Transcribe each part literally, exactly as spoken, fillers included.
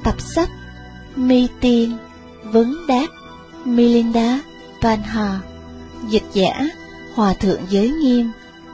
Tập sách Mi Tiên Vấn Đáp Milinda Panha. Dịch giả Hòa Thượng Giới Nghiêm.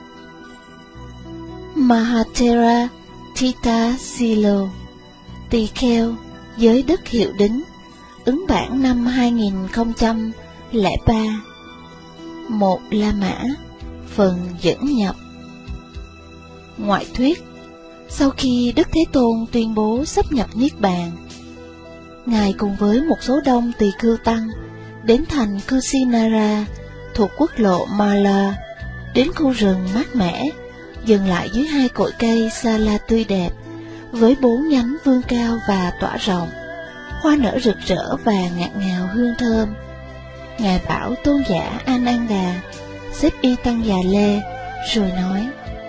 Mahathera Thita Silo, tỳ kheo, giới đức hiệu đính, ứng bản năm hai nghìn không trăm lẻ ba. Một La Mã, phần dẫn nhập. Ngoại thuyết. Sau khi Đức Thế Tôn tuyên bố sắp nhập Niết Bàn, Ngài cùng với một số đông tỳ khưu tăng đến thành Kusinara thuộc quốc lộ Mala, đến khu rừng mát mẻ, dừng lại dưới hai cội cây sa la tươi đẹp, với bốn nhánh vươn cao và tỏa rộng, hoa nở rực rỡ và ngạt ngào hương thơm. Ngài bảo tôn giả Ananda xếp y tăng già lê, rồi nói: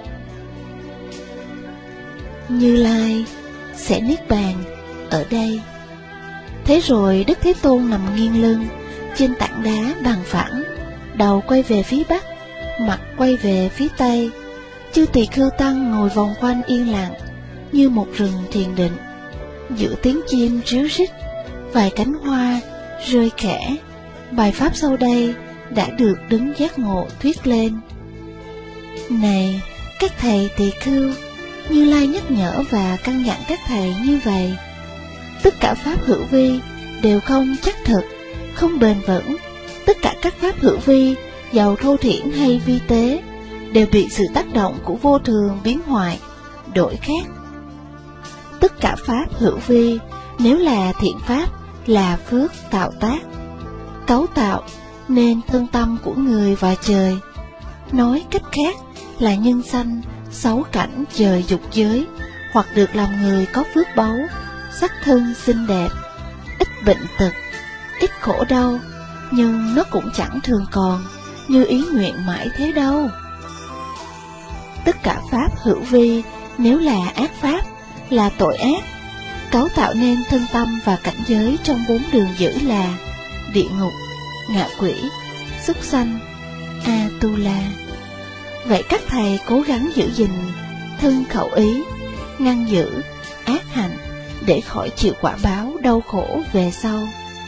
Như Lai sẽ Niết Bàn ở đây. Thế rồi Đức Thế Tôn nằm nghiêng lưng trên tảng đá bằng phẳng, đầu quay về phía bắc, mặt quay về phía tây. Chư tỳ khưu tăng ngồi vòng quanh yên lặng như một rừng thiền định. Giữa tiếng chim ríu rít, vài cánh hoa rơi khẽ, bài pháp sau đây đã được đứng giác ngộ thuyết lên. Này các thầy tỳ khưu, Như Lai nhắc nhở và căn dặn các thầy như vậy: tất cả pháp hữu vi đều không chắc thực, không bền vững. Tất cả các pháp hữu vi, giàu thô thiển hay vi tế, đều bị sự tác động của vô thường biến hoại, đổi khác. Tất cả pháp hữu vi, nếu là thiện pháp, là phước tạo tác, cấu tạo nên thân tâm của người và trời. Nói cách khác là nhân sanh sáu cảnh trời dục giới, hoặc được làm người có phước báu, sắc thân xinh đẹp, ít bệnh tật, ít khổ đau. Nhưng nó cũng chẳng thường còn như ý nguyện mãi thế đâu. Tất cả pháp hữu vi, nếu là ác pháp, là tội ác, cấu tạo nên thân tâm và cảnh giới trong bốn đường dữ là địa ngục, ngạ quỷ, súc sanh, Atula. Vậy các thầy cố gắng giữ gìn thân khẩu ý, ngăn giữ ác hạnh để khỏi chịu quả báo đau khổ về sau.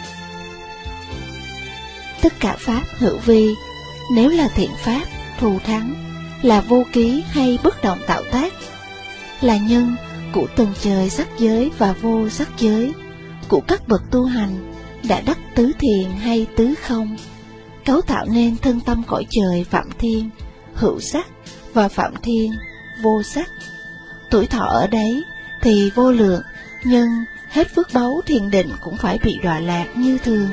Tất cả pháp hữu vi, nếu là thiện pháp, thù thắng, là vô ký hay bất động tạo tác, là nhân của từng trời sắc giới và vô sắc giới, của các bậc tu hành đã đắc tứ thiền hay tứ không, cấu tạo nên thân tâm cõi trời phạm thiên, hữu sắc và phạm thiên, vô sắc. Tuổi thọ ở đấy thì vô lượng, nhưng hết phước báu thiền định cũng phải bị đọa lạc như thường.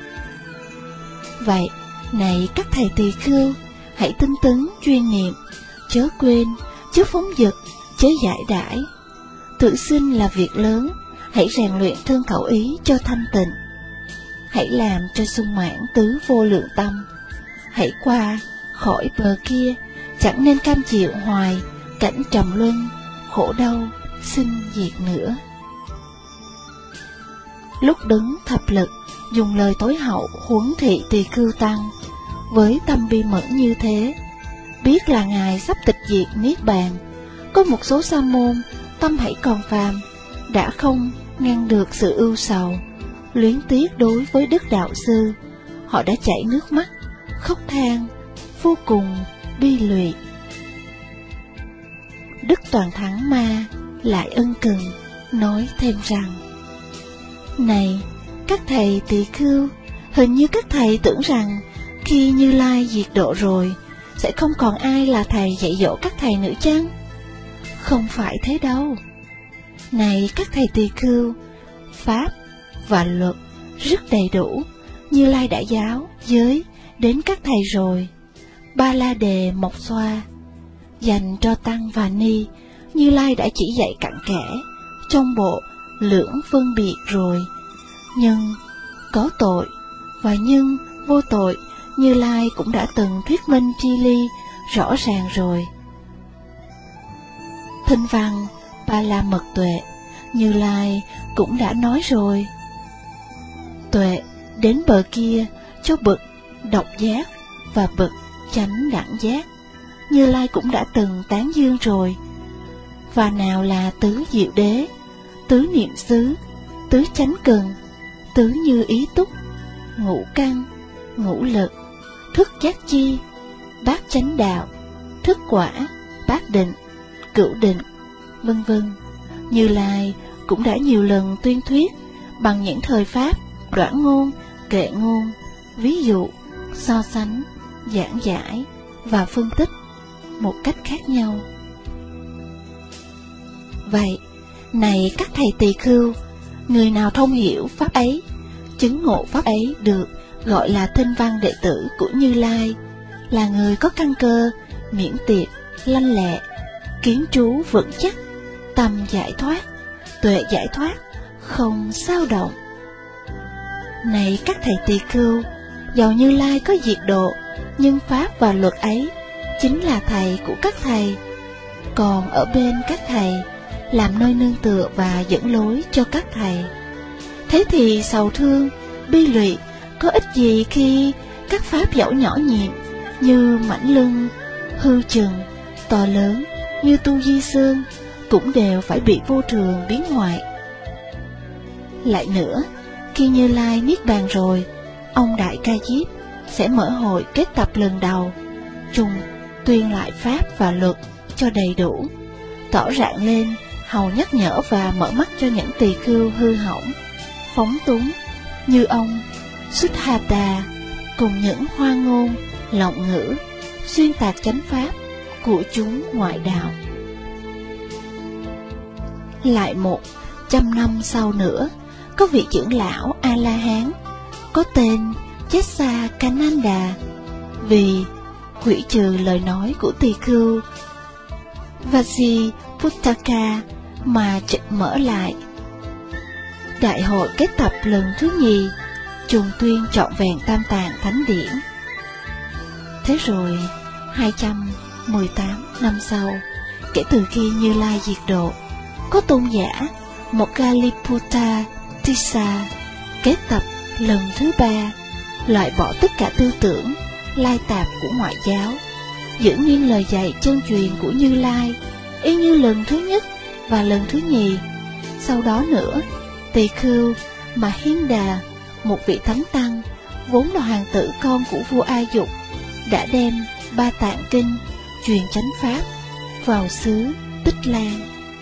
Vậy, này các thầy tỳ khưu, hãy tinh tấn chuyên niệm, chớ quên, chớ phóng dật, chớ giải đãi. Tự sinh là việc lớn, hãy rèn luyện thân khẩu ý cho thanh tịnh. Hãy làm cho sung mãn tứ vô lượng tâm. Hãy qua khỏi bờ kia, chẳng nên cam chịu hoài cảnh trầm luân, khổ đau, sinh diệt nữa. Lúc đứng thập lực, dùng lời tối hậu huấn thị tỳ khưu tăng với tâm bi mẫn như thế, biết là Ngài sắp tịch diệt Niết Bàn. Có một số sa môn tâm hãy còn phàm, đã không ngăn được sự ưu sầu, luyến tiếc đối với Đức Đạo Sư. Họ đã chảy nước mắt, khóc than, vô cùng bi lụy. Đức Toàn Thắng Ma lại ân cần nói thêm rằng: Này các thầy tỳ khưu, hình như các thầy tưởng rằng khi Như Lai diệt độ rồi sẽ không còn ai là thầy dạy dỗ các thầy nữa chăng? Không phải thế đâu. Này các thầy tỳ khưu, pháp và luật rất đầy đủ, Như Lai đã giáo giới đến các thầy rồi. Ba la đề mộc xoa dành cho tăng và ni, Như Lai đã chỉ dạy cặn kẽ trong bộ lưỡng phân biệt rồi. Nhưng có tội và nhân vô tội, Như Lai cũng đã từng thuyết minh chi ly rõ ràng rồi. Thinh văn Ba La Mật Tuệ, Như Lai cũng đã nói rồi. Tuệ đến bờ kia cho bậc độc giác và bậc chánh đẳng giác, Như Lai cũng đã từng tán dương rồi. Và nào là tứ diệu đế, tứ niệm xứ, tứ chánh cần, tứ như ý túc, ngũ căn, ngũ lực, thức giác chi, bát chánh đạo, thức quả, bát định, cửu định, vân vân. Như Lai cũng đã nhiều lần tuyên thuyết bằng những thời pháp, đoạn ngôn, kệ ngôn, ví dụ, so sánh, giảng giải và phân tích một cách khác nhau. Vậy, này các thầy tỳ khưu, người nào thông hiểu pháp ấy, chứng ngộ pháp ấy được gọi là thinh văn đệ tử của Như Lai, là người có căn cơ, miễn tiệp, lanh lẹ, kiến trú vững chắc, tâm giải thoát, tuệ giải thoát, không xao động. Này các thầy tỳ khưu, dầu Như Lai có diệt độ, nhưng pháp và luật ấy chính là thầy của các thầy, còn ở bên các thầy, làm nơi nương tựa và dẫn lối cho các thầy. Thế thì sầu thương, bi lụy có ích gì khi các pháp dẫu nhỏ nhịn như mảnh lưng, hư chừng, to lớn như tu di sơn cũng đều phải bị vô thường biến hoại. Lại nữa, khi Như Lai niết bàn rồi, ông Đại Ca Diếp sẽ mở hội kết tập lần đầu, trùng tuyên lại pháp và luật cho đầy đủ, tỏ rạng lên hầu nhắc nhở và mở mắt cho những tỳ khưu hư hỏng, phóng túng như ông Suddhata, cùng những hoa ngôn, lộng ngữ, xuyên tạc chánh pháp của chúng ngoại đạo. Lại một trăm năm sau nữa, có vị trưởng lão A-la-hán có tên Chessa Cananda, vì hủy trừ lời nói của tỳ khưu Vajjiputtaka mà trịnh mở lại đại hội kết tập lần thứ nhì, trùng tuyên trọn vẹn Tam Tạng Thánh Điển. Thế rồi, hai trăm mười tám năm sau, kể từ khi Như Lai diệt độ, có tôn giả Moggaliputta Tissa kết tập lần thứ ba, loại bỏ tất cả tư tưởng lai tạp của ngoại giáo, giữ nguyên lời dạy chân truyền của Như Lai, y như lần thứ nhất và lần thứ nhì. Sau đó nữa, tỳ khưu Mahinda, một vị thánh tăng, vốn là hoàng tử con của vua A Dục, đã đem Ba Tạng Kinh truyền chánh pháp vào xứ Tích Lan.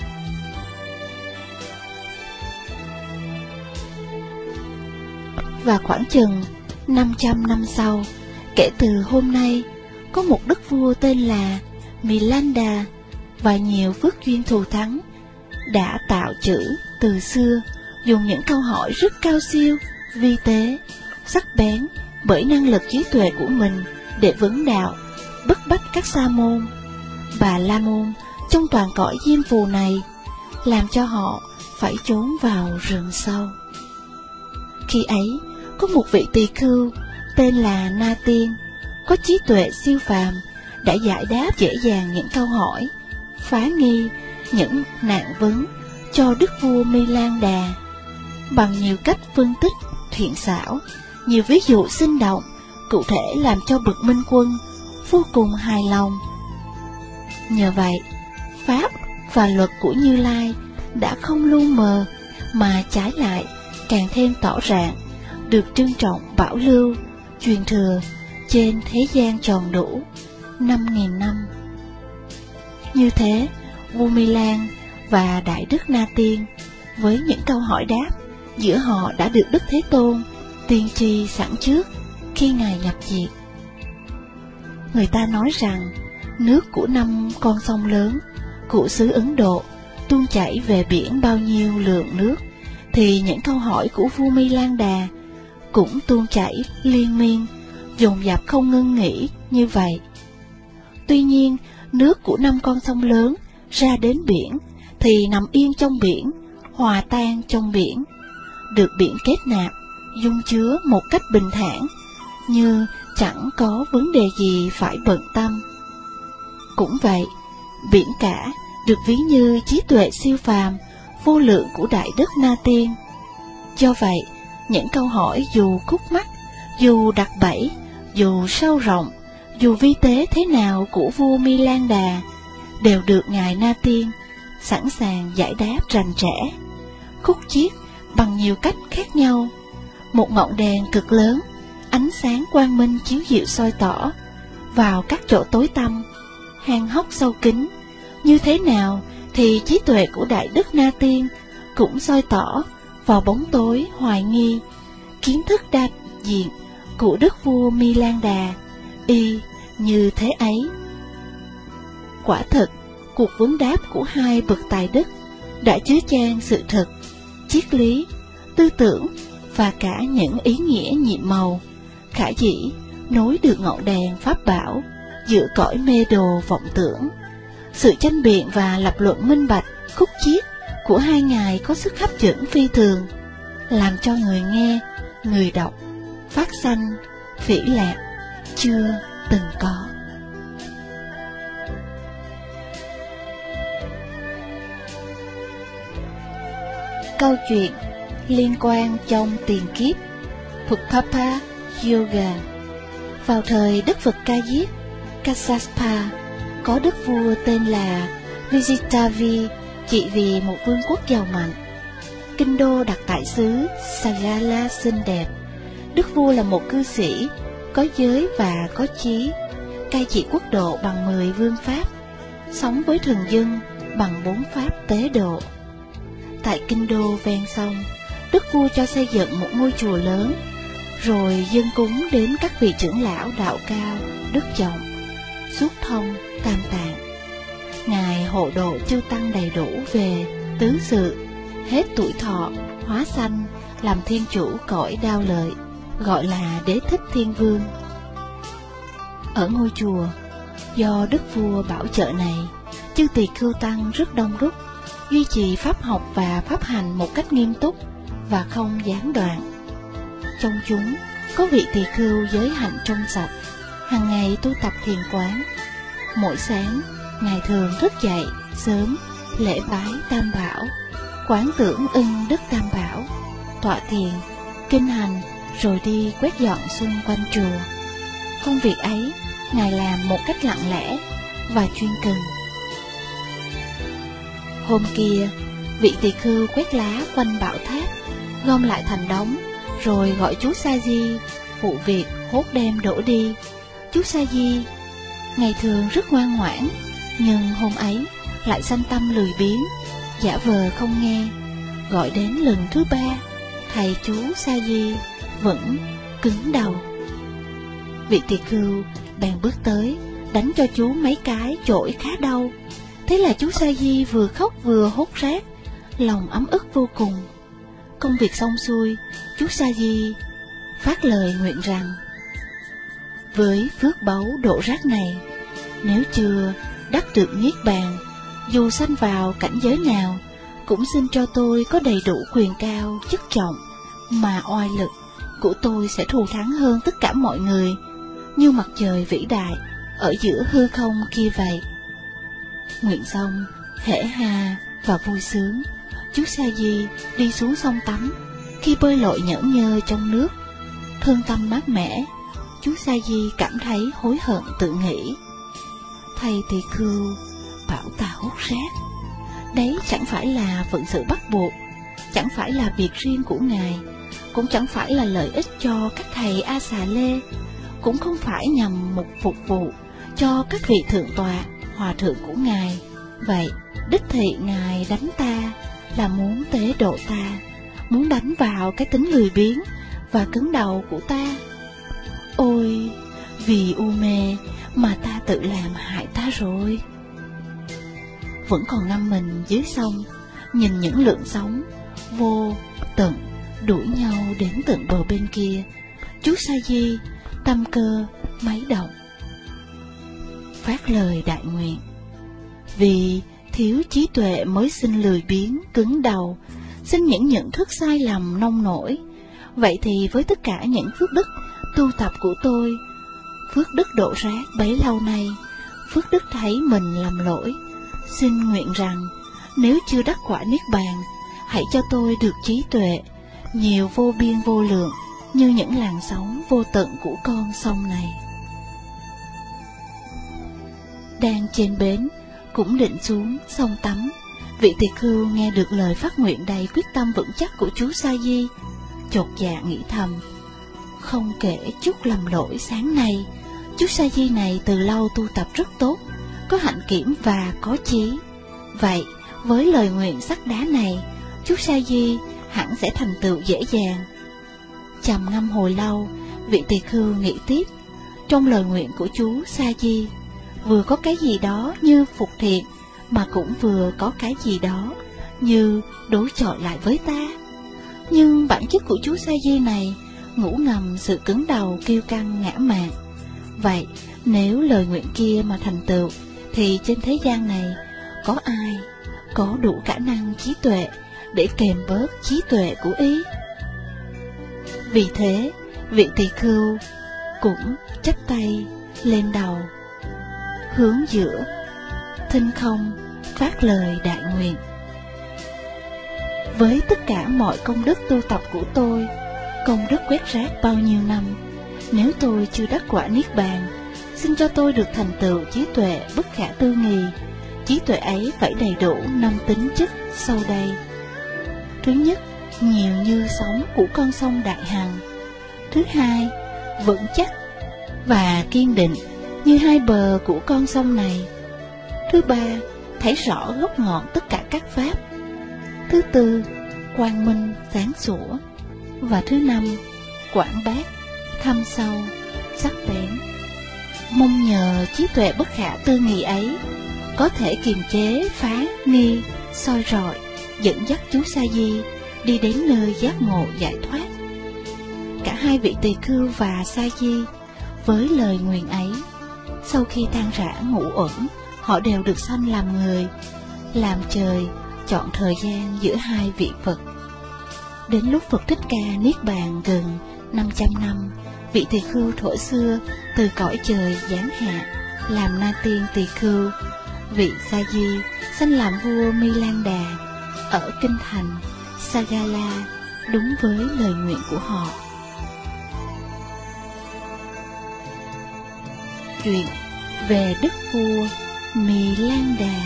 Và khoảng chừng năm trăm năm sau, kể từ hôm nay, có một đức vua tên là Milanda và nhiều phước duyên thù thắng đã tạo chữ từ xưa, dùng những câu hỏi rất cao siêu, vi tế, sắc bén bởi năng lực trí tuệ của mình để vấn đạo, bức bách các sa môn, bà la môn trong toàn cõi diêm phù này, làm cho họ phải trốn vào rừng sâu. Khi ấy, có một vị tỳ khưu tên là Na Tiên, có trí tuệ siêu phàm, đã giải đáp dễ dàng những câu hỏi, phá nghi những nạn vấn cho đức vua Milanda bằng nhiều cách phân tích thiện xảo, nhiều ví dụ sinh động, cụ thể làm cho bậc minh quân vô cùng hài lòng. Nhờ vậy, pháp và luật của Như Lai đã không lu mờ, mà trái lại càng thêm tỏ rạng, được trân trọng bảo lưu, truyền thừa trên thế gian tròn đủ năm nghìn năm. Như thế, vua Milan và Đại Đức Na Tiên với những câu hỏi đáp giữa họ đã được Đức Thế Tôn tiên tri sẵn trước khi Ngài nhập diệt. Người ta nói rằng nước của năm con sông lớn của xứ Ấn Độ tuôn chảy về biển bao nhiêu lượng nước, thì những câu hỏi của vua Milanda cũng tuôn chảy liên miên, dồn dập không ngưng nghỉ như vậy. Tuy nhiên, nước của năm con sông lớn ra đến biển thì nằm yên trong biển, hòa tan trong biển, được biển kết nạp, dung chứa một cách bình thản, như chẳng có vấn đề gì phải bận tâm. Cũng vậy, biển cả được ví như trí tuệ siêu phàm, vô lượng của Đại Đức Na Tiên. Do vậy, những câu hỏi dù khúc mắc, dù đặc bẫy, dù sâu rộng, dù vi tế thế nào của vua Milanda, đều được Ngài Na Tiên sẵn sàng giải đáp rành rẽ, khúc chiết bằng nhiều cách khác nhau. Một ngọn đèn cực lớn, ánh sáng quang minh chiếu dịu soi tỏ vào các chỗ tối tăm, hang hốc sâu kín. Như thế nào thì trí tuệ của Đại Đức Na Tiên cũng soi tỏ vào bóng tối hoài nghi, kiến thức đa diện của Đức Vua Mi Lan Đà y như thế ấy. Quả thực, cuộc vấn đáp của hai bậc tài đức đã chứa chan sự thật, triết lý, tư tưởng và cả những ý nghĩa nhiệm màu, khả dĩ nối được ngọn đèn pháp bảo giữa cõi mê đồ vọng tưởng. Sự tranh biện và lập luận minh bạch, khúc chiết của hai ngài có sức hấp dẫn phi thường, làm cho người nghe, người đọc phát sanh phỉ lạc chưa từng có. Câu chuyện liên quan trong tiền kiếp Pukapa Yoga. Vào thời Đức Phật Ca Diếp Kassapa, có đức vua tên là Vijitavi trị vì một vương quốc giàu mạnh. Kinh đô đặt tại xứ Sagala xinh đẹp. Đức vua là một cư sĩ, có giới và có trí, cai trị quốc độ bằng mười vương pháp, sống với thường dân bằng bốn pháp tế độ. Tại kinh đô ven sông, đức vua cho xây dựng một ngôi chùa lớn, rồi dâng cúng đến các vị trưởng lão đạo cao, đức trọng, suốt thông, tam tạng. Ngài hộ độ chư tăng đầy đủ về tứ sự, hết tuổi thọ, hóa sanh, làm thiên chủ cõi đao lợi, gọi là Đế Thích Thiên Vương. Ở ngôi chùa, do đức vua bảo trợ này, chư tỳ khưu tăng rất đông đúc, duy trì pháp học và pháp hành một cách nghiêm túc và không gián đoạn. Trong chúng có vị tỳ khưu giới hạnh trong sạch, hàng ngày tu tập thiền quán. Mỗi sáng, ngài thường thức dậy sớm, lễ bái Tam Bảo, quán tưởng ưng Đức Tam Bảo, tọa thiền, kinh hành, rồi đi quét dọn xung quanh chùa. Công việc ấy ngài làm một cách lặng lẽ và chuyên cần. Hôm kia, vị tỳ khưu quét lá quanh bảo tháp, gom lại thành đống, rồi gọi chú Sa Di phụ việc hốt đem đổ đi. Chú Sa Di ngày thường rất ngoan ngoãn, nhưng hôm ấy lại sanh tâm lười biếng, giả vờ không nghe. Gọi đến lần thứ ba, thầy chú Sa Di vẫn cứng đầu. Vị tỳ khưu bèn bước tới, đánh cho chú mấy cái chổi khá đau. Thế là chú Sa Di vừa khóc vừa hốt rác, lòng ấm ức vô cùng. Công việc xong xuôi, chú Sa Di phát lời nguyện rằng: với phước báu độ rác này, nếu chưa đắc được niết bàn, dù sanh vào cảnh giới nào, cũng xin cho tôi có đầy đủ quyền cao chức trọng, mà oai lực của tôi sẽ thù thắng hơn tất cả mọi người, như mặt trời vĩ đại ở giữa hư không kia vậy. Nguyện xong, hễ hà và vui sướng, chú Sa Di đi xuống sông tắm. Khi bơi lội nhởn nhơ trong nước, thương tâm mát mẻ, chú Sa Di cảm thấy hối hận tự nghĩ: thầy tỳ khưu bảo ta hút rác, đấy chẳng phải là phận sự bắt buộc, chẳng phải là việc riêng của ngài, cũng chẳng phải là lợi ích cho các thầy A Xà Lê, cũng không phải nhằm mục phục vụ cho các vị thượng tọa, hòa thượng của ngài. Vậy đích thị ngài đánh ta là muốn tế độ ta, muốn đánh vào cái tính lười biếng và cứng đầu của ta. Ôi, vì u mê mà ta tự làm hại ta rồi. Vẫn còn ngâm mình dưới sông, nhìn những lượng sóng vô tận đuổi nhau đến tận bờ bên kia, chú Sa Di tâm cơ máy động, phát lời đại nguyện: vì thiếu trí tuệ mới sinh lười biếng cứng đầu, sinh những nhận thức sai lầm nông nổi. Vậy thì với tất cả những phước đức tu tập của tôi, phước đức độ rác bấy lâu nay, phước đức thấy mình làm lỗi, xin nguyện rằng nếu chưa đắc quả niết bàn, hãy cho tôi được trí tuệ nhiều vô biên vô lượng, như những làn sóng vô tận của con sông này. Đang trên bến, cũng định xuống sông tắm, Vị tỳ khưu nghe được lời phát nguyện đầy quyết tâm vững chắc của chú Sa Di, chột dạ nghĩ thầm, không kể chút lầm lỗi sáng nay, chú Sa Di này từ lâu tu tập rất tốt, có hạnh kiểm và có chí. Vậy, với lời nguyện sắt đá này, chú Sa Di hẳn sẽ thành tựu dễ dàng. Trầm ngâm hồi lâu, vị tỳ khưu nghĩ tiếp, trong lời nguyện của chú Sa Di, vừa có cái gì đó như phục thiện, mà cũng vừa có cái gì đó như đối chọi lại với ta. Nhưng bản chất của chú Sa Di này ngủ ngầm sự cứng đầu kiêu căng ngã mạn. Vậy nếu lời nguyện kia mà thành tựu, thì trên thế gian này có ai có đủ khả năng trí tuệ để kềm bớt trí tuệ của ý? Vì thế, vị tỳ khưu cũng chắp tay lên đầu, hướng giữa thinh không phát lời đại nguyện. Với tất cả mọi công đức tu tập của tôi, công đức quét rác bao nhiêu năm, nếu tôi chưa đắc quả niết bàn, xin cho tôi được thành tựu trí tuệ bất khả tư nghì. Trí tuệ ấy phải đầy đủ năm tính chất sau đây. Thứ nhất, nhiều như sóng của con sông Đại Hằng. Thứ hai, vững chắc và kiên định như hai bờ của con sông này. Thứ ba, thấy rõ gốc ngọn tất cả các pháp. Thứ tư, quang minh sáng sủa. Và thứ năm, quảng bác thâm sâu sắc bén. Mong nhờ trí tuệ bất khả tư nghị ấy, có thể kiềm chế phá nghi soi rọi, dẫn dắt chú Sa Di đi đến nơi giác ngộ giải thoát. Cả hai vị tỳ khưu và Sa Di với lời nguyện ấy, sau khi tan rã ngũ uẩn, họ đều được sanh làm người, làm trời, chọn thời gian giữa hai vị Phật. Đến lúc Phật Thích Ca niết bàn gần năm trăm năm, vị tỳ khưu thuở xưa từ cõi trời giáng hạ làm na tiên tỳ khưu. Vị Sa Di sanh làm vua Mi Lan Đà ở kinh thành Sagala, đúng với lời nguyện của họ. Chuyện về đức vua Mi Lan Đà.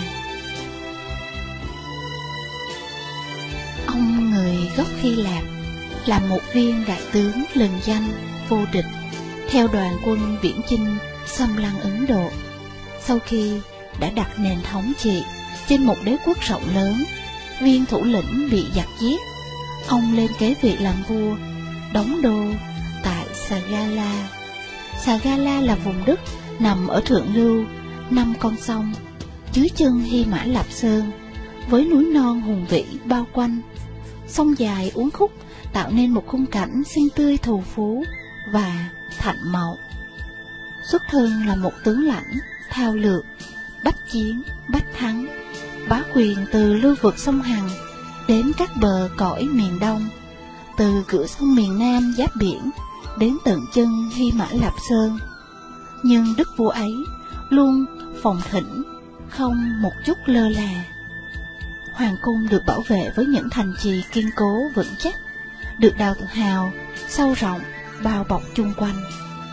Ông người gốc Hy Lạp là một viên đại tướng lừng danh vô địch, theo đoàn quân viễn chinh xâm lăng Ấn Độ. Sau khi đã đặt nền thống trị trên một đế quốc rộng lớn, viên thủ lĩnh bị giặc giết, ông lên kế vị làm vua, đóng đô tại Sagala. Sagala là vùng đất nằm ở thượng lưu năm con sông, dưới chân Hy Mã Lạp Sơn, với núi non hùng vĩ bao quanh. Sông dài uốn khúc tạo nên một khung cảnh xinh tươi thù phú và thạnh mậu. Xuất thân là một tướng lãnh thao lược, bách chiến bách thắng, bá quyền từ lưu vực sông Hằng đến các bờ cõi miền Đông, từ cửa sông miền Nam giáp biển đến tận chân Hy Mã Lạp Sơn. Nhưng đức vua ấy luôn phòng thỉnh, không một chút lơ là. Hoàng cung được bảo vệ với những thành trì kiên cố vững chắc, được đào hào sâu rộng bao bọc chung quanh.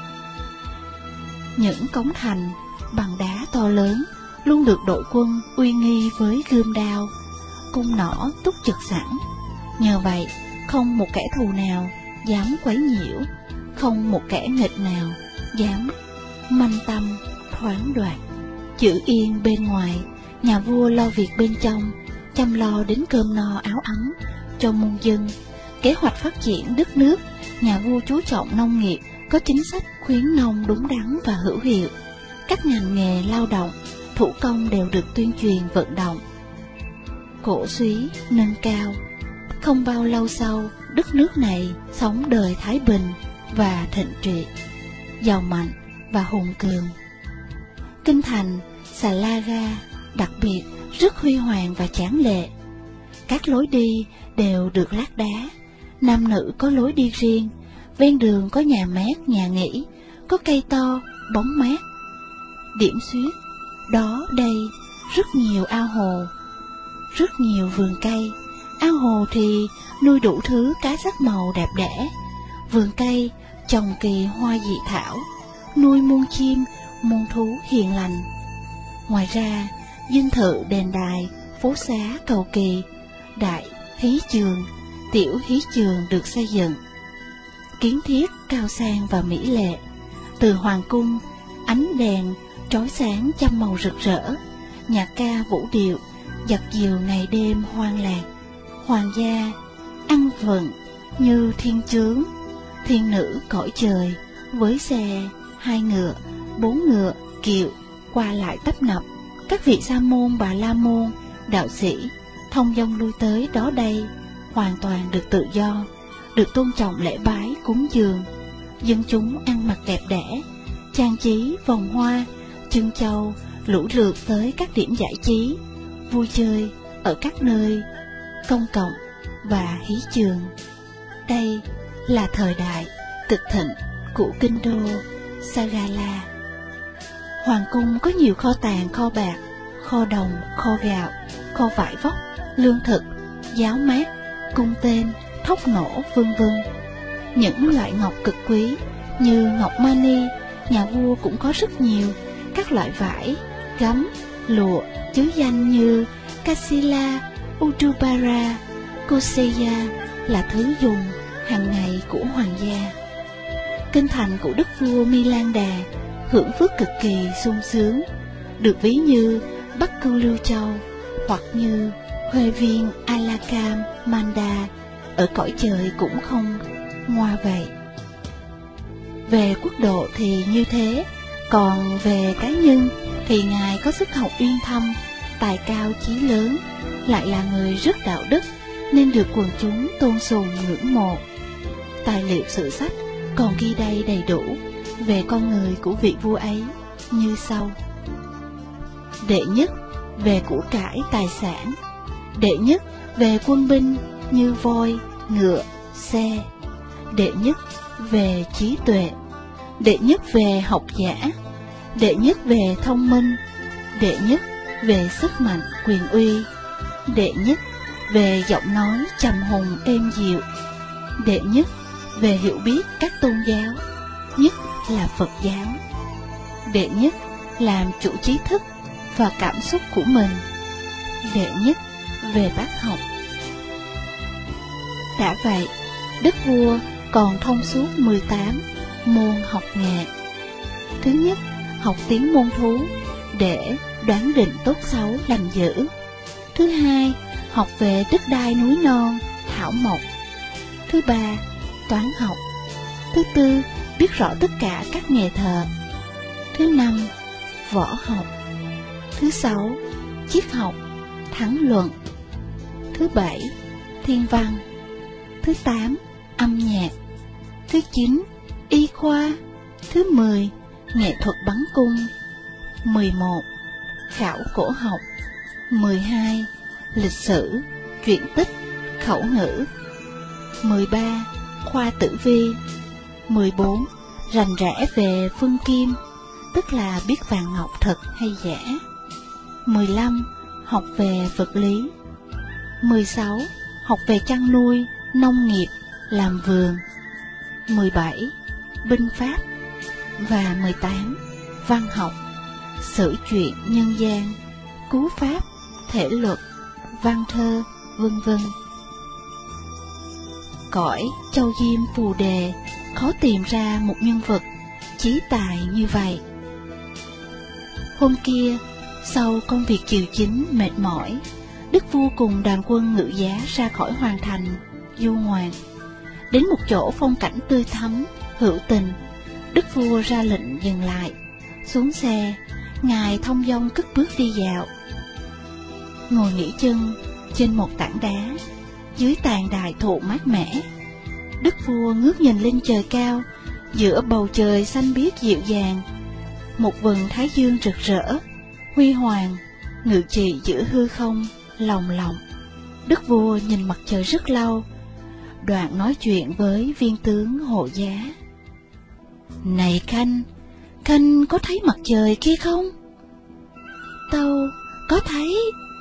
Những cống thành bằng đá to lớn luôn được đội quân uy nghi với gươm đao, cung nỏ túc trực sẵn. Nhờ vậy, không một kẻ thù nào dám quấy nhiễu, không một kẻ nghịch nào dám manh tâm thoáng đoạt. Chữ yên bên ngoài, nhà vua lo việc bên trong, chăm lo đến cơm no áo ấm cho muôn dân. Kế hoạch phát triển đất nước, nhà vua chú trọng nông nghiệp, có chính sách khuyến nông đúng đắn và hữu hiệu. Các ngành nghề lao động, thủ công đều được tuyên truyền vận động, cổ suý nâng cao. Không bao lâu sau, đất nước này sống đời thái bình và thịnh trị, giàu mạnh và hùng cường. Kinh thành Salaga đặc biệt rất huy hoàng và tráng lệ. Các lối đi đều được lát đá, nam nữ có lối đi riêng, ven đường có nhà mát nhà nghỉ, có cây to bóng mát. Điểm xuyết đó đây rất nhiều ao hồ, rất nhiều vườn cây. Ao hồ thì nuôi đủ thứ cá sắc màu đẹp đẽ, vườn cây trồng kỳ hoa dị thảo, nuôi muôn chim muôn thú hiền lành. Ngoài ra, dinh thự đền đài phố xá cầu kỳ, đại hí trường, tiểu hí trường được xây dựng. Kiến thiết cao sang và mỹ lệ. Từ hoàng cung, ánh đèn trói sáng trăm màu rực rỡ, nhạc ca vũ điệu dặt dìu ngày đêm hoang lạc. Hoàng gia ăn vận như thiên chướng, thiên nữ cõi trời, với xe hai ngựa, bốn ngựa, kiệu qua lại tấp nập. Các vị sa môn, bà la môn, đạo sĩ thông dong lui tới đó đây, hoàn toàn được tự do, được tôn trọng lễ bái cúng dường. Dân chúng ăn mặc đẹp đẽ, trang trí vòng hoa, trưng châu, lũ lượt tới các điểm giải trí, vui chơi ở các nơi công cộng và hí trường. Đây là thời đại cực thịnh của kinh đô Sagala. Hoàng cung có nhiều kho tàng, kho bạc, kho đồng, kho gạo, kho vải vóc, lương thực, giáo mát, cung tên, thóc nổ, vân vân. Những loại ngọc cực quý như ngọc mani, nhà vua cũng có rất nhiều. Các loại vải, gấm, lụa chứ danh như Kasila, Utubara, Koseya là thứ dùng hàng ngày của hoàng gia. Kinh thành của đức vua Milan Đà hưởng phước cực kỳ sung sướng, được ví như Bắc Cưu Lưu Châu hoặc như Huệ viên Alakam Manda ở cõi trời cũng không ngoa vậy. Về quốc độ thì như thế, còn về cá nhân thì ngài có sức học uyên thâm, tài cao chí lớn, lại là người rất đạo đức nên được quần chúng tôn sùng ngưỡng mộ. Tài liệu sử sách còn ghi đây đầy đủ về con người của vị vua ấy như sau. Đệ nhất về của cải tài sản, đệ nhất về quân binh như voi, ngựa, xe, đệ nhất về trí tuệ, đệ nhất về học giả, đệ nhất về thông minh, đệ nhất về sức mạnh quyền uy, đệ nhất về giọng nói trầm hùng êm dịu, đệ nhất về hiểu biết các tôn giáo, nhất là Phật giáo, đệ nhất làm chủ trí thức và cảm xúc của mình, đệ nhất về bác học. Đã vậy, đức vua còn thông suốt mười tám môn học nghệ. Thứ nhất, học tiếng môn thú để đoán định tốt xấu lành dữ. Thứ hai, học về đất đai núi non, thảo mộc. Thứ ba, toán học. Thứ tư, biết rõ tất cả các nghề thợ. Thứ năm, võ học. Thứ sáu, triết học, thắng luận. Thứ bảy, thiên văn. Thứ tám, âm nhạc. Thứ chín, y khoa. Thứ mười, nghệ thuật bắn cung. Mười một, khảo cổ học. Mười hai, lịch sử, truyện tích, khẩu ngữ. Mười ba, khoa tử vi. Mười bốn, rành rẽ về phương kim, tức là biết vàng ngọc thật hay giả. Mười lăm, học về vật lý. Mười sáu, học về chăn nuôi, nông nghiệp, làm vườn. Mười bảy, binh pháp. Và mười tám, văn học, sử truyện nhân gian, cú pháp, thể luật, văn thơ, vân vân. Cõi Châu Diêm Phù Đề khó tìm ra một nhân vật chí tài như vậy. Hôm kia, sau công việc triều chính mệt mỏi, đức vua cùng đoàn quân ngự giá ra khỏi hoàng thành du ngoạn. Đến một chỗ phong cảnh tươi thắm, hữu tình, đức vua ra lệnh dừng lại. Xuống xe, ngài thông dong cất bước đi dạo. Ngồi nghỉ chân trên một tảng đá, dưới tàn đài thụ mát mẻ. Đức vua ngước nhìn lên trời cao, giữa bầu trời xanh biếc dịu dàng. Một vầng thái dương rực rỡ, huy hoàng, ngự trị giữa hư không, lồng lộng. Đức vua nhìn mặt trời rất lâu, đoạn nói chuyện với viên tướng hộ giá. Này Khanh, Khanh có thấy mặt trời kia không? Tâu có thấy.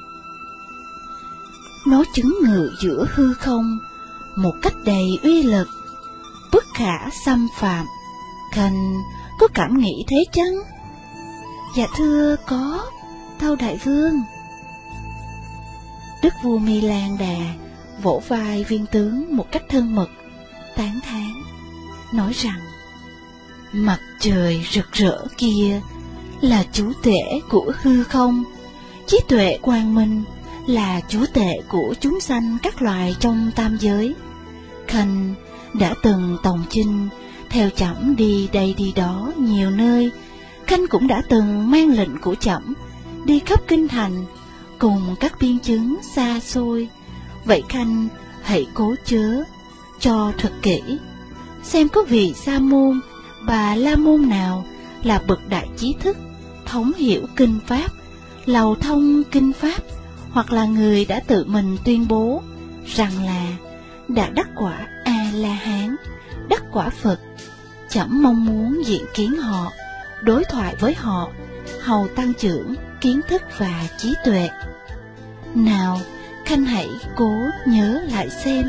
Nó chứng ngự giữa hư không, một cách đầy uy lực, bất khả xâm phạm. Khanh có cảm nghĩ thế chăng? Dạ thưa có, tâu đại vương. Đức vua Milan Đà vỗ vai viên tướng một cách thân mật, tán thán, nói rằng: mặt trời rực rỡ kia là chúa tể của hư không, trí tuệ quang minh là chúa tể của chúng sanh các loài trong tam giới. Khanh đã từng tòng chinh theo trẫm đi đây đi đó nhiều nơi. Khanh cũng đã từng mang lệnh của trẫm đi khắp kinh thành cùng các biên chứng xa xôi. Vậy Khanh hãy cố chớ cho thật kỹ, xem có vị sa môn, bà la môn nào là bậc đại trí thức, thống hiểu kinh pháp, lầu thông kinh pháp, hoặc là người đã tự mình tuyên bố rằng là đã đắc quả A-la-hán, đắc quả Phật. Trẫm mong muốn diện kiến họ, đối thoại với họ, hầu tăng trưởng kiến thức và trí tuệ. Nào, Khanh hãy cố nhớ lại xem.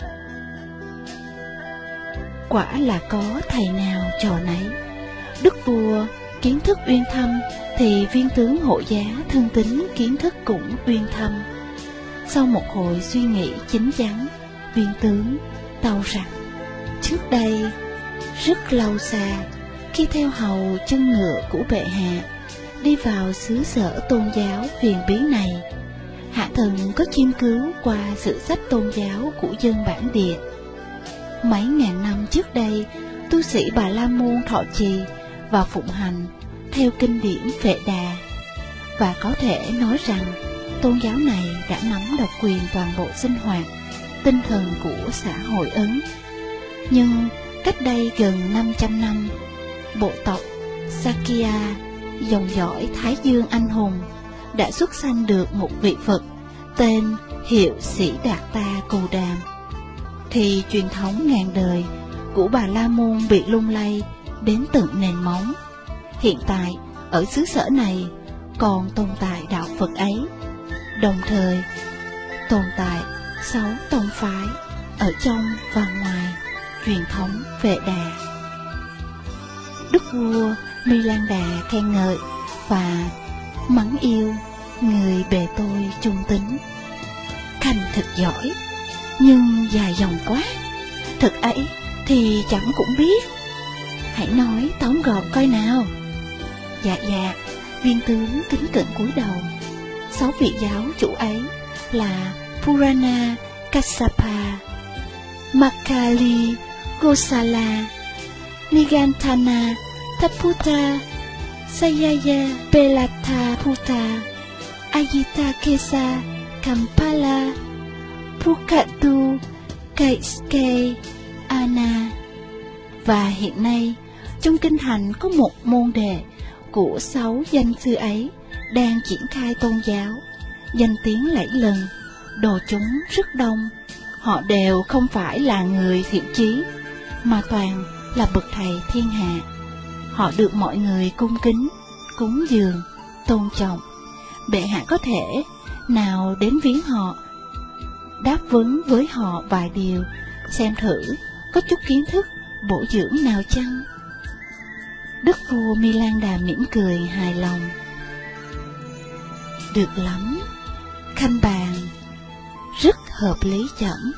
Quả là có thầy nào trò nấy. Đức vua kiến thức uyên thâm, thì viên tướng hộ giá thương tín kiến thức cũng uyên thâm. Sau một hồi suy nghĩ chín chắn, viên tướng tâu rằng: trước đây rất lâu xa, khi theo hầu chân ngựa của bệ hạ đi vào xứ sở tôn giáo huyền bí này, hạ thần có chiêm cứu qua sự sách tôn giáo của dân bản địa. Mấy ngàn năm trước đây, tu sĩ Bà La Môn thọ trì và phụng hành theo kinh điển Vệ Đà, và có thể nói rằng tôn giáo này đã nắm độc quyền toàn bộ sinh hoạt, tinh thần của xã hội Ấn. Nhưng cách đây gần năm trăm năm, bộ tộc Sakya, dòng dõi Thái Dương anh hùng, đã xuất sanh được một vị Phật tên Hiệu Sĩ Đạt Ta Cù Đàm. Thì truyền thống ngàn đời của Bà La Môn bị lung lay đến tận nền móng. Hiện tại ở xứ sở này còn tồn tại đạo Phật ấy, đồng thời tồn tại sáu tông phái ở trong và ngoài truyền thống Vệ Đà. Đức vua Milan Đà khen ngợi và mắng yêu người bề tôi trung tín: Khanh thật giỏi, nhưng dài dòng quá, thật ấy thì chẳng cũng biết. Hãy nói tóm gọn coi nào. Dạ dạ, viên tướng kính cẩn cúi đầu. Sáu vị giáo chủ ấy là Purana Kassapa, Makali Gosala, Nigantana Thaputta, Sayaya Pelathaputta, Ajitakesa Kampala, Pukatu Kaiske Ana. Và hiện nay trong kinh thành có một môn đệ của sáu danh sư ấy đang triển khai tôn giáo, danh tiếng lẫy lừng, đồ chúng rất đông. Họ đều không phải là người thiện chí, mà toàn là bậc thầy thiên hạ. Họ được mọi người cung kính, cúng dường, tôn trọng. Bệ hạ có thể nào đến viếng họ, đáp vấn với họ vài điều, xem thử có chút kiến thức bổ dưỡng nào chăng? Đức vua Milan Đà mỉm cười hài lòng: được lắm, Khanh bàn rất hợp lý chậm.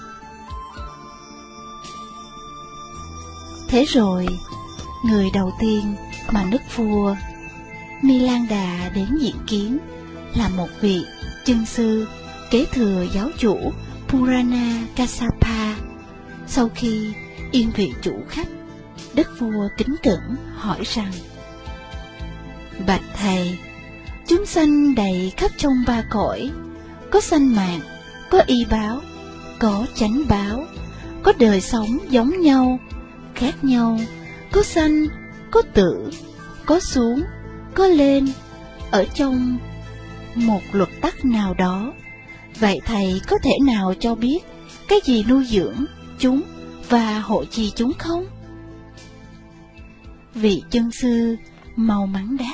Thế rồi, người đầu tiên mà nước vua Milan Đà đến diện kiến là một vị chân sư kế thừa giáo chủ Purana Kassapa. Sau khi yên vị chủ khách, đức vua kính cẩn hỏi rằng: bạch thầy, chúng sanh đầy khắp trong ba cõi, có sanh mạng, có y báo, có chánh báo, có đời sống giống nhau, khác nhau, có sanh, có tử, có xuống, có lên, ở trong một luật tắc nào đó. Vậy thầy có thể nào cho biết cái gì nuôi dưỡng chúng và hộ trì chúng không? Vị chân sư mau mắn đáp: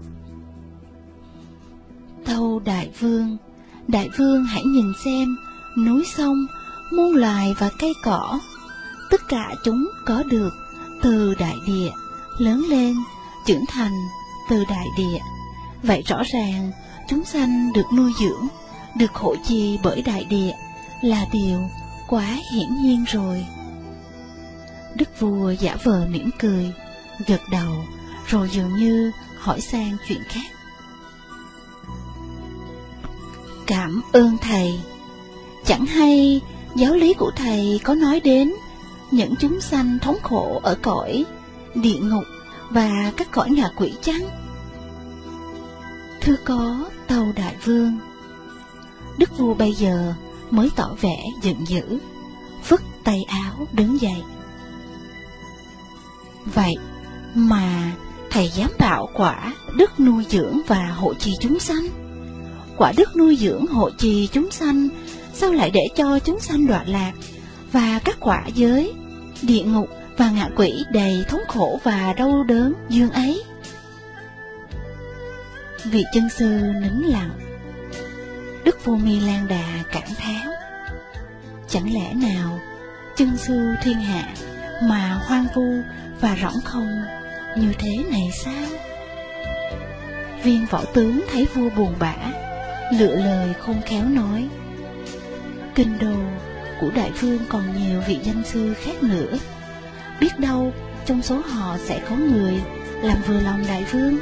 tâu đại vương, đại vương hãy nhìn xem núi sông, muôn loài và cây cỏ, tất cả chúng có được từ đại địa, lớn lên, trưởng thành từ đại địa. Vậy rõ ràng chúng sanh được nuôi dưỡng, được hộ trì bởi đại địa là điều quá hiển nhiên rồi. Đức vua giả vờ mỉm cười, gật đầu, rồi dường như hỏi sang chuyện khác. Cảm ơn thầy. Chẳng hay giáo lý của thầy có nói đến những chúng sanh thống khổ ở cõi địa ngục và các cõi ngạ quỷ chăng? Thưa có, tâu đại vương. Đức vua bây giờ mới tỏ vẻ giận dữ, phất tay áo đứng dậy. Vậy mà thầy dám bảo quả đức nuôi dưỡng và hộ trì chúng sanh? Quả đức nuôi dưỡng hộ trì chúng sanh sao lại để cho chúng sanh đọa lạc, và các quả giới, địa ngục và ngạ quỷ đầy thống khổ và đau đớn dương ấy? Vị chân sư nín lặng. Đức vua Mi Lan Đà cảm thán: chẳng lẽ nào chân sư thiên hạ mà hoang vu và rỗng không như thế này sao? Viên võ tướng thấy vua buồn bã, lựa lời khôn khéo nói: kinh đô của đại vương còn nhiều vị danh sư khác nữa, biết đâu trong số họ sẽ có người làm vừa lòng đại vương.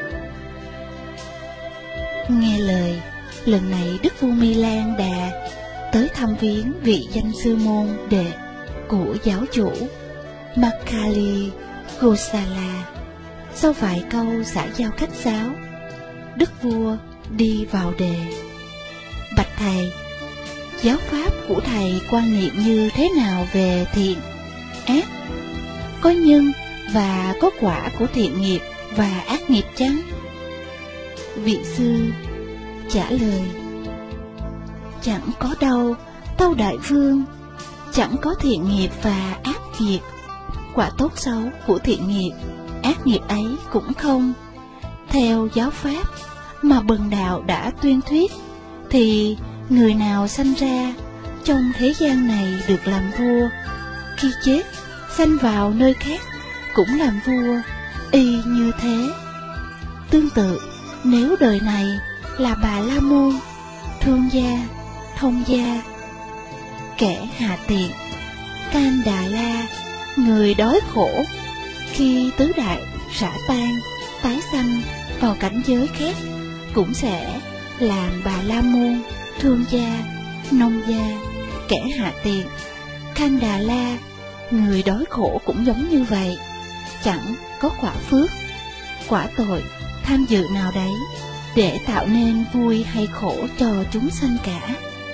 Nghe lời, lần này đức vua Mi Lan Đà tới thăm viếng vị danh sư môn đệ của giáo chủ Makkhali Gosala. Sau vài câu xã giao khách sáo, đức vua đi vào đề: bạch thầy, giáo pháp của thầy quan niệm như thế nào về thiện, ác? Có nhân và có quả của thiện nghiệp và ác nghiệp chăng? Vị sư trả lời: chẳng có đâu, tâu đại vương. Chẳng có thiện nghiệp và ác nghiệp. Quả tốt xấu của thiện nghiệp, ác nghiệp ấy cũng không. Theo giáo pháp mà bần đạo đã tuyên thuyết, thì người nào sanh ra trong thế gian này được làm vua, khi chết sanh vào nơi khác cũng làm vua, y như thế. Tương tự, nếu đời này là Bà La Môn, Thương Gia, Thông Gia, kẻ hạ tiện, Can Đà La, người đói khổ, khi tứ đại rã tan, tái sanh vào cảnh giới khác, cũng sẽ làm Bà La Môn, Thương Gia, Nông Gia, kẻ hạ tiện. Can Đà La, người đói khổ cũng giống như vậy, chẳng có quả phước, quả tội, tham dự nào đấy để tạo nên vui hay khổ cho chúng sanh cả.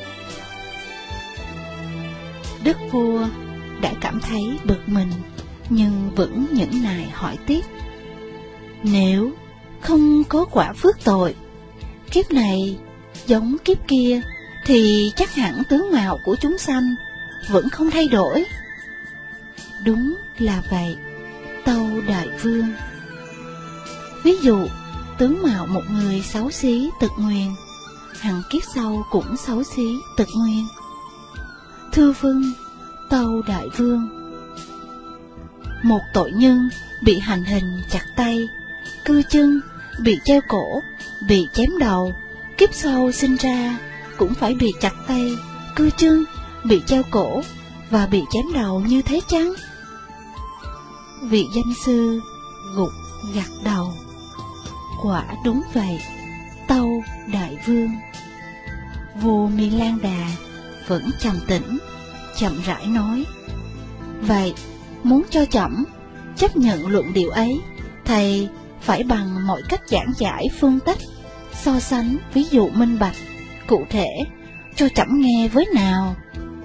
Đức vua đã cảm thấy bực mình, nhưng vẫn nhẫn nại hỏi tiếp: nếu không có quả phước tội, kiếp này giống kiếp kia, thì chắc hẳn tướng mạo của chúng sanh vẫn không thay đổi. Đúng là vậy, tâu đại vương. Ví dụ, tướng mạo một người xấu xí tật nguyền, hằng kiếp sau cũng xấu xí tật nguyền. Thưa vâng, tâu đại vương. Một tội nhân bị hành hình chặt tay, cưa chân, bị treo cổ, bị chém đầu, kiếp sau sinh ra cũng phải bị chặt tay, cưa chân, bị treo cổ và bị chém đầu như thế chăng? Vị danh sư gục gật đầu: quả đúng vậy, tâu đại vương. Vua Mi Lan Đà vẫn trầm tĩnh, chậm rãi nói: vậy muốn cho trẫm chấp nhận luận điệu ấy, thầy phải bằng mọi cách giảng giải phân tích, so sánh ví dụ minh bạch, cụ thể cho trẫm nghe với nào.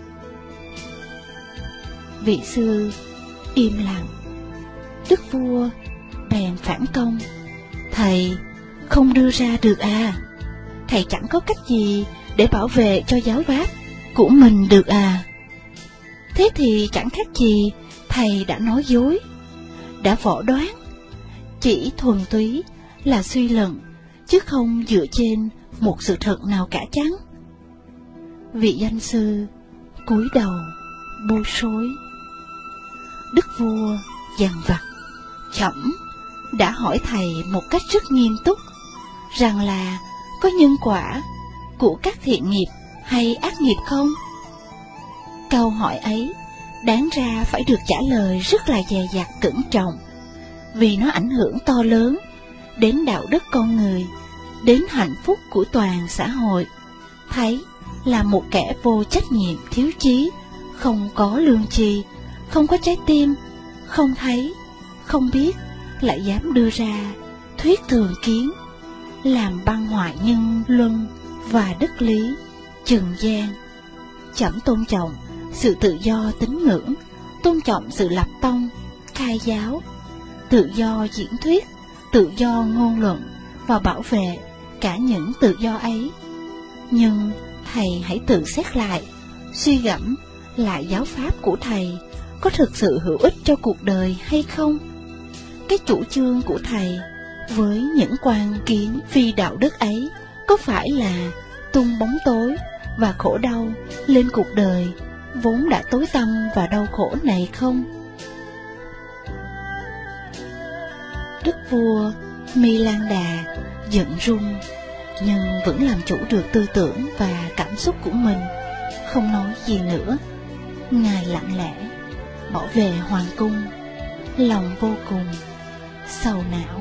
Vị sư im lặng. Đức vua bèn phản công: thầy không đưa ra được à? Thầy chẳng có cách gì để bảo vệ cho giáo pháp của mình được à? Thế thì chẳng khác gì thầy đã nói dối, đã võ đoán, chỉ thuần túy là suy luận, chứ không dựa trên một sự thật nào cả chăng? Vị danh sư cúi đầu bối rối. Đức vua dằn vặt: trẫm đã hỏi thầy một cách rất nghiêm túc rằng là có nhân quả của các thiện nghiệp hay ác nghiệp không? Câu hỏi ấy đáng ra phải được trả lời rất là dè dặt cẩn trọng, vì nó ảnh hưởng to lớn đến đạo đức con người, đến hạnh phúc của toàn xã hội. Thấy là một kẻ vô trách nhiệm, thiếu chí, không có lương tri, không có trái tim, không thấy, không biết, lại dám đưa ra thuyết thường kiến, làm băng hoại nhân luân và đức lý trần gian. Chậm tôn trọng sự tự do tín ngưỡng, tôn trọng sự lập tông, khai giáo, tự do diễn thuyết, tự do ngôn luận và bảo vệ cả những tự do ấy. Nhưng thầy hãy tự xét lại, suy gẫm lại giáo pháp của thầy có thực sự hữu ích cho cuộc đời hay không? Cái chủ trương của thầy với những quan kiến phi đạo đức ấy có phải là tung bóng tối và khổ đau lên cuộc đời vốn đã tối tăm và đau khổ này không? Đức vua Milan-đà giận run nhưng vẫn làm chủ được tư tưởng và cảm xúc của mình, không nói gì nữa. Ngài lặng lẽ bỏ về hoàng cung, lòng vô cùng sầu não.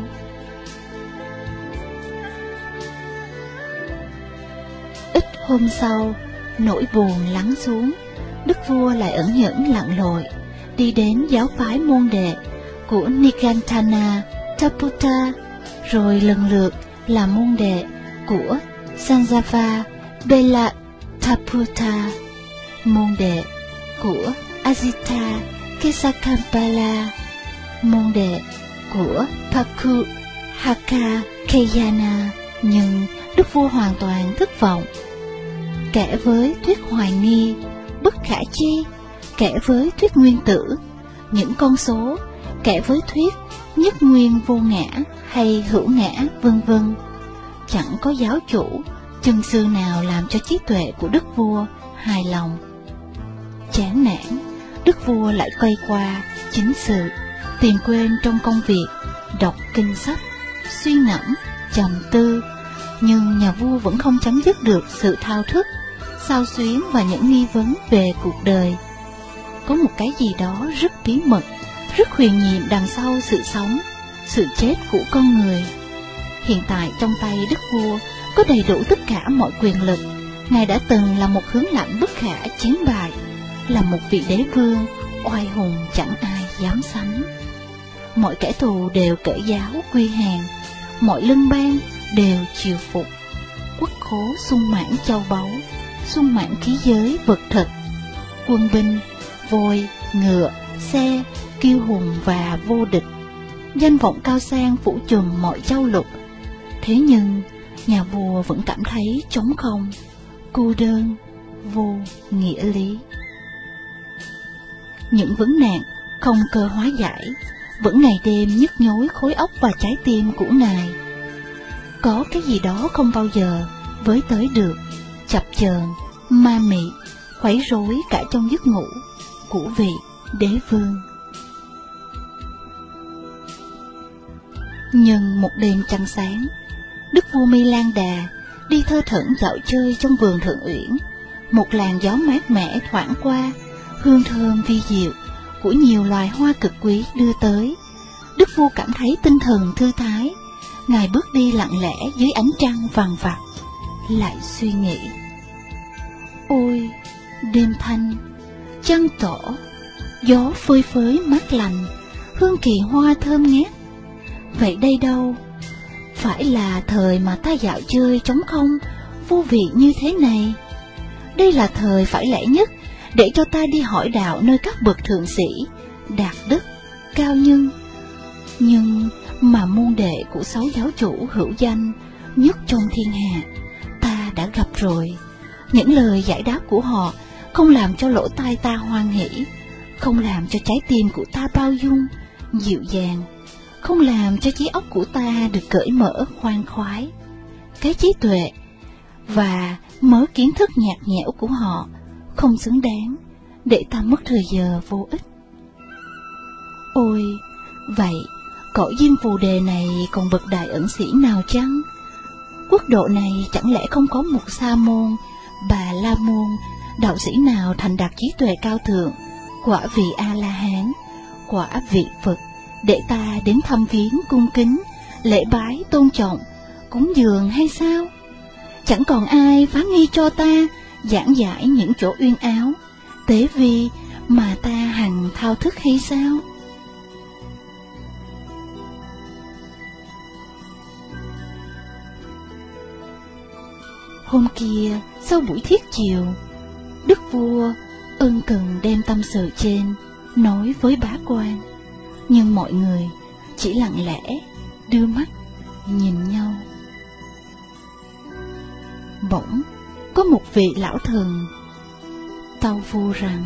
Ít hôm sau, nỗi buồn lắng xuống, đức vua lại ẩn nhẫn lặn lội đi đến giáo phái môn đệ của Nikantana Taputta, rồi lần lượt là môn đệ của Sanjava Bela Taputta, môn đệ của Ajita Kesakampala, môn đệ của Paku Haka Keyana. Nhưng đức vua hoàn toàn thất vọng. Kẻ với thuyết hoài nghi, bất khả chi, kẻ với thuyết nguyên tử, những con số, kẻ với thuyết nhất nguyên vô ngã hay hữu ngã, vân vân. Chẳng có giáo chủ, chân sư nào làm cho trí tuệ của đức vua hài lòng. Chán nản, đức vua lại quay qua chính sự, tìm quên trong công việc, đọc kinh sách, suy ngẫm, trầm tư. Nhưng nhà vua vẫn không chấm dứt được sự thao thức, xao xuyến và những nghi vấn về cuộc đời. Có một cái gì đó rất bí mật, rất huyền nhiệm đằng sau sự sống, sự chết của con người. Hiện tại trong tay đức vua có đầy đủ tất cả mọi quyền lực. Ngài đã từng là một hướng lãnh bất khả chiến bại, là một vị đế vương oai hùng chẳng ai dám sánh. Mọi kẻ thù đều cởi giáo quy hàng, mọi lưng bang đều chiều phục. Quốc khố sung mãn châu báu, sung mãn khí giới vật thực, quân binh, voi, ngựa, xe, kiêu hùng và vô địch. Danh vọng cao sang phủ trùm mọi châu lục. Thế nhưng nhà vua vẫn cảm thấy trống không, cô đơn, vô nghĩa lý. Những vấn nạn không cơ hóa giải vẫn ngày đêm nhức nhối khối óc và trái tim của ngài. Có cái gì đó không bao giờ với tới được, chập chờn, ma mị, khuấy rối cả trong giấc ngủ của vị đế vương. Nhưng một đêm trăng sáng, đức vua Milan-đà đi thơ thẩn dạo chơi trong vườn Thượng Uyển. Một làn gió mát mẻ thoảng qua, hương thơm vi diệu của nhiều loài hoa cực quý đưa tới. Đức vua cảm thấy tinh thần thư thái. Ngài bước đi lặng lẽ dưới ánh trăng vàng vặc, lại suy nghĩ. Ôi, đêm thanh, trăng tỏ, gió phơi phới mát lành, hương kỳ hoa thơm ngát. Vậy đây đâu phải là thời mà ta dạo chơi trống không, vô vị như thế này? Đây là thời phải lẽ nhất để cho ta đi hỏi đạo nơi các bậc thượng sĩ, đạt đức, cao nhân. Nhưng mà môn đệ của sáu giáo chủ hữu danh nhất trong thiên hạ ta đã gặp rồi. Những lời giải đáp của họ không làm cho lỗ tai ta hoan hỷ, không làm cho trái tim của ta bao dung, dịu dàng, không làm cho trí óc của ta được cởi mở khoan khoái. Cái trí tuệ và mớ kiến thức nhạt nhẽo của họ không xứng đáng để ta mất thời giờ vô ích. Ôi, vậy cõi diêm phù đề này còn bậc đại ẩn sĩ nào chăng? Quốc độ này chẳng lẽ không có một Sa môn, Bà La môn, đạo sĩ nào thành đạt trí tuệ cao thượng, quả vị A-la-hán, quả vị Phật, để ta đến thăm viếng cung kính, lễ bái tôn trọng, cúng dường hay sao? Chẳng còn ai phá nghi cho ta, giảng giải những chỗ uyên áo, tế vi mà ta hằng thao thức hay sao? Hôm kia, sau buổi thiết chiều, đức vua ân cần đem tâm sự trên nói với bá quan, nhưng mọi người chỉ lặng lẽ đưa mắt nhìn nhau. Bỗng có một vị lão thần tâu vua rằng,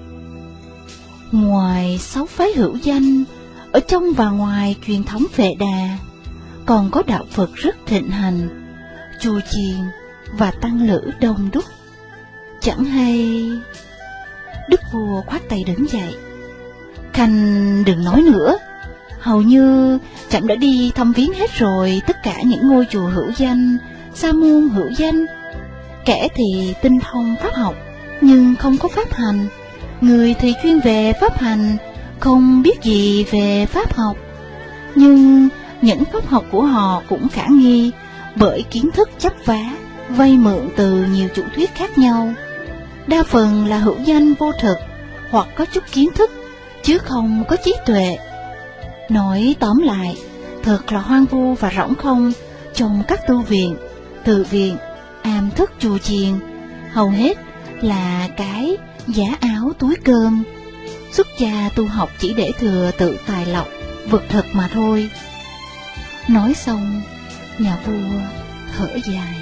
ngoài sáu phái hữu danh, ở trong và ngoài truyền thống Vệ Đà, còn có đạo Phật rất thịnh hành, chùa chiền và tăng lữ đông đúc. Chẳng hay... Đức vua khoát tay đứng dậy. Khanh đừng nói nữa, hầu như trẫm đã đi thăm viếng hết rồi tất cả những ngôi chùa hữu danh, sa môn hữu danh. Kẻ thì tinh thông pháp học nhưng không có pháp hành, người thì chuyên về pháp hành, không biết gì về pháp học. Nhưng những pháp học của họ cũng khả nghi bởi kiến thức chấp vá, vay mượn từ nhiều chủ thuyết khác nhau. Đa phần là hữu danh vô thực, hoặc có chút kiến thức chứ không có trí tuệ. Nói tóm lại, thật là hoang vu và rỗng không trong các tu viện, tự viện, am thức chùa chiền, hầu hết là cái giá áo túi cơm. Xuất gia tu học chỉ để thừa tự tài lộc, vật thực mà thôi. Nói xong, nhà vua thở dài.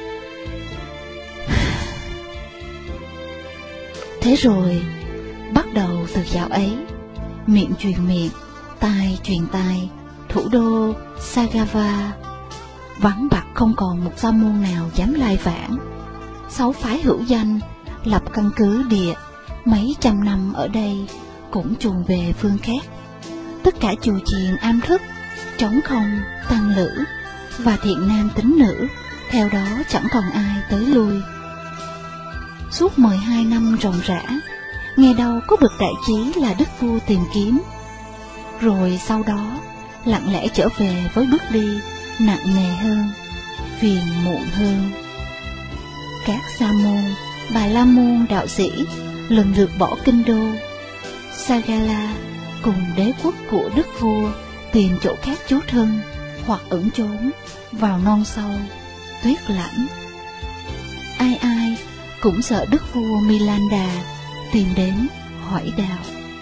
Thế rồi, bắt đầu từ dạo ấy, miệng truyền miệng, tai truyền tai, thủ đô Sagava vắng bặt, không còn một sa môn nào dám lai vãng. Sáu phái hữu danh lập căn cứ địa mấy trăm năm ở đây cũng chuồn về phương khác. Tất cả chùa chiền am thức trống không, tăng lữ và thiện nam tín nữ theo đó chẳng còn ai tới lui. Suốt mười hai năm ròng rã, nghe đâu có bậc đại trí là đức vua tìm kiếm, rồi sau đó lặng lẽ trở về với bước đi nặng nề hơn, phiền muộn hơn. Các sa môn, bà la môn đạo sĩ lần lượt bỏ kinh đô Sagala cùng đế quốc của đức vua tìm chỗ khác trú thân hoặc ẩn trốn vào non sâu tuyết lạnh. Ai ai cũng sợ đức vua Milanda tìm đến hỏi đạo.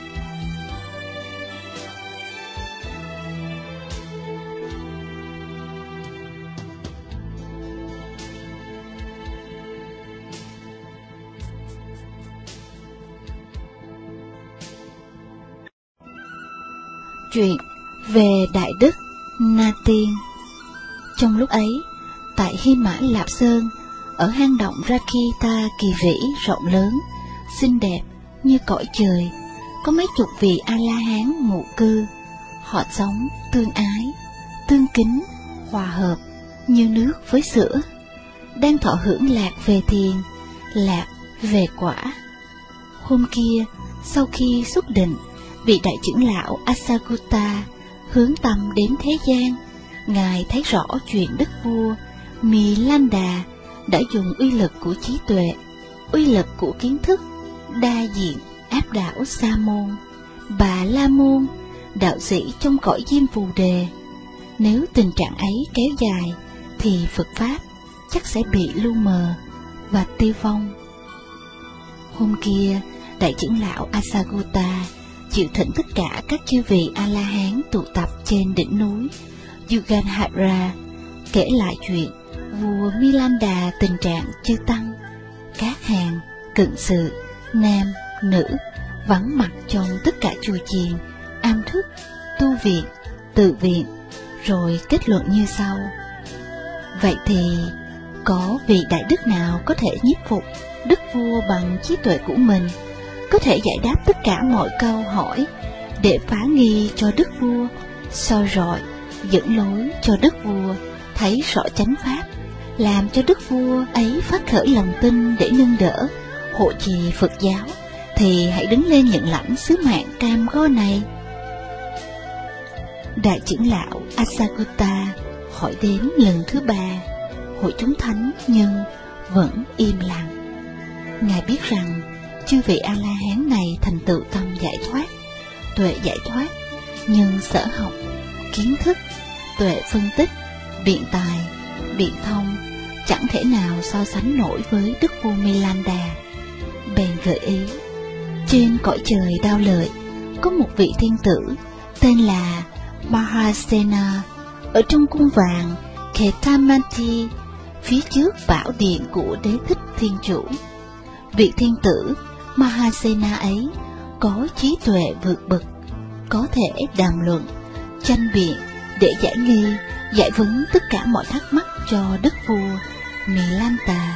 Chuyện về Đại Đức Na Tiên. Trong lúc ấy, tại Hy Mã Lạp Sơn, ở hang động Rakita kỳ vĩ rộng lớn, xinh đẹp như cõi trời, có mấy chục vị A-la-hán ngụ cư. Họ sống tương ái, tương kính, hòa hợp như nước với sữa, đang thọ hưởng lạc về thiền, lạc về quả. Hôm kia, sau khi xuất định, vị đại trưởng lão Asagutta hướng tâm đến thế gian. Ngài thấy rõ chuyện đức vua Milanda đã dùng uy lực của trí tuệ, uy lực của kiến thức đa diện áp đảo sa môn, bà la môn, đạo sĩ trong cõi diêm phù đề. Nếu tình trạng ấy kéo dài thì Phật pháp chắc sẽ bị lu mờ và tiêu vong. Hôm kia, đại trưởng lão Asagutta chịu thỉnh tất cả các chư vị A-la-hán tụ tập trên đỉnh núi Yuganhara, kể lại chuyện vua Milanda tình trạng chư tăng, các hàng cận sự, nam, nữ vắng mặt trong tất cả chùa chiền, am thức, tu viện, tự viện, rồi kết luận như sau. Vậy thì, có vị đại đức nào có thể nhiếp phục đức vua bằng trí tuệ của mình, có thể giải đáp tất cả mọi câu hỏi để phá nghi cho đức vua, soi rọi, dẫn lối cho đức vua thấy rõ chánh pháp, làm cho đức vua ấy phát khởi lòng tin để nâng đỡ, hộ trì Phật giáo, thì hãy đứng lên nhận lãnh sứ mạng cam go này. Đại trưởng lão Asakutta hỏi đến lần thứ ba, hội chúng thánh nhưng vẫn im lặng. Ngài biết rằng chư vị A-la-hán này thành tựu tâm giải thoát, tuệ giải thoát, nhưng sở học, kiến thức, tuệ phân tích, biện tài, biện thông chẳng thể nào so sánh nổi với đức vua Milanda. Bèn gợi ý, trên cõi trời Đao Lợi có một vị thiên tử tên là Mahasena ở trong cung vàng Ketamanti, phía trước bảo điện của Đế Thích Thiên Chủ. Vị thiên tử Mahasena ấy có trí tuệ vượt bậc, có thể đàm luận, tranh biện để giải nghi, giải vấn tất cả mọi thắc mắc cho đức vua Milanda.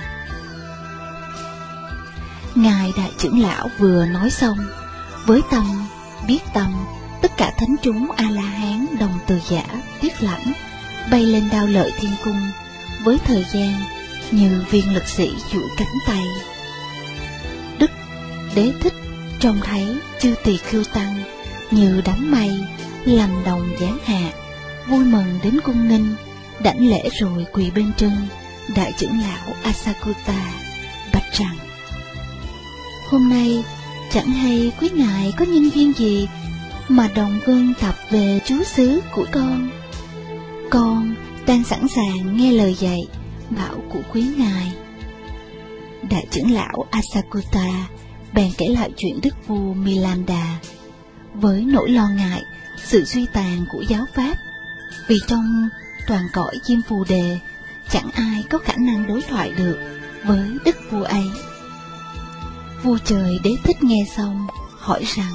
Ngài đại trưởng lão vừa nói xong, với tâm biết tâm, tất cả thánh chúng A-la-hán đồng từ giả tiết lãnh, bay lên Đao Lợi Thiên Cung với thời gian như viên lực sĩ duỗi cánh tay. Đức Đế Thích trông thấy chư tỳ khưu tăng như đám mây lành đồng giáng hạ, vui mừng đến cung nghinh, đảnh lễ rồi quỳ bên chân đại trưởng lão Asakutta, bạch rằng: hôm nay chẳng hay quý ngài có nhân duyên gì mà đồng vâng tập về chúa xứ của con. Con đang sẵn sàng nghe lời dạy bảo của quý ngài. Đại trưởng lão Asakutta bèn kể lại chuyện đức vua Milanda, với nỗi lo ngại sự suy tàn của giáo pháp, vì trong toàn cõi Diêm Phù Đề chẳng ai có khả năng đối thoại được với đức vua ấy. Vua trời Đế Thích nghe xong hỏi rằng: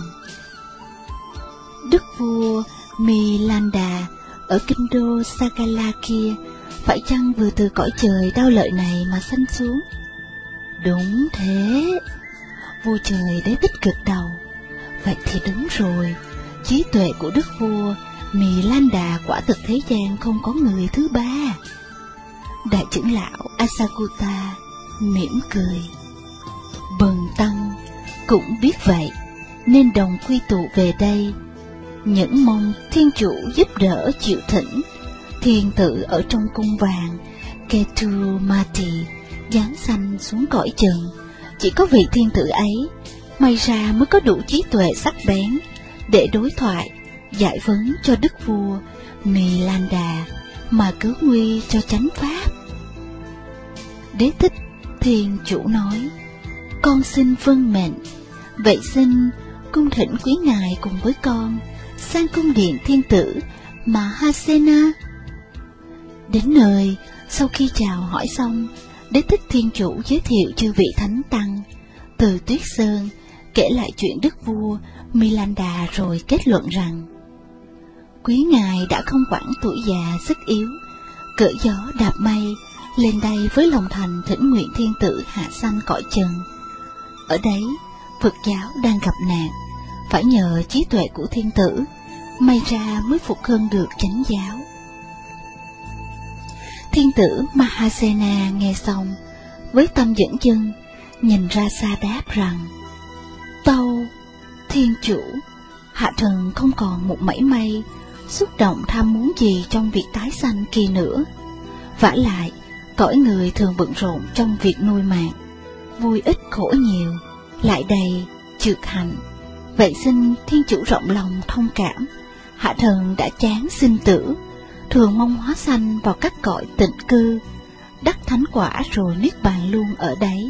đức vua Milanda ở kinh đô Sakala kia phải chăng vừa từ cõi trời Đao Lợi này mà sanh xuống? Đúng thế. Vua trời Đế Thích gật đầu. Vậy thì đúng rồi, trí tuệ của đức vua Milanda quả thực thế gian không có người thứ ba. Đại trưởng lão Asakutta mỉm cười. Bần tăng cũng biết vậy, nên đồng quy tụ về đây, những mong thiên chủ giúp đỡ chịu thỉnh thiên tử ở trong cung vàng Ketumati giáng sanh xuống cõi trần. Chỉ có vị thiên tử ấy may ra mới có đủ trí tuệ sắc bén để đối thoại, giải vấn cho đức vua Milanda mà cứu nguy cho chánh pháp. Đế Thích Thiên Chủ nói: con xin vâng mệnh. Vậy xin cung thỉnh quý ngài cùng với con sang cung điện thiên tử Mahasena. Đến nơi, sau khi chào hỏi xong, Đế Thích Thiên Chủ giới thiệu chư vị thánh tăng từ Tuyết Sơn, kể lại chuyện đức vua Milanda, rồi kết luận rằng: quý ngài đã không quản tuổi già sức yếu, cởi gió đạp mây lên đây với lòng thành thỉnh nguyện thiên tử hạ sanh cõi trần. Ở đấy Phật giáo đang gặp nạn, phải nhờ trí tuệ của thiên tử, may ra mới phục hưng được chánh giáo. Thiên tử Mahasena nghe xong, với tâm dẫn chân, nhìn ra xa đáp rằng: tâu thiên chủ, hạ thần không còn một mảy may xúc động tham muốn gì trong việc tái sanh kia nữa. Vả lại, cõi người thường bận rộn trong việc nuôi mạng, vui ít khổ nhiều, lại đầy trược hạnh. Vậy xin thiên chủ rộng lòng thông cảm, hạ thần đã chán sinh tử, thường mong hóa sanh vào các cõi tịnh cư, đắc thánh quả rồi niết bàn luôn ở đấy.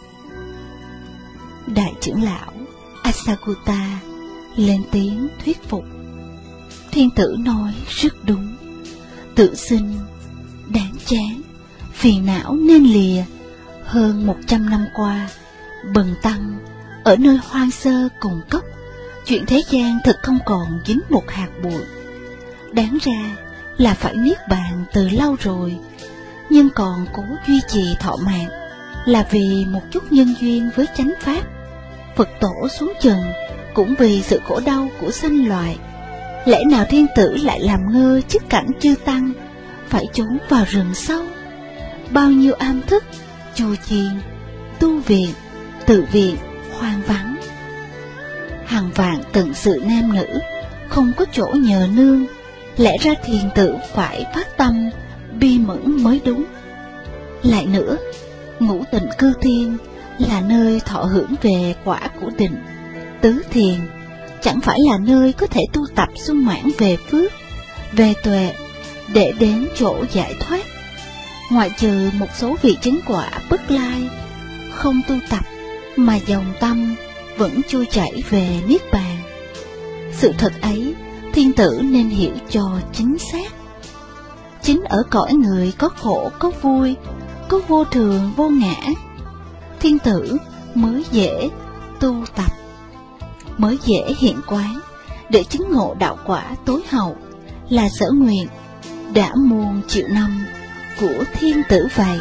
Đại trưởng lão Asakutta lên tiếng thuyết phục. Thiên tử nói rất đúng, tự sinh đáng chán, phiền não nên lìa. Hơn một trăm năm qua, bần tăng ở nơi hoang sơ cùng cốc, chuyện thế gian thực không còn dính một hạt bụi. Đáng ra là phải niết bàn từ lâu rồi, nhưng còn cố duy trì thọ mạng là vì một chút nhân duyên với chánh pháp. Phật tổ xuống trần cũng vì sự khổ đau của sanh loài. Lẽ nào thiên tử lại làm ngơ trước cảnh chư tăng, phải trốn vào rừng sâu? bao nhiêu am thức, chùa chiền, tu viện, tự viện hoang vắng. Hàng vạn tận sự nam nữ không có chỗ nhờ nương, lẽ ra thiền tử phải phát tâm bi mẫn mới đúng. Lại nữa, ngũ tịnh cư thiên là nơi thọ hưởng về quả của định, tứ thiền chẳng phải là nơi có thể tu tập sung mãn về phước, về tuệ để đến chỗ giải thoát. Ngoại trừ một số vị chứng quả bất lai, không tu tập mà dòng tâm vẫn trôi chảy về niết bàn. Sự thật ấy thiên tử nên hiểu cho chính xác. Chính ở cõi người có khổ có vui, có vô thường vô ngã, thiên tử mới dễ tu tập, mới dễ hiện quán để chứng ngộ đạo quả tối hậu là sở nguyện đã muôn triệu năm của thiên tử vậy.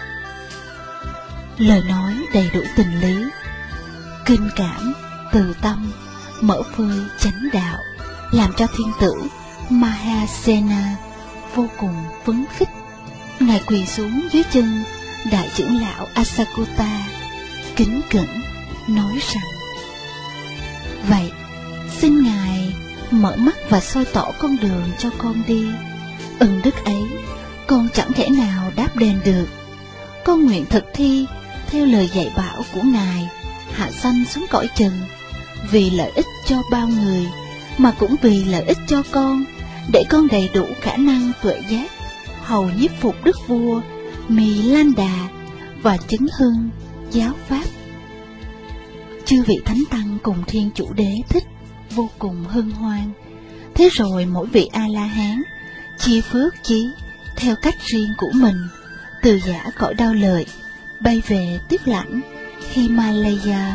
Lời nói đầy đủ tình lý, kinh cảm, từ tâm, mở phơi chánh đạo, làm cho thiên tử Mahasena vô cùng phấn khích. Ngài quỳ xuống dưới chân đại trưởng lão Asakota, kính cẩn nói rằng: vậy xin ngài mở mắt và soi tỏ con đường cho con đi. Ân đức ấy con chẳng thể nào đáp đền được. Con nguyện thực thi theo lời dạy bảo của ngài, hạ sanh xuống cõi trần, vì lợi ích cho bao người, mà cũng vì lợi ích cho con, để con đầy đủ khả năng tuệ giác, hầu nhiếp phục đức vua Mì Lan Đà và chứng hưng giáo pháp. Chư vị thánh tăng cùng thiên chủ đế thích vô cùng hân hoan. Thế rồi mỗi vị A La Hán chia phước chí theo cách riêng của mình, từ giã cõi đau lợi bay về tiếp lãnh Himalaya.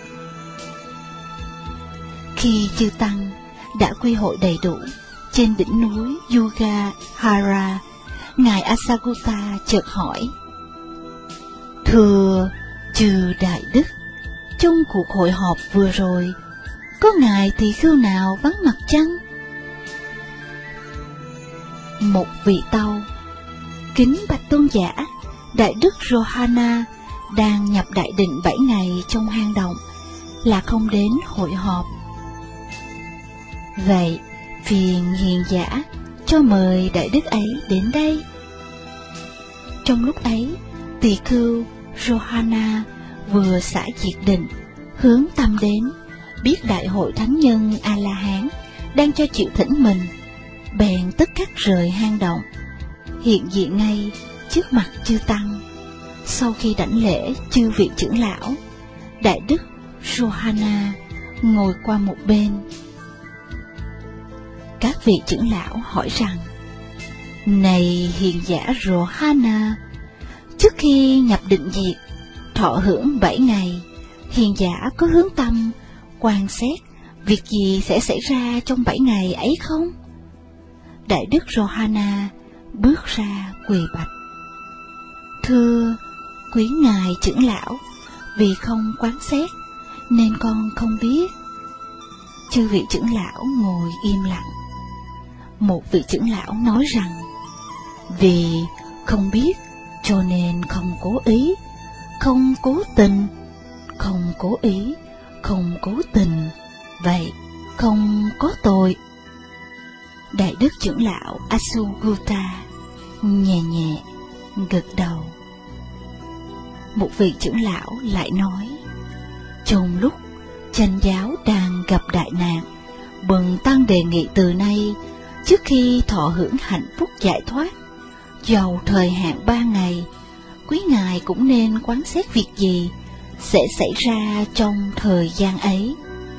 Khi chư tăng đã quy hội đầy đủ trên đỉnh núi Yugahara, ngài Asagota chợt hỏi: thưa chư đại đức, trong cuộc hội họp vừa rồi có ngài tỳ khưu nào vắng mặt chăng? Một vị tâu: kính bạch tôn giả, đại đức Rohana đang nhập đại định bảy ngày trong hang động, là không đến hội họp. Vậy phiền hiền giả cho mời đại đức ấy đến đây. Trong lúc ấy, tỳ khưu Rohana vừa xả diệt định, hướng tâm đến, biết đại hội thánh nhân A La Hán đang cho chịu thỉnh mình, bèn tức khắc rời hang động, hiện diện ngay trước mặt chư tăng. Sau khi đảnh lễ chư vị trưởng lão, đại đức Rohana ngồi qua một bên. Các vị trưởng lão hỏi rằng: này hiền giả Rohana, trước khi nhập định diệt, thọ hưởng bảy ngày, hiền giả có hướng tâm quan sát việc gì sẽ xảy ra trong bảy ngày ấy không? Đại đức Rohana bước ra quỳ bạch: thưa quý ngài trưởng lão, vì không quán xét nên con không biết. Chư vị trưởng lão ngồi im lặng. Một vị trưởng lão nói rằng: vì không biết cho nên không cố ý, không cố tình, không cố ý, không cố tình, vậy không có tội. Đại đức trưởng lão Asugutta nhẹ nhẹ gật đầu. Một vị trưởng lão lại nói: trong lúc chánh giáo đang gặp đại nạn, bần tăng đề nghị từ nay, trước khi thọ hưởng hạnh phúc giải thoát, dầu thời hạn ba ngày, quý ngài cũng nên quán xét việc gì sẽ xảy ra trong thời gian ấy.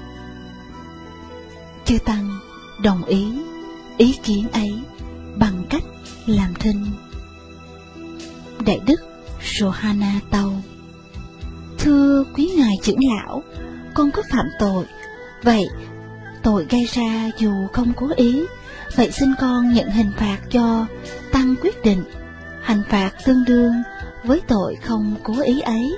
Chư tăng đồng ý ý kiến ấy bằng cách làm thinh. Đại đức Rohana tâu: thưa quý ngài trưởng lão, con có phạm tội, vậy tội gây ra dù không cố ý, vậy xin con nhận hình phạt cho tăng quyết định, hình phạt tương đương với tội không cố ý ấy.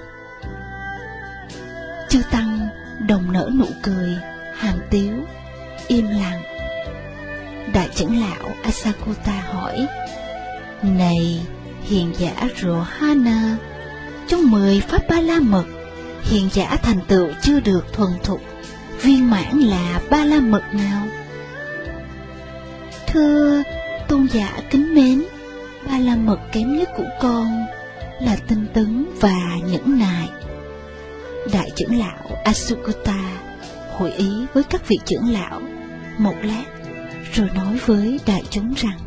Chư tăng đồng nở nụ cười hàm tiếu, im lặng. Đại trưởng lão Asakota hỏi: này hiền giả Rohana. Trong mười pháp Ba La Mật, hiền giả thành tựu chưa được thuần thục, viên mãn là Ba La Mật nào? Thưa tôn giả kính mến, Ba La Mật kém nhất của con là tinh tấn và nhẫn nại. Đại trưởng lão Asukutta hội ý với các vị trưởng lão một lát, rồi nói với đại chúng rằng: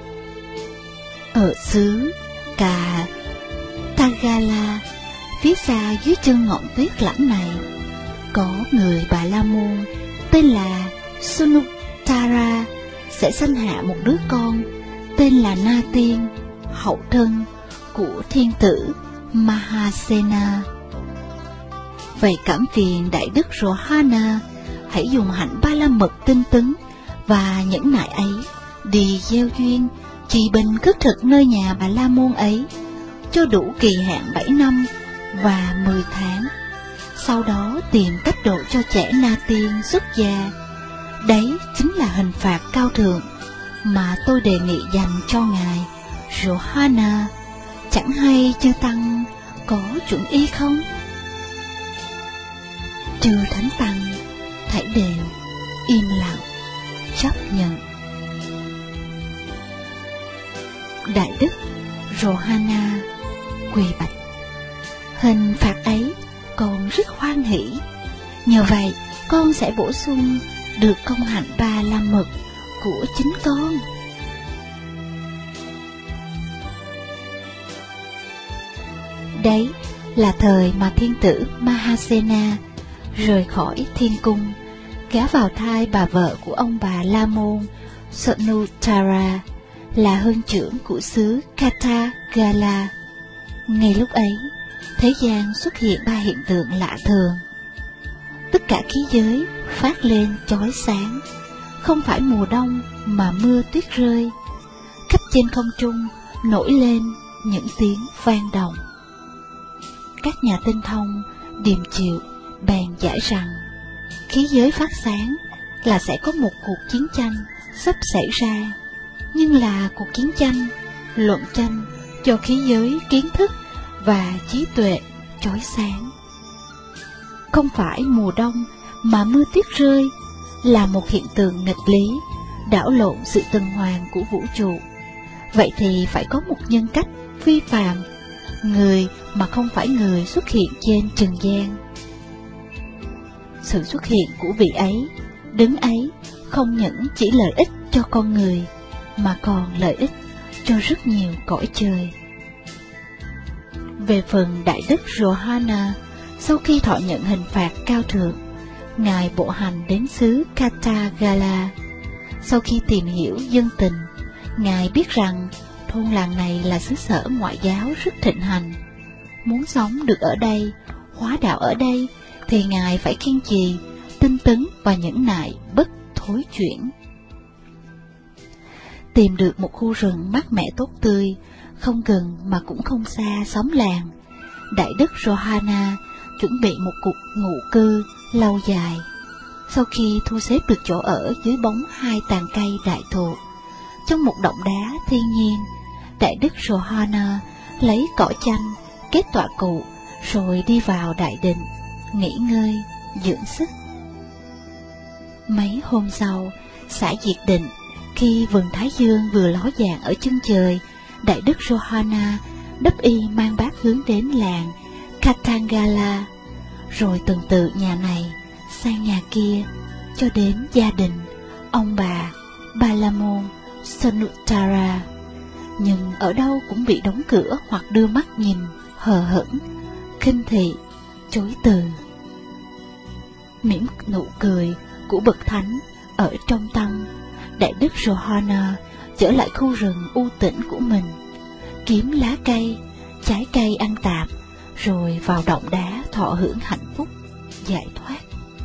ở xứ Cà Tagala, phía xa dưới chân ngọn tuyết lãnh này, có người Bà La Môn tên là Sunuttara sẽ sanh hạ một đứa con tên là Na Tiên, hậu thân của thiên tử Mahasena. Vậy cảm phiền đại đức Rohana hãy dùng hạnh Ba La Mật tinh tấn và nhẫn nại ấy đi gieo duyên trì bình khất thực nơi nhà Bà La Môn ấy cho đủ kỳ hạn bảy năm và mười tháng. Sau đó tìm cách độ cho trẻ Na Tiên xuất gia. Đấy chính là hình phạt cao thượng mà tôi đề nghị dành cho ngài Rohana. Chẳng hay chư tăng có chuẩn ý không? Chư thánh tăng thảy đều im lặng chấp nhận. Đại đức Rohana quỳ bạch: hình phạt ấy con rất hoan hỷ, nhờ vậy con sẽ bổ sung được công hạnh Ba La Mật của chính con. Đấy là thời mà thiên tử Mahasena rời khỏi thiên cung, gả vào thai bà vợ của ông Bà La Môn Sunuttara, là hơn trưởng của xứ Katagala. Ngay lúc ấy, thế gian xuất hiện ba hiện tượng lạ thường. Tất cả khí giới phát lên chói sáng, không phải mùa đông mà mưa tuyết rơi. Khắp trên không trung nổi lên những tiếng vang động. Các nhà tinh thông điềm chịu bèn giải rằng khí giới phát sáng là sẽ có một cuộc chiến tranh sắp xảy ra, nhưng là cuộc chiến tranh luận tranh cho khí giới kiến thức và trí tuệ chói sáng. Không phải mùa đông mà mưa tuyết rơi là một hiện tượng nghịch lý, đảo lộn sự tuần hoàn của vũ trụ. Vậy thì phải có một nhân cách phi phàm, người mà không phải người xuất hiện trên trần gian. Sự xuất hiện của vị ấy, đứng ấy, không những chỉ lợi ích cho con người, mà còn lợi ích cho rất nhiều cõi trời. Về phần đại đức Rohana, sau khi thọ nhận hình phạt cao thượng, ngài bộ hành đến xứ Katagala. Sau khi tìm hiểu dân tình, ngài biết rằng thôn làng này là xứ sở ngoại giáo rất thịnh hành. Muốn sống được ở đây, hóa đạo ở đây, thì ngài phải kiên trì, tinh tấn và nhẫn nại bất thối chuyển. Tìm được một khu rừng mát mẻ tốt tươi, không gần mà cũng không xa xóm làng, đại đức Rohana chuẩn bị một cuộc ngụ cư lâu dài. Sau khi thu xếp được chỗ ở dưới bóng hai tàn cây đại thụ, trong một động đá thiên nhiên, đại đức Rohana lấy cỏ chanh kết tọa cụ, rồi đi vào đại định nghỉ ngơi dưỡng sức. Mấy hôm sau, xã Diệt Định, khi vầng thái dương vừa ló dạng ở chân trời, đại đức Rohana đắp y mang bát hướng đến làng Katagala, rồi từng từ nhà này sang nhà kia, cho đến gia đình ông bà Bà La Môn Sunuttara. Nhưng ở đâu cũng bị đóng cửa hoặc đưa mắt nhìn hờ hững, khinh thị, chối từ. Mỉm nụ cười của bậc thánh ở trong tâm, đại đức Rohana trở lại khu rừng u tĩnh của mình, kiếm lá cây, trái cây ăn tạm, rồi vào động đá thọ hưởng hạnh phúc giải thoát.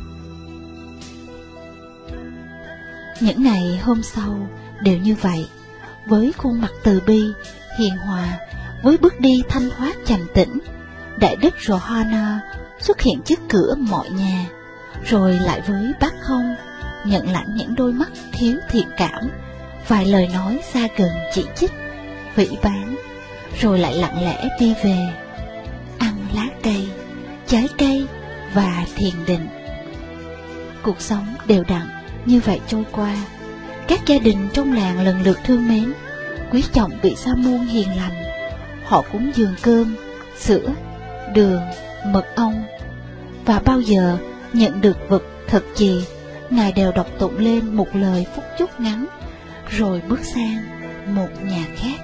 Những ngày hôm sau đều như vậy, với khuôn mặt từ bi, hiền hòa, với bước đi thanh thoát trầm tĩnh, đại đức Rohana xuất hiện trước cửa mọi nhà, rồi lại với bát không, nhận lãnh những đôi mắt thiếu thiện cảm, vài lời nói xa gần chỉ trích, phỉ báng, rồi lại lặng lẽ đi về, ăn lá cây, trái cây và thiền định. Cuộc sống đều đặn như vậy trôi qua. Các gia đình trong làng lần lượt thương mến, quý trọng vị sa môn hiền lành. Họ cúng dường cơm, sữa, đường, mật ong, và bao giờ nhận được vật thật gì, Ngài đều đọc tụng lên một lời phúc chúc ngắn, rồi bước sang một nhà khác.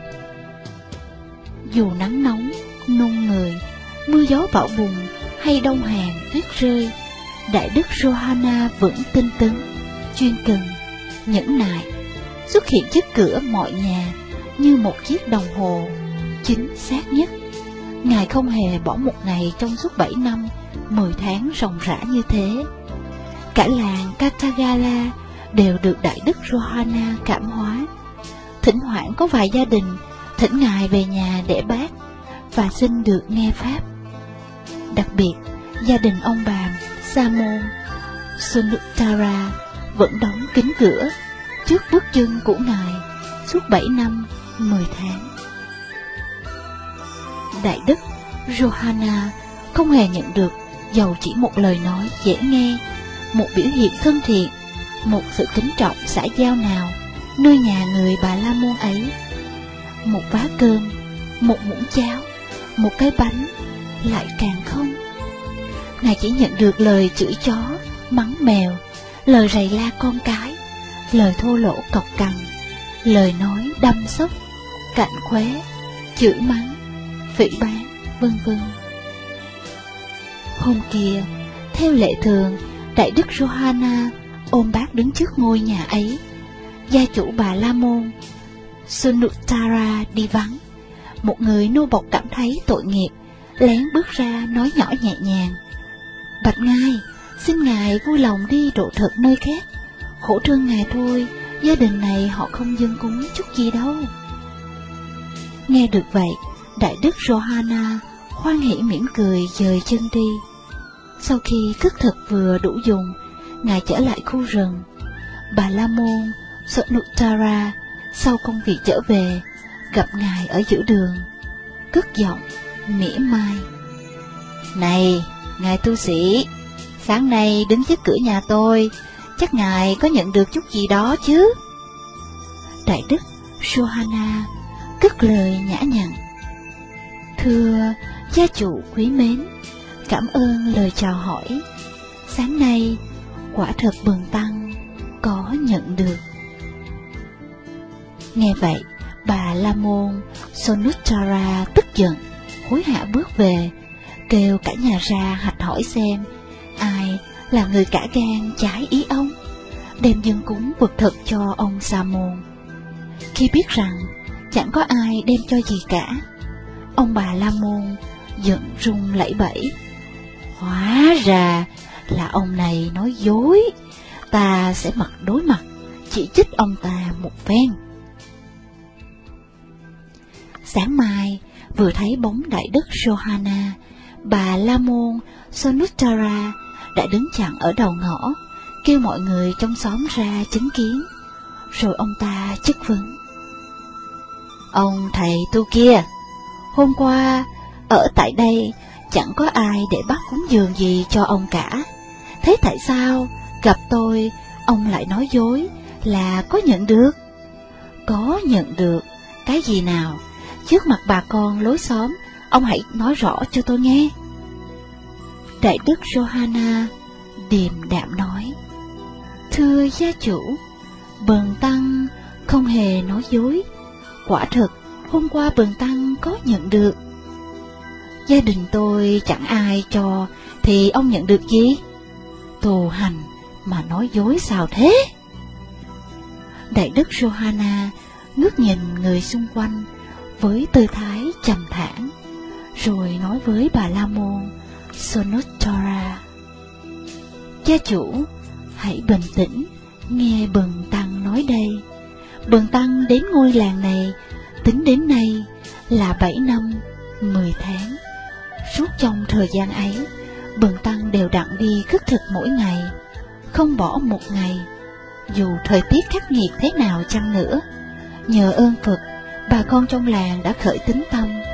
Dù nắng nóng, nung người, mưa gió bão bùng hay đông hàng tuyết rơi, Đại đức Johanna vẫn tinh tấn, chuyên cần, nhẫn nại, xuất hiện trước cửa mọi nhà như một chiếc đồng hồ chính xác nhất. Ngài không hề bỏ một ngày trong suốt bảy năm, mười tháng ròng rã như thế. Cả làng Katagala đều được Đại đức Johanna cảm hóa. Thỉnh thoảng có vài gia đình thỉnh Ngài về nhà để bác và xin được nghe Pháp. Đặc biệt, gia đình ông bà Sa môn Sunuttara vẫn đóng kín cửa trước bước chân của Ngài suốt bảy năm, mười tháng. Đại đức Johanna không hề nhận được dầu chỉ một lời nói dễ nghe, một biểu hiện thân thiện, một sự kính trọng xã giao nào nơi nhà người Bà La Môn ấy. Một vá cơm, một muỗng cháo, một cái bánh, lại càng không. Ngài chỉ nhận được lời chửi chó, mắng mèo, lời rầy la con cái, lời thô lỗ cọc cằn, lời nói đâm sốc, cạnh khóe, chửi mắng, phỉ báng, vân vân. Hôm kia, theo lệ thường, Đại đức Johanna ôm bát đứng trước ngôi nhà ấy. Gia chủ Bà La Môn Sunuttara đi vắng. Một người nô bộc cảm thấy tội nghiệp, lén bước ra nói nhỏ nhẹ nhàng: "Bạch ngài, xin ngài vui lòng đi độ thực nơi khác. Khổ thương ngài thôi, gia đình này họ không dâng cúng chút gì đâu." Nghe được vậy, Đại đức Johanna hoan hỉ mỉm cười dời chân đi. Sau khi cất thực vừa đủ dùng, Ngài trở lại khu rừng. Bà La Môn Sunuttara sau công việc trở về, gặp Ngài ở giữa đường, cất giọng mỉa mai: "Này, ngài tu sĩ, sáng nay đứng trước cửa nhà tôi, chắc ngài có nhận được chút gì đó chứ?" Đại đức Johanna cất lời nhã nhặn: "Thưa gia chủ quý mến, cảm ơn lời chào hỏi. Sáng nay quả thật bần tăng có nhận được." Nghe vậy, bà La Môn Sunuttara tức giận, hối hả bước về, kêu cả nhà ra hạch hỏi xem ai là người cả gan trái ý ông, đem dâng cúng vật thực cho ông Sa môn. Khi biết rằng chẳng có ai đem cho gì cả, ông bà La Môn giận run lẩy bẩy: "Hóa ra là ông này nói dối, ta sẽ mặt đối mặt chỉ trích ông ta một phen." Sáng mai, vừa thấy bóng Đại đức Johanna, bà La Môn Sunuttara đã đứng chặn ở đầu ngõ, kêu mọi người trong xóm ra chứng kiến. Rồi ông ta chất vấn: "Ông thầy tu kia, hôm qua ở tại đây chẳng có ai để bắt cúng dường gì cho ông cả. Thế tại sao gặp tôi ông lại nói dối là có nhận được?" "Có nhận được cái gì nào? Trước mặt bà con lối xóm, ông hãy nói rõ cho tôi nghe." Đại đức Johanna điềm đạm nói: "Thưa gia chủ, bần tăng không hề nói dối. Quả thực hôm qua bần tăng có nhận được." "Gia đình tôi chẳng ai cho thì ông nhận được gì? Tù hành mà nói dối sao thế?" Đại đức Johanna ngước nhìn người xung quanh với tư thái trầm thản, rồi nói với bà La Môn Sunuttara: "Gia chủ, hãy bình tĩnh nghe bần tăng nói đây. Bần tăng đến ngôi làng này tính đến nay là bảy năm, mười tháng. Suốt trong thời gian ấy, bần tăng đều đặn đi khất thực mỗi ngày, không bỏ một ngày, dù thời tiết khắc nghiệt thế nào chăng nữa. Nhờ ơn Phật, bà con trong làng đã khởi tín tâm,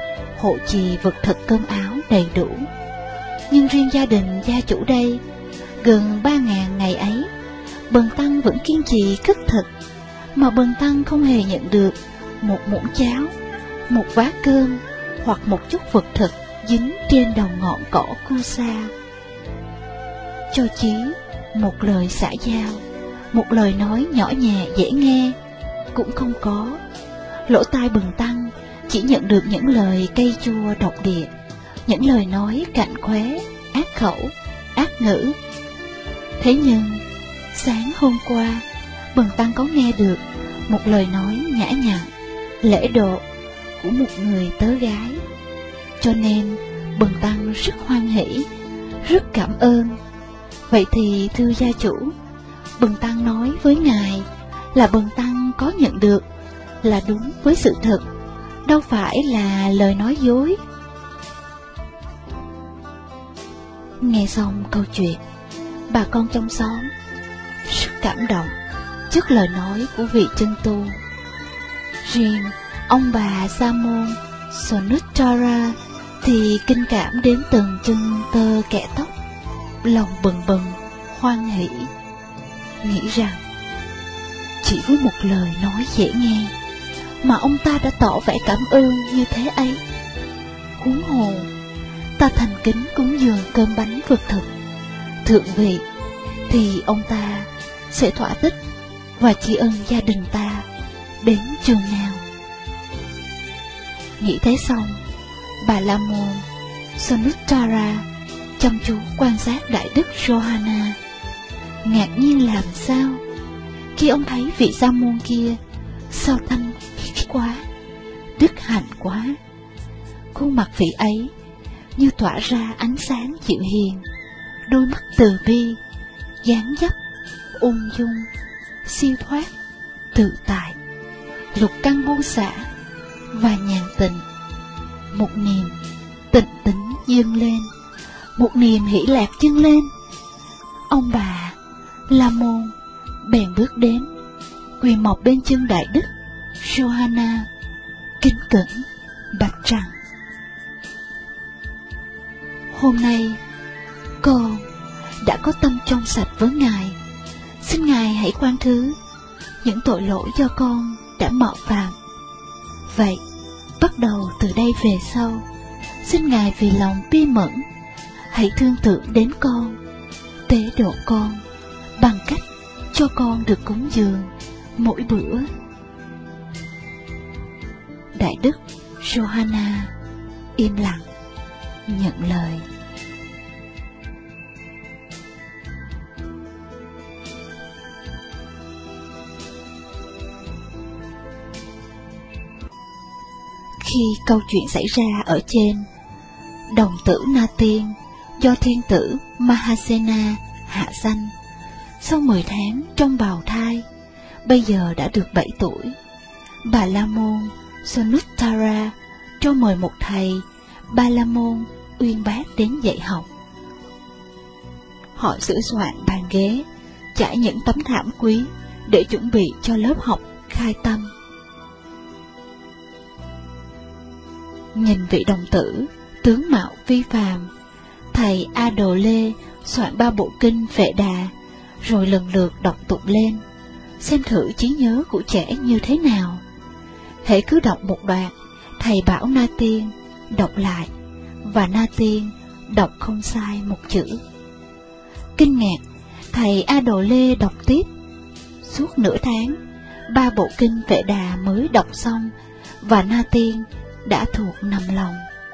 hộ trì vật thực cơm áo đầy đủ. Nhưng riêng gia đình gia chủ đây, gần ba ngàn ngày ấy, Bần Tăng vẫn kiên trì khất thực, mà Bần Tăng không hề nhận được một muỗng cháo, một vá cơm hoặc một chút vật thực dính trên đầu ngọn cỏ cu sa. Cho chí một lời xã giao, một lời nói nhỏ nhẹ dễ nghe cũng không có. Lỗ tai Bần Tăng chỉ nhận được những lời cay chua độc địa, những lời nói cạnh khóe, ác khẩu, ác ngữ. Thế nhưng sáng hôm qua, Bần Tăng có nghe được một lời nói nhã nhặn, lễ độ của một người tớ gái, cho nên Bần Tăng rất hoan hỷ, rất cảm ơn. Vậy thì thưa gia chủ, Bần Tăng nói với ngài là Bần Tăng có nhận được là đúng với sự thật, đâu phải là lời nói dối. Nghe xong câu chuyện, bà con trong xóm rất cảm động trước lời nói của vị chân tu. Riêng ông bà Sa môn Sonuttara thì kinh cảm đến từng chân tơ kẽ tóc, lòng bừng bừng hoan hỷ, nghĩ rằng chỉ với một lời nói dễ nghe mà ông ta đã tỏ vẻ cảm ơn như thế ấy. Huống hồ ta thành kính cúng dường cơm bánh vật thực thượng vị, thì ông ta sẽ thỏa thích và tri ân gia đình ta đến chừng nào. Nghĩ thế xong, bà La Môn Sonuttara chăm chú quan sát Đại Đức Johanna, ngạc nhiên làm sao khi ông thấy vị sa môn kia sao thanh khiết quá, đức hạnh quá. Khuôn mặt vị ấy như tỏa ra ánh sáng dịu hiền, đôi mắt từ bi, dáng dấp ung dung, siêu thoát, tự tại, lục căn buông xả và nhàn tịnh. Một niềm tịnh tĩnh dâng lên, một niềm hỷ lạc dâng lên. Ông bà La Môn bèn bước đến, quỳ mọc bên chân Đại Đức Johanna, kính cẩn bạch rằng: hôm nay con đã có tâm trong sạch với ngài, xin ngài hãy khoan thứ những tội lỗi do con đã mạo phạm. Vậy bắt đầu từ đây về sau, xin ngài vì lòng bi mẫn hãy thương tưởng đến con, tế độ con bằng cách cho con được cúng dường mỗi bữa. Đại Đức Johanna im lặng nhận lời. Khi câu chuyện xảy ra ở trên, đồng tử Na Tiên do thiên tử Mahasena hạ sanh, sau mười tháng trong bào thai, bây giờ đã được bảy tuổi. Bà La Môn Sonuttara cho mời một thầy Ba La Môn uyên bác đến dạy học. Họ sửa soạn bàn ghế, trải những tấm thảm quý để chuẩn bị cho lớp học khai tâm. Nhìn vị đồng tử tướng mạo vi phàm, thầy A Đồ Lê soạn ba bộ kinh Vệ Đà, rồi lần lượt đọc tụng lên, xem thử trí nhớ của trẻ như thế nào. Hễ cứ đọc một đoạn, thầy bảo Na Tiên đọc lại, và Na Tiên đọc không sai một chữ. Kinh ngạc, thầy A Đồ Lê đọc tiếp. Suốt nửa tháng, ba bộ kinh Vệ Đà mới đọc xong, và Na Tiên đã thuộc nằm lòng.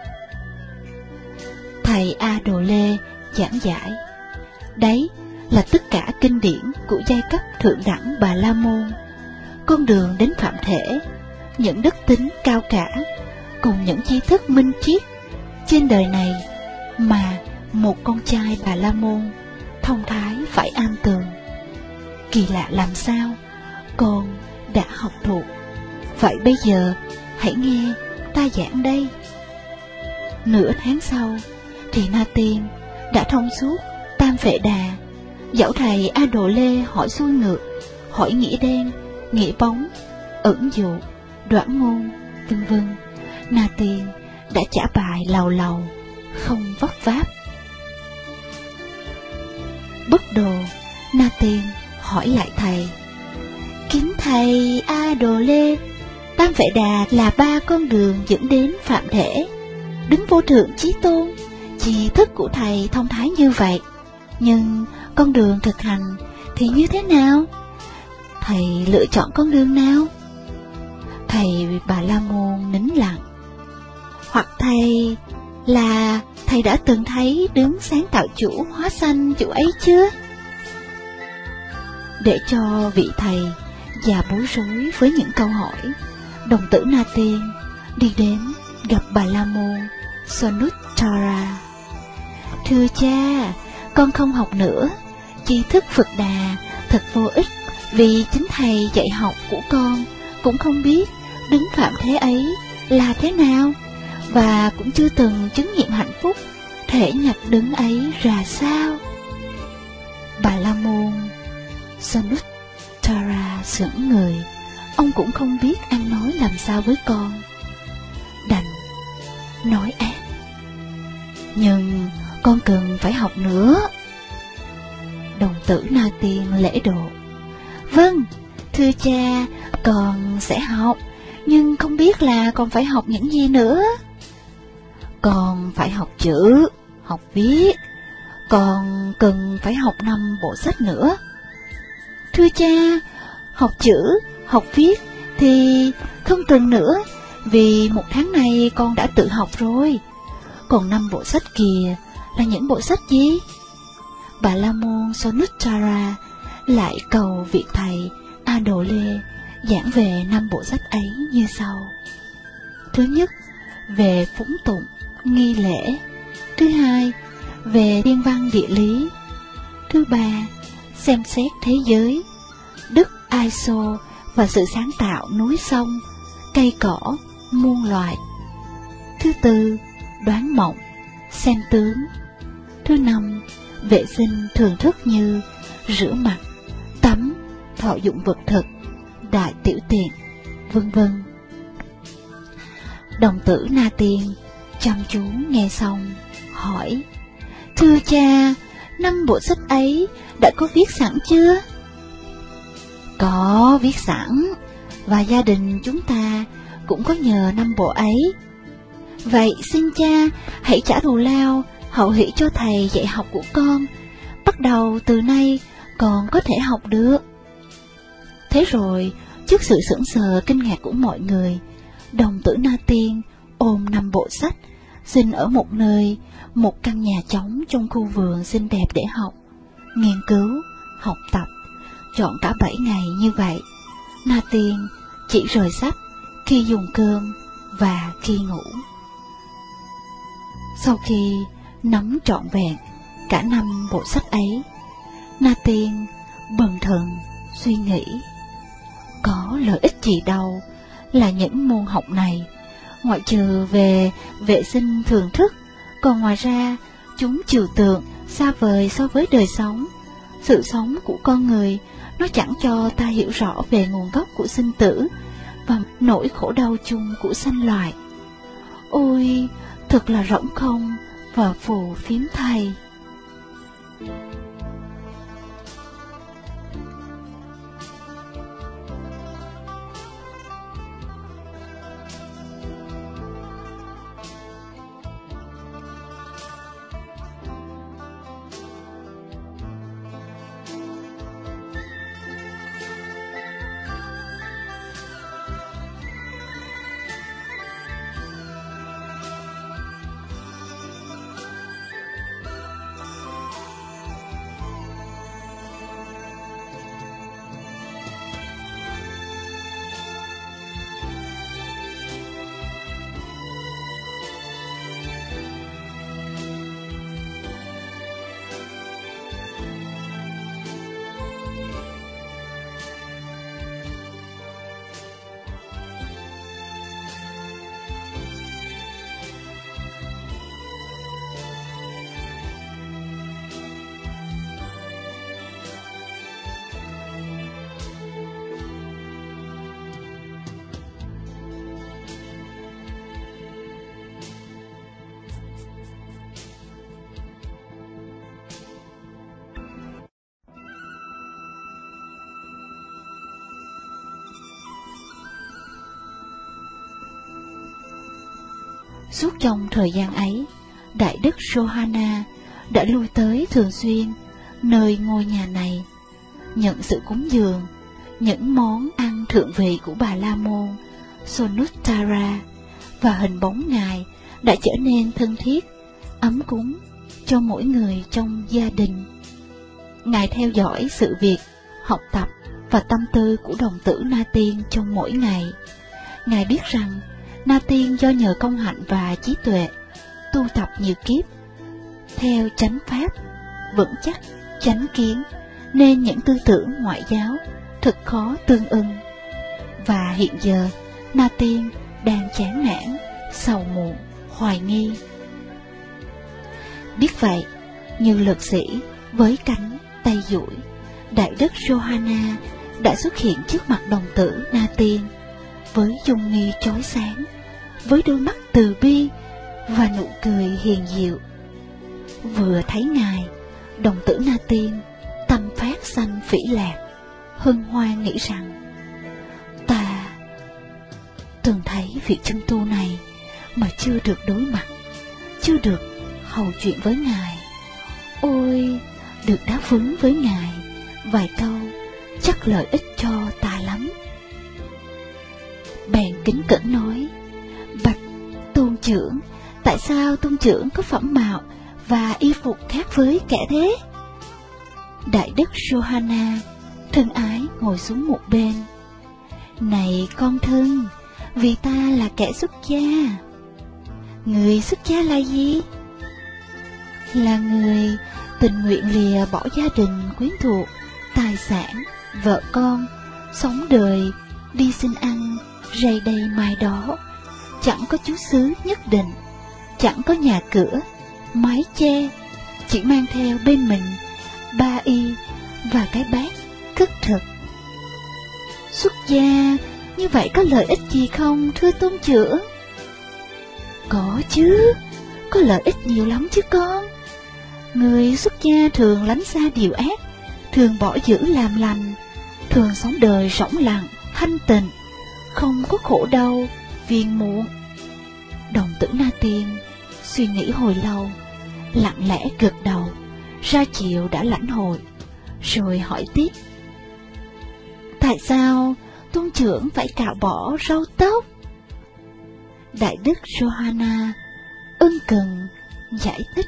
Thầy A Đồ Lê giảng giải, đấy là tất cả kinh điển của giai cấp thượng đẳng Bà La Môn, con đường đến phạm thể, những đức tính cao cả, cùng những tri thức minh triết trên đời này mà một con trai Bà La Môn thông thái phải am tường. Kỳ lạ làm sao, con đã học thuộc. Vậy bây giờ hãy nghe ta giảng đây. Nửa tháng sau thì Na Tiên đã thông suốt Tam Vệ Đà. Dẫu thầy A Đồ Lê hỏi xuôi ngược, hỏi nghĩa đen, nghĩa bóng, ẩn dụ, đoản ngôn, vân vân, Na Tiên đã trả bài lầu lầu, không vấp váp. Bất đồ, Na Tiên hỏi lại thầy: Kính thầy A Đồ Lê, Tam Vệ Đà là ba con đường dẫn đến Phạm Thể, đứng vô thượng chí tôn. Tri thức của thầy thông thái như vậy, nhưng con đường thực hành thì như thế nào? Thầy lựa chọn con đường nào? Thầy Bà La Môn nín lặng. Hoặc thầy là thầy đã từng thấy đứng sáng tạo chủ hóa sanh chủ ấy chưa? Để cho vị thầy già bối rối với những câu hỏi, đồng tử Na Tiên đi đến gặp Bà La Môn Sanuttara. Thưa cha, con không học nữa. Tri thức Phật Đà thật vô ích, vì chính thầy dạy học của con cũng không biết đứng Phạm Thế ấy là thế nào, và cũng chưa từng chứng nghiệm hạnh phúc thể nhập đứng ấy ra sao. Bà La Môn Sanuttara sững người. Ông cũng không biết ăn nói làm sao với con, đành nói ác: Nhưng con cần phải học nữa. Đồng tử Na Tiên lễ độ: Vâng, thưa cha, con sẽ học, nhưng không biết là con phải học những gì nữa. Con phải học chữ, học viết. Con cần phải học năm bộ sách nữa. Thưa cha, học chữ, học viết thì không cần nữa, vì một tháng này con đã tự học rồi. Còn năm bộ sách kìa là những bộ sách gì? Bà La Môn Sanuttara lại cầu vị thầy A Đồ Lê giảng về năm bộ sách ấy như sau. Thứ nhất, về phúng tụng, nghi lễ. Thứ hai, về thiên văn địa lý. Thứ ba, xem xét thế giới, đức ai sô và sự sáng tạo núi sông, cây cỏ, muôn loài. Thứ tư, đoán mộng, xem tướng. Thứ năm, vệ sinh thường thức như rửa mặt, tắm, thọ dụng vật thực, đại tiểu tiện, vân vân. Đồng tử Na Tiên chăm chú nghe xong, hỏi: Thưa cha, năm bộ sách ấy đã có viết sẵn chưa? Có viết sẵn, và gia đình chúng ta cũng có nhờ năm bộ ấy. Vậy xin cha hãy trả thù lao hậu hỷ cho thầy dạy học của con. Bắt đầu từ nay con có thể học được. Thế rồi, trước sự sững sờ kinh ngạc của mọi người, đồng tử Na Tiên ôm năm bộ sách, xin ở một nơi, một căn nhà trống trong khu vườn xinh đẹp để học, nghiên cứu, học tập. Chọn cả bảy ngày như vậy, Na Tiên chỉ rời sách khi dùng cơm và khi ngủ. Sau khi nắm trọn vẹn cả năm bộ sách ấy, Na Tiên bần thần suy nghĩ: có lợi ích gì đâu là những môn học này, ngoại trừ về vệ sinh thường thức, còn ngoài ra chúng trừu tượng xa vời so với đời sống. Sự sống của con người nó chẳng cho ta hiểu rõ về nguồn gốc của sinh tử và nỗi khổ đau chung của sanh loài. Ôi, thật là rỗng không và phù phiếm thay. Suốt trong thời gian ấy, Đại đức Johanna đã lui tới thường xuyên nơi ngôi nhà này, nhận sự cúng dường, những món ăn thượng vị của Bà La Môn Sonuttara, và hình bóng Ngài đã trở nên thân thiết, ấm cúng cho mỗi người trong gia đình. Ngài theo dõi sự việc, học tập và tâm tư của đồng tử Na Tiên trong mỗi ngày. Ngài biết rằng Na Tiên do nhờ công hạnh và trí tuệ tu tập nhiều kiếp theo chánh pháp, vững chắc, chánh kiến, nên những tư tưởng ngoại giáo thật khó tương ưng. Và hiện giờ Na Tiên đang chán nản, sầu muộn, hoài nghi. Biết vậy, như lực sĩ với cánh tay duỗi, Đại đức Johanna đã xuất hiện trước mặt đồng tử Na Tiên với dung nghi chói sáng, với đôi mắt từ bi và nụ cười hiền diệu. Vừa thấy Ngài, đồng tử Na Tiên tâm phát sanh phỉ lạc, hân hoan nghĩ rằng: ta từng thấy vị chân tu này mà chưa được đối mặt, chưa được hầu chuyện với Ngài. Ôi, được đáp vấn với Ngài vài câu chắc lợi ích cho ta lắm. Bèn kính cẩn nói: bạch tôn trưởng, tại sao tôn trưởng có phẩm mạo và y phục khác với kẻ thế? Đại đức Johanna thân ái ngồi xuống một bên. Này con thân, vì ta là kẻ xuất gia. Người xuất gia là gì? Là người tình nguyện lìa bỏ gia đình quyến thuộc, tài sản, vợ con, sống đời, đi xin ăn, rầy đây mai đó, chẳng có chú xứ nhất định, chẳng có nhà cửa, mái che, chỉ mang theo bên mình ba y và cái bát cất thực. Xuất gia như vậy có lợi ích gì không, thưa tôn trưởng? Có chứ, có lợi ích nhiều lắm chứ con. Người xuất gia thường lánh xa điều ác, thường bỏ giữ làm lành, thường sống đời rỗng lặng, thanh tịnh, không có khổ đau, phiền muộn. Đồng tử Na Tiên suy nghĩ hồi lâu, lặng lẽ gật đầu, ra chiều đã lãnh hội, rồi hỏi tiếp: tại sao tôn trưởng phải cạo bỏ râu tóc? Đại đức Johanna ân cần giải thích: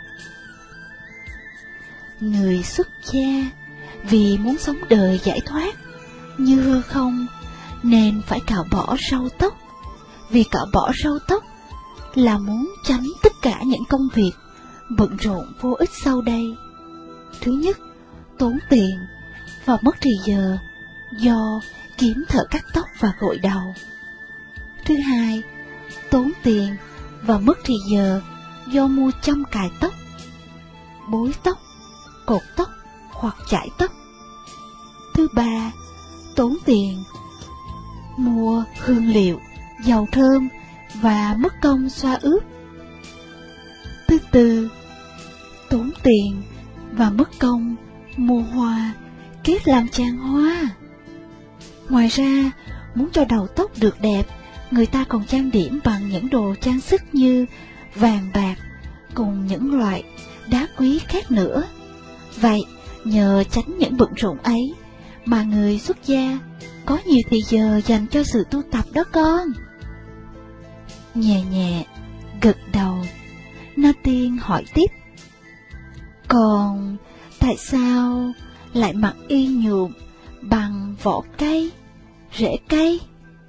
người xuất gia vì muốn sống đời giải thoát như hư không nên phải cạo bỏ râu tóc. Vì cạo bỏ râu tóc là muốn tránh tất cả những công việc bận rộn vô ích sau đây. Thứ nhất, tốn tiền và mất thì giờ do kiếm thợ cắt tóc và gội đầu. Thứ hai, tốn tiền và mất thì giờ do mua châm cài tóc, bối tóc, cột tóc hoặc chải tóc. Thứ ba, tốn tiền mua hương liệu, dầu thơm và mất công xoa ướp. Thứ tư, tốn tiền và mất công mua hoa, kết làm chàng hoa. Ngoài ra, muốn cho đầu tóc được đẹp, người ta còn trang điểm bằng những đồ trang sức như vàng bạc cùng những loại đá quý khác nữa. Vậy, nhờ tránh những bận rộn ấy mà người xuất gia có nhiều thời giờ dành cho sự tu tập đó con. Nhẹ nhẹ gật đầu, Na Tiên hỏi tiếp: còn tại sao lại mặc y nhuộm bằng vỏ cây, rễ cây?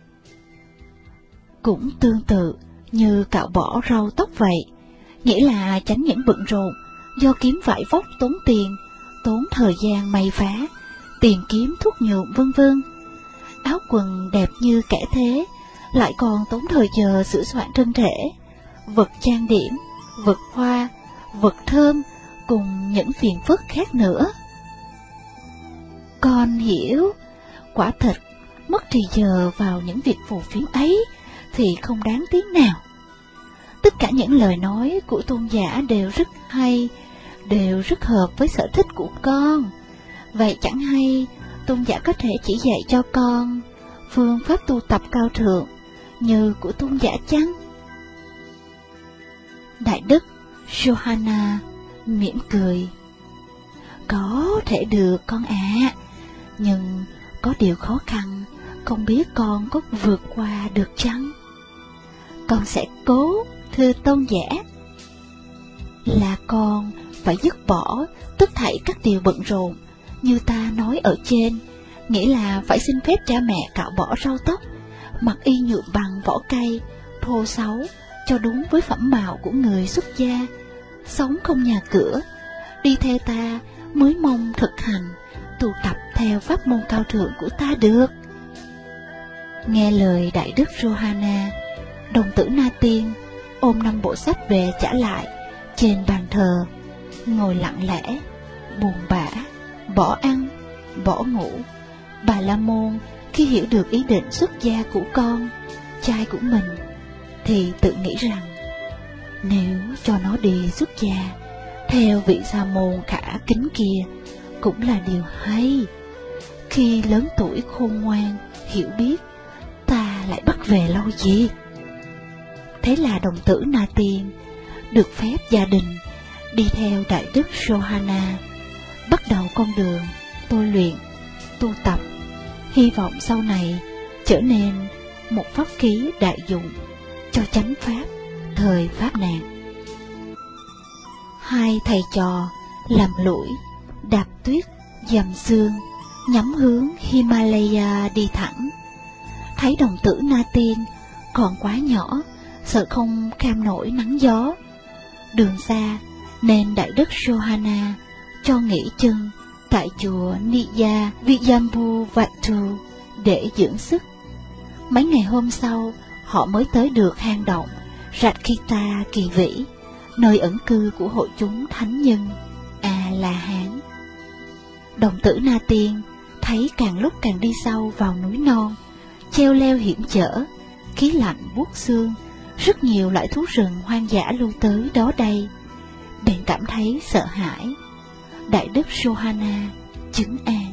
Cũng tương tự như cạo bỏ râu tóc vậy, nghĩa là tránh những bận rộn do kiếm vải vóc tốn tiền, tốn thời gian may vá, tìm kiếm thuốc nhuộm vân vân. Áo quần đẹp như kẻ thế lại còn tốn thời giờ sửa soạn thân thể, vật trang điểm, vật hoa, vật thơm cùng những phiền phức khác nữa. Con hiểu, quả thật mất thì giờ vào những việc phù phiếm ấy thì không đáng tiếng nào. Tất cả những lời nói của tôn giả đều rất hay, đều rất hợp với sở thích của con. Vậy chẳng hay tôn giả có thể chỉ dạy cho con phương pháp tu tập cao thượng như của tôn giả chăng? Đại đức Johanna mỉm cười. Có thể được con ạ, à, nhưng có điều khó khăn, không biết con có vượt qua được chăng? Con sẽ cố, thưa tôn giả. Là con phải dứt bỏ tất thảy các điều bận rộn như ta nói ở trên, nghĩa là phải xin phép cha mẹ cạo bỏ râu tóc, mặc y nhuộm bằng vỏ cây, thô xấu cho đúng với phẩm mạo của người xuất gia, sống không nhà cửa, đi theo ta mới mong thực hành, tu tập theo pháp môn cao thượng của ta được. Nghe lời đại đức Johanna, đồng tử Na Tiên ôm năm bộ sách về trả lại trên bàn thờ, ngồi lặng lẽ, buồn bã, bỏ ăn, bỏ ngủ. Bà La Môn khi hiểu được ý định xuất gia của con trai của mình thì tự nghĩ rằng nếu cho nó đi xuất gia theo vị sa môn khả kính kia cũng là điều hay. Khi lớn tuổi khôn ngoan hiểu biết, ta lại bắt về lâu gì? Thế là đồng tử Na Tiên được phép gia đình đi theo đại đức Johanna, bắt đầu con đường tôi luyện, tu tập, hy vọng sau này trở nên một pháp khí đại dụng cho chánh pháp thời pháp nạn. Hai thầy trò làm lũi, đạp tuyết, dầm sương, nhắm hướng Himalaya đi thẳng. Thấy đồng tử Na Tiên còn quá nhỏ, sợ không kham nổi nắng gió, đường xa nên đại đức Johanna cho nghỉ chân tại chùa Niya Vijayambuvatu để dưỡng sức. Mấy ngày hôm sau, họ mới tới được hang động Rakkhita Kỳ Vĩ, nơi ẩn cư của hội chúng thánh nhân A-la-hán. Đồng tử Na Tiên thấy càng lúc càng đi sâu vào núi non, treo leo hiểm trở, khí lạnh buốt xương, rất nhiều loại thú rừng hoang dã lưu tới đó đây, bèn cảm thấy sợ hãi. Đại đức Johanna chứng an.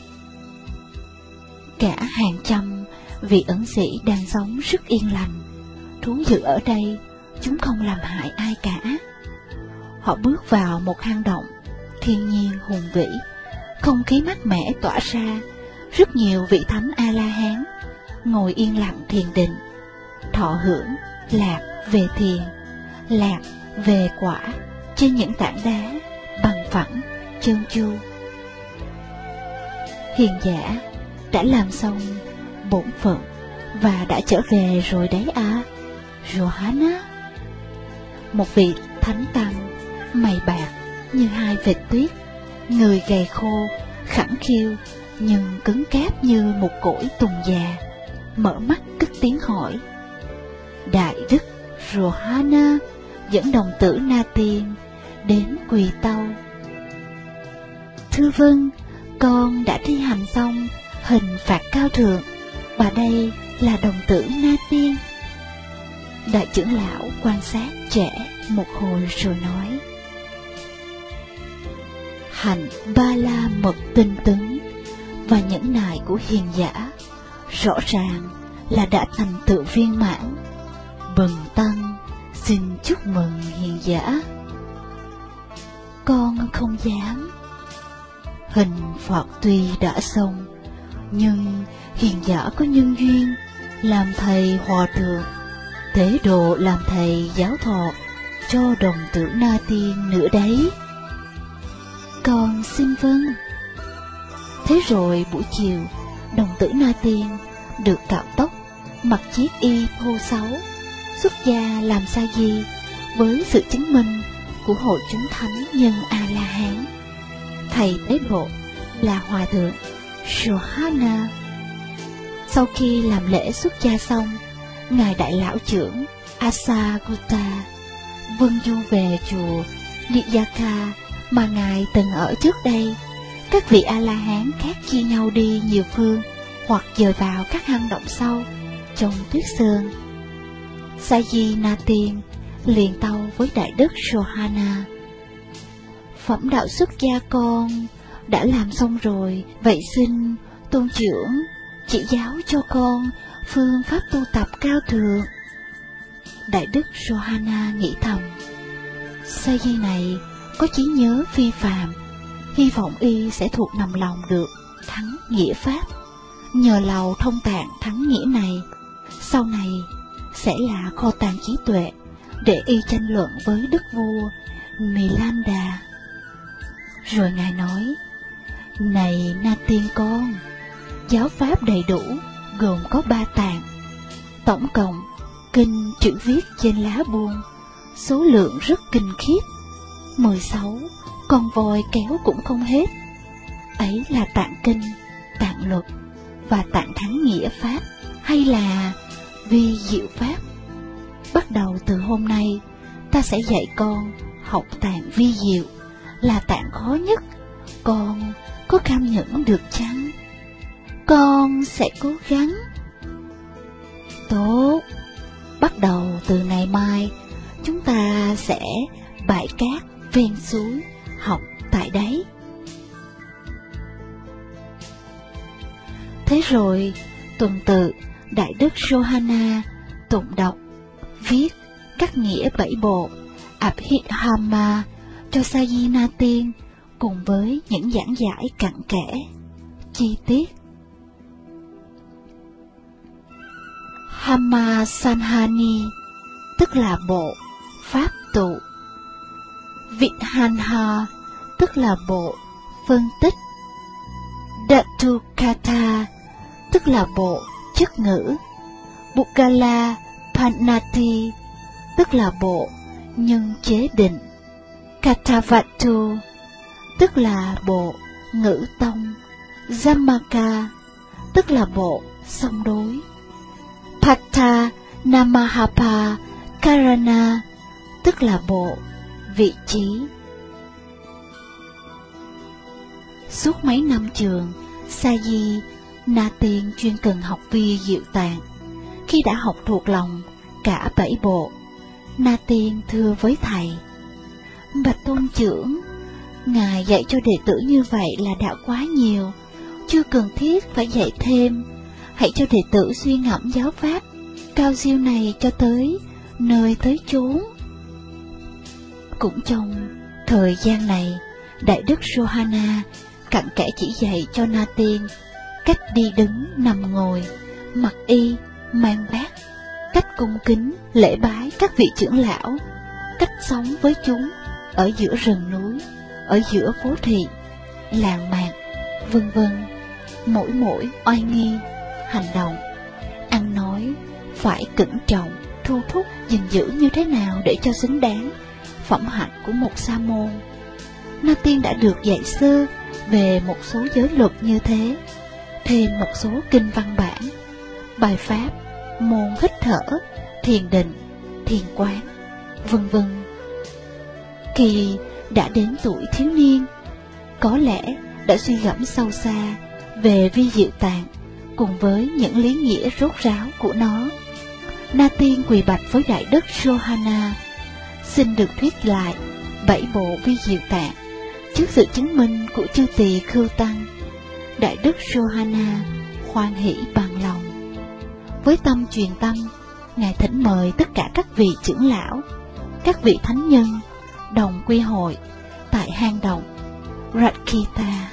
Cả hàng trăm vị ẩn sĩ đang sống rất yên lành, thú dữ ở đây chúng không làm hại ai cả. Họ bước vào một hang động, thiên nhiên hùng vĩ, không khí mát mẻ tỏa ra. Rất nhiều vị thánh A-la-hán ngồi yên lặng thiền định, thọ hưởng lạc về thiền, lạc về quả trên những tảng đá bằng phẳng trơn tru. Hiền giả đã làm xong bổn phận và đã trở về rồi đấy à, Johanna. Một vị thánh tăng mày bạc như hai vệt tuyết, người gầy khô khẳng khiu nhưng cứng cáp như một cỗi tùng già, mở mắt cất tiếng hỏi. Đại đức Johanna dẫn đồng tử Na Tiên đến quỳ tâu. Thưa vâng, con đã thi hành xong hình phạt cao thượng, và đây là đồng tử Na Tiên. Đại trưởng lão quan sát trẻ một hồi rồi nói. Hạnh ba la mật tinh tấn và nhẫn nại của hiền giả rõ ràng là đã thành tựu viên mãn. Bần tăng xin chúc mừng hiền giả. Con không dám. Hình phạt tuy đã xong, nhưng hiền giả có nhân duyên làm thầy hòa thượng, tế độ làm thầy giáo thọ cho đồng tử Na Tiên nữa đấy. Con xin vâng. Thế rồi buổi chiều, đồng tử Na Tiên được cạo tóc, mặc chiếc y thô xấu, xuất gia làm sa di với sự chứng minh của hội chúng thánh nhân A-la-hán. Thầy tế độ là hòa thượng Johanna. Sau khi làm lễ xuất gia xong, ngài đại lão trưởng Asagutta vâng du về chùa Niyaka mà ngài từng ở trước đây. Các vị A-la-hán khác chia nhau đi nhiều phương, hoặc dời vào các hang động sâu trong tuyết sơn. Sa di Na Tiên liền tâu với đại đức Johanna. Phẩm đạo xuất gia con đã làm xong rồi, vậy xin tôn trưởng chỉ giáo cho con phương pháp tu tập cao thượng. Đại đức Johanna nghĩ thầm, sa di này có trí nhớ phi phàm, hy vọng y sẽ thuộc nằm lòng được thắng nghĩa pháp. Nhờ lầu thông tạng thắng nghĩa này, sau này sẽ là kho tàng trí tuệ để y tranh luận với đức vua Milanda. Rồi ngài nói, này Na Tiên con, giáo pháp đầy đủ gồm có ba tạng, tổng cộng kinh chữ viết trên lá buông, số lượng rất kinh khiếp, mười sáu con voi kéo cũng không hết. Ấy là tạng kinh, tạng luật và tạng thắng nghĩa pháp, hay là vi diệu pháp. Bắt đầu từ hôm nay, ta sẽ dạy con học tạng vi diệu, là tạng khó nhất. Con có cam nhẫn được chăng? Con sẽ cố gắng. Tốt, bắt đầu từ ngày mai, chúng ta sẽ bãi cát ven suối học tại đấy. Thế rồi, tuần tự, Đại đức Johanna tụng đọc, viết các nghĩa bảy bộ Abhidhamma cho Sa di Na Tiên, cùng với những giảng giải cặn kẽ, chi tiết. Hamma Sanhani, tức là bộ pháp tụ. Vidhanha, tức là bộ phân tích. Datukata, tức là bộ chất ngữ. Bukala Panati, tức là bộ nhân chế định. Katavatu, tức là bộ ngữ tông. Zammaka, tức là bộ song đối. Patta Namahapa Karana, tức là bộ vị trí. Suốt mấy năm trường, Sa di Na Tiên chuyên cần học vi diệu tạng. Khi đã học thuộc lòng cả bảy bộ, Na Tiên thưa với thầy, bạch tôn trưởng, ngài dạy cho đệ tử như vậy là đã quá nhiều, chưa cần thiết phải dạy thêm. Hãy cho đệ tử suy ngẫm giáo pháp cao siêu này cho tới nơi tới chốn. Cũng trong thời gian này, Đại đức Johanna cặn kẽ chỉ dạy cho Na Tiên cách đi đứng nằm ngồi, mặc y, mang bát, cách cung kính lễ bái các vị trưởng lão, cách sống với chúng ở giữa rừng núi, ở giữa phố thị, làng mạc, vân vân. Mỗi mỗi oai nghi, hành động, ăn nói phải cẩn trọng, thu thúc, gìn giữ như thế nào để cho xứng đáng phẩm hạnh của một sa môn. Na Tiên đã được dạy sơ về một số giới luật như thế, thêm một số kinh văn bản, bài pháp, môn hít thở, thiền định, thiền quán, vân vân. Khi đã đến tuổi thiếu niên, có lẽ đã suy gẫm sâu xa về vi diệu tạng cùng với những lý nghĩa rốt ráo của nó. Na Tiên quỳ bạch với Đại đức Johanna, xin được thuyết lại bảy bộ vi diệu tạng trước sự chứng minh của chư tỳ khưu tăng. Đại đức Johanna hoan hỷ bằng lòng. Với tâm truyền tâm, ngài thỉnh mời tất cả các vị trưởng lão, các vị thánh nhân đồng quy hội tại hang động Rakita.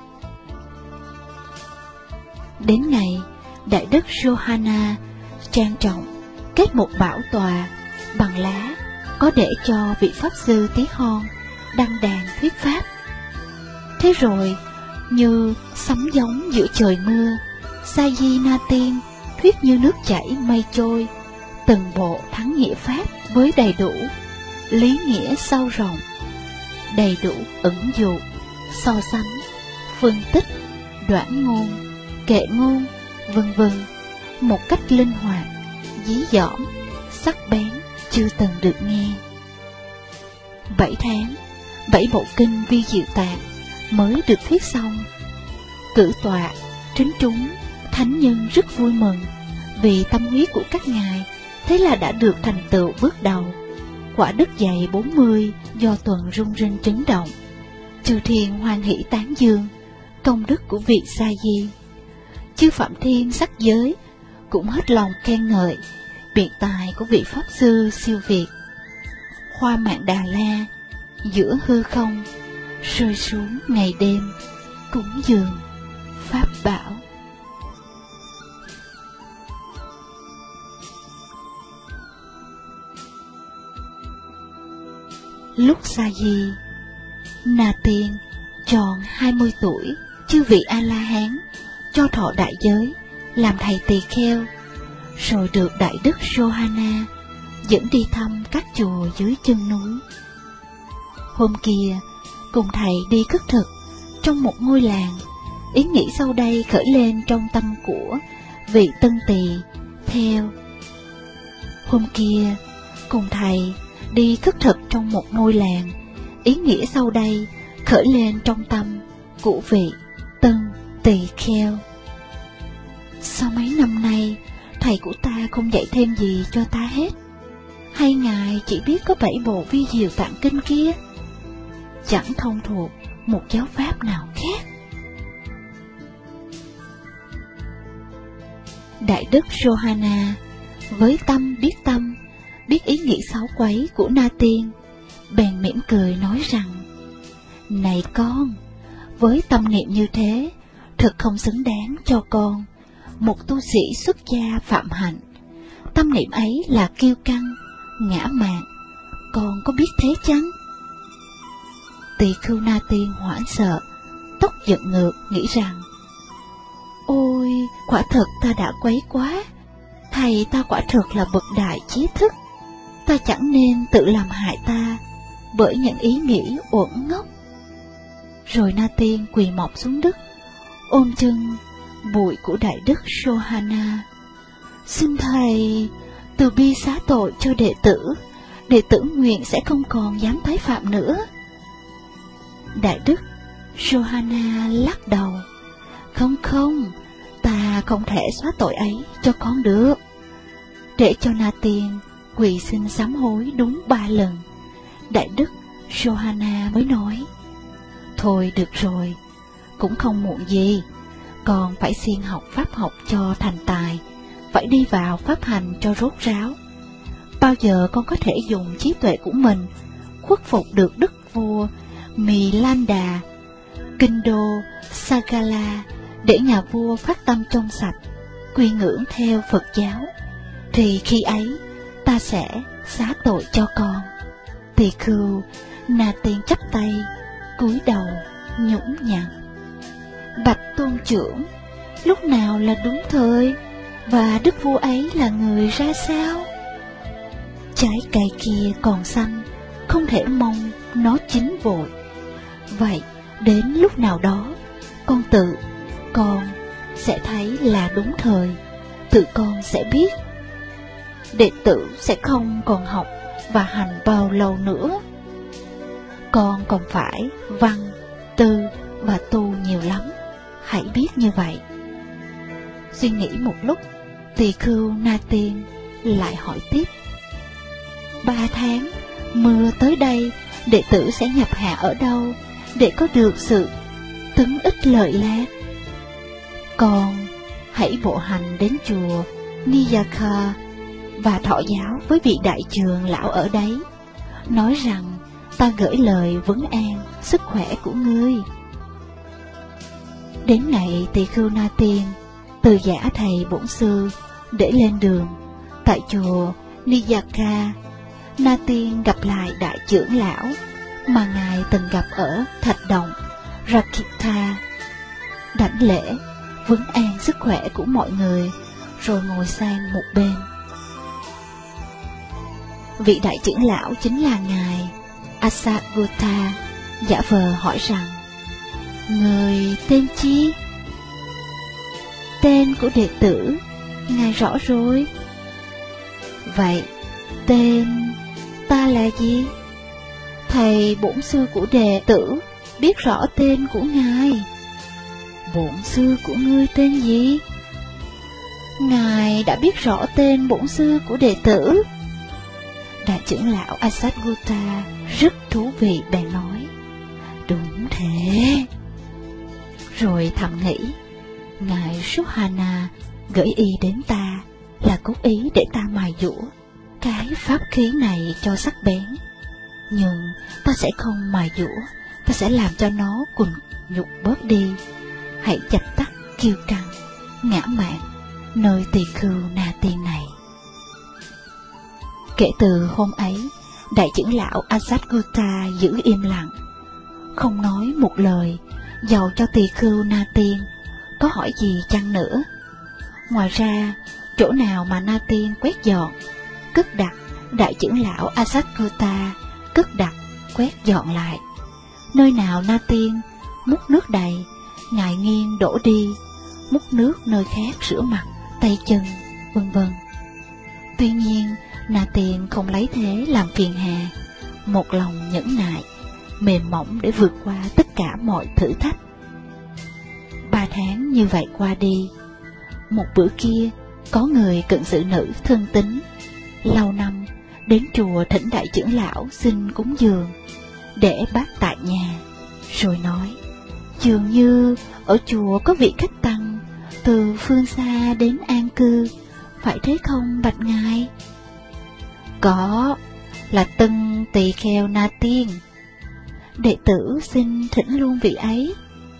Đến ngày, Đại đức Johanna trang trọng kết một bảo tòa bằng lá, có để cho vị pháp sư tí hon đăng đàn thuyết pháp. Thế rồi, như sấm giống giữa trời mưa, Sa di Na Tiên thuyết như nước chảy mây trôi, từng bộ thắng nghĩa pháp với đầy đủ lý nghĩa sâu rộng, đầy đủ ẩn dụ, so sánh, phân tích, đoản ngôn, kệ ngôn, vân vân, một cách linh hoạt, dí dỏm, sắc bén chưa từng được nghe. Bảy tháng, bảy bộ kinh vi diệu tạng mới được thuyết xong. Cử tọa, trấn chúng, thánh nhân rất vui mừng vì tâm huyết của các ngài, thế là đã được thành tựu bước đầu. Quả đức dày bốn mươi do tuần rung rinh chấn động, chư thiên hoan hỷ tán dương công đức của vị Sa di. Chư phạm thiên sắc giới cũng hết lòng khen ngợi, biện tài của vị Pháp Sư siêu việt. Hoa Mạn Đà La giữa hư không rơi xuống ngày đêm, cúng dường Pháp bảo. Lúc Sa Di, Na Tiên tròn hai mươi tuổi, chư vị A-la-hán cho thọ đại giới, làm thầy tỳ kheo, rồi được Đại Đức Johanna dẫn đi thăm các chùa dưới chân núi. Hôm kia, cùng thầy đi khất thực trong một ngôi làng, ý nghĩ sau đây khởi lên trong tâm của vị tân tỳ theo. Hôm kia, cùng thầy đi khất thực trong một ngôi làng, ý nghĩa sau đây khởi lên trong tâm của vị tân tỳ kheo. Sau mấy năm nay, thầy của ta không dạy thêm gì cho ta hết, hay ngài chỉ biết có bảy bộ vi diệu tạng kinh kia, chẳng thông thuộc một giáo pháp nào khác. Đại Đức Johanna với tâm biết tâm, biết ý nghĩ xấu quấy của Na Tiên, bèn mỉm cười nói rằng: Này con, với tâm niệm như thế, thật không xứng đáng cho con, một tu sĩ xuất gia phạm hạnh. Tâm niệm ấy là kiêu căng, ngã mạn, con có biết thế chăng? Tỳ khưu Na Tiên hoảng sợ, tóc giận ngược, nghĩ rằng: Ôi, quả thật ta đã quấy quá, thầy ta quả thật là bậc đại trí thức, ta chẳng nên tự làm hại ta bởi những ý nghĩ uẩn ngốc. Rồi Na Tiên quỳ mọp xuống đất, ôm chân bụi của Đại Đức Johanna: Xin thầy từ bi xá tội cho đệ tử, đệ tử nguyện sẽ không còn dám tái phạm nữa. Đại Đức Johanna lắc đầu: Không không, ta không thể xóa tội ấy cho con được. Để cho Na Tiên quỳ xin sám hối đúng ba lần, Đại Đức Johanna mới nói: Thôi được rồi, cũng không muộn gì, con phải siêng học pháp học cho thành tài, phải đi vào pháp hành cho rốt ráo. Bao giờ con có thể dùng trí tuệ của mình khuất phục được đức vua Milanda, kinh đô Sagala, để nhà vua phát tâm trong sạch, quy ngưỡng theo Phật giáo, thì khi ấy ta sẽ xá tội cho con. Tỳ khưu Na Tiên chắp tay cúi đầu nhũng nhặn: Bạch tôn trưởng, lúc nào là đúng thời, và đức vua ấy là người ra sao? Trái cây kia còn xanh, không thể mong nó chín vội. Vậy đến lúc nào đó, con tự con sẽ thấy là đúng thời, tự con sẽ biết. Đệ tử sẽ không còn học và hành bao lâu nữa. Con còn phải văn, tư và tu nhiều lắm, hãy biết như vậy. Suy nghĩ một lúc, tỳ khưu Na Tiên lại hỏi tiếp: Ba tháng mưa tới đây, đệ tử sẽ nhập hạ ở đâu để có được sự tấn ích lợi lạc? Con hãy bộ hành đến chùa Niyaka và thọ giáo với vị đại trường lão ở đấy, nói rằng ta gửi lời vấn an sức khỏe của ngươi. Đến ngày tỳ khưu Na Tiên từ giả thầy bổn sư để lên đường tại chùa Niyaka, Na Tiên gặp lại đại trưởng lão mà ngài từng gặp ở thạch động Rakita, đảnh lễ vấn an sức khỏe của mọi người, rồi ngồi sang một bên. Vị đại trưởng lão chính là ngài Asagota, giả vờ hỏi rằng: Người tên chi? Tên của đệ tử ngài rõ rồi. Vậy tên ta là gì? Thầy bổn sư của đệ tử biết rõ tên của ngài. Bổn sư của ngươi tên gì? Ngài đã biết rõ tên bổn sư của đệ tử. Đại trưởng lão Asagota rất thú vị bèn nói: Đúng thế. Rồi thầm nghĩ: Ngài Suhana gửi y đến ta là cố ý để ta mài dũa cái pháp khí này cho sắc bén. Nhưng ta sẽ không mài dũa, ta sẽ làm cho nó cùng nhục bớt đi. Hãy dập tắt kiêu căng, ngã mạn nơi tỳ khưu Na Tiên này. Kể từ hôm ấy, đại trưởng lão Asatgutta giữ im lặng, không nói một lời, dầu cho tỳ khưu Na Tiên có hỏi gì chăng nữa. Ngoài ra, chỗ nào mà Na Tiên quét dọn, cất đặt, đại trưởng lão Asatgutta cất đặt, quét dọn lại. Nơi nào Na Tiên múc nước đầy, ngài nghiêng đổ đi, múc nước nơi khác rửa mặt, tay chân, vân vân. Tuy nhiên, Na Tiên không lấy thế làm phiền hà, một lòng nhẫn nại, mềm mỏng để vượt qua tất cả mọi thử thách. Ba tháng như vậy qua đi. Một bữa kia, có người cận sự nữ thân tín lâu năm đến chùa thỉnh đại trưởng lão xin cúng dường để bác tại nhà, rồi nói: dường như ở chùa có vị khách tăng từ phương xa đến an cư, phải thế không bạch ngài? Có, là Tân Tỳ Kheo Na Tiên. Đệ tử xin thỉnh luôn vị ấy.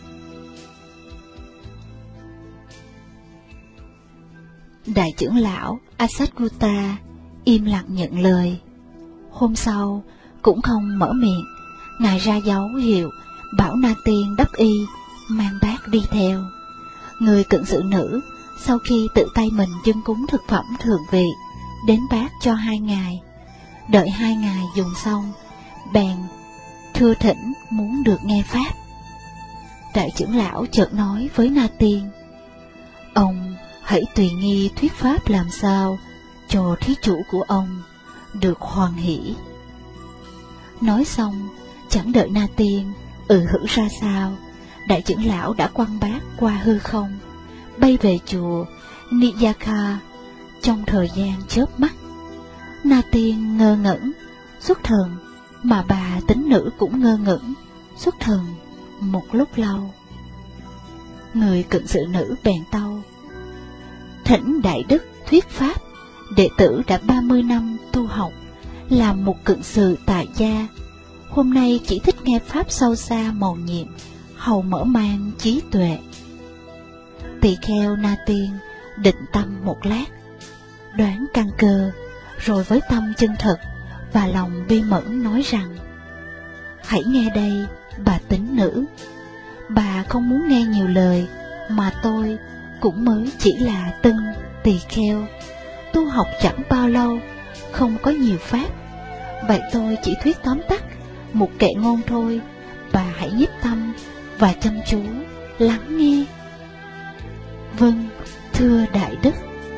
Đại trưởng lão Asatgutta im lặng nhận lời. Hôm sau cũng không mở miệng, ngài ra dấu hiệu bảo Na Tiên đắp y, mang bát đi theo. Người cận sự nữ sau khi tự tay mình dâng cúng thực phẩm thượng vị đến bát cho hai ngài. Đợi hai ngài dùng xong, bèn thưa thỉnh muốn được nghe pháp. Đại trưởng lão chợt nói với Na Tiên: ông hãy tùy nghi thuyết pháp làm sao cho thí chủ của ông được hoan hỷ. Nói xong, chẳng đợi Na Tiên ừ hử ra sao, đại trưởng lão đã quăng bát qua hư không, bay về chùa Niyaka trong thời gian chớp mắt. Na Tiên ngơ ngẩn, xuất thần, mà bà tín nữ cũng ngơ ngẩn, xuất thần một lúc lâu. Người cận sự nữ bèn tâu: thỉnh đại đức thuyết pháp, đệ tử đã ba mươi năm tu học, làm một cận sự tại gia, hôm nay chỉ thích nghe pháp sâu xa mầu nhiệm, hầu mở mang trí tuệ. Tỳ kheo Na Tiên định tâm một lát, đoán căn cơ, rồi với tâm chân thật và lòng bi mẫn nói rằng: hãy nghe đây, bà tín nữ, bà không muốn nghe nhiều lời, mà tôi cũng mới chỉ là Tân Tỳ Kheo, tu học chẳng bao lâu, không có nhiều pháp, vậy tôi chỉ thuyết tóm tắt một kệ ngôn thôi, bà hãy nhiếp tâm và chăm chú lắng nghe. Vâng, thưa đại đức.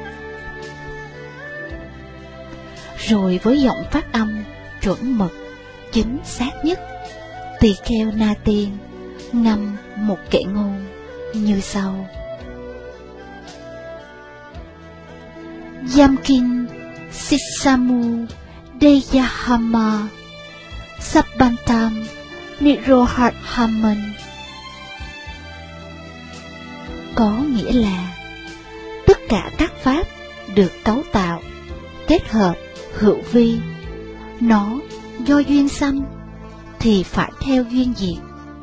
Rồi với giọng phát âm chuẩn mực, chính xác nhất, Tỳ Kheo Na Tiên ngâm một kệ ngôn như sau: Yamkin Sisamu Deyahama Sabbantam Nirohaman. Có nghĩa là tất cả các pháp được cấu tạo, kết hợp, hữu vi, nó do duyên sanh thì phải theo duyên diệt.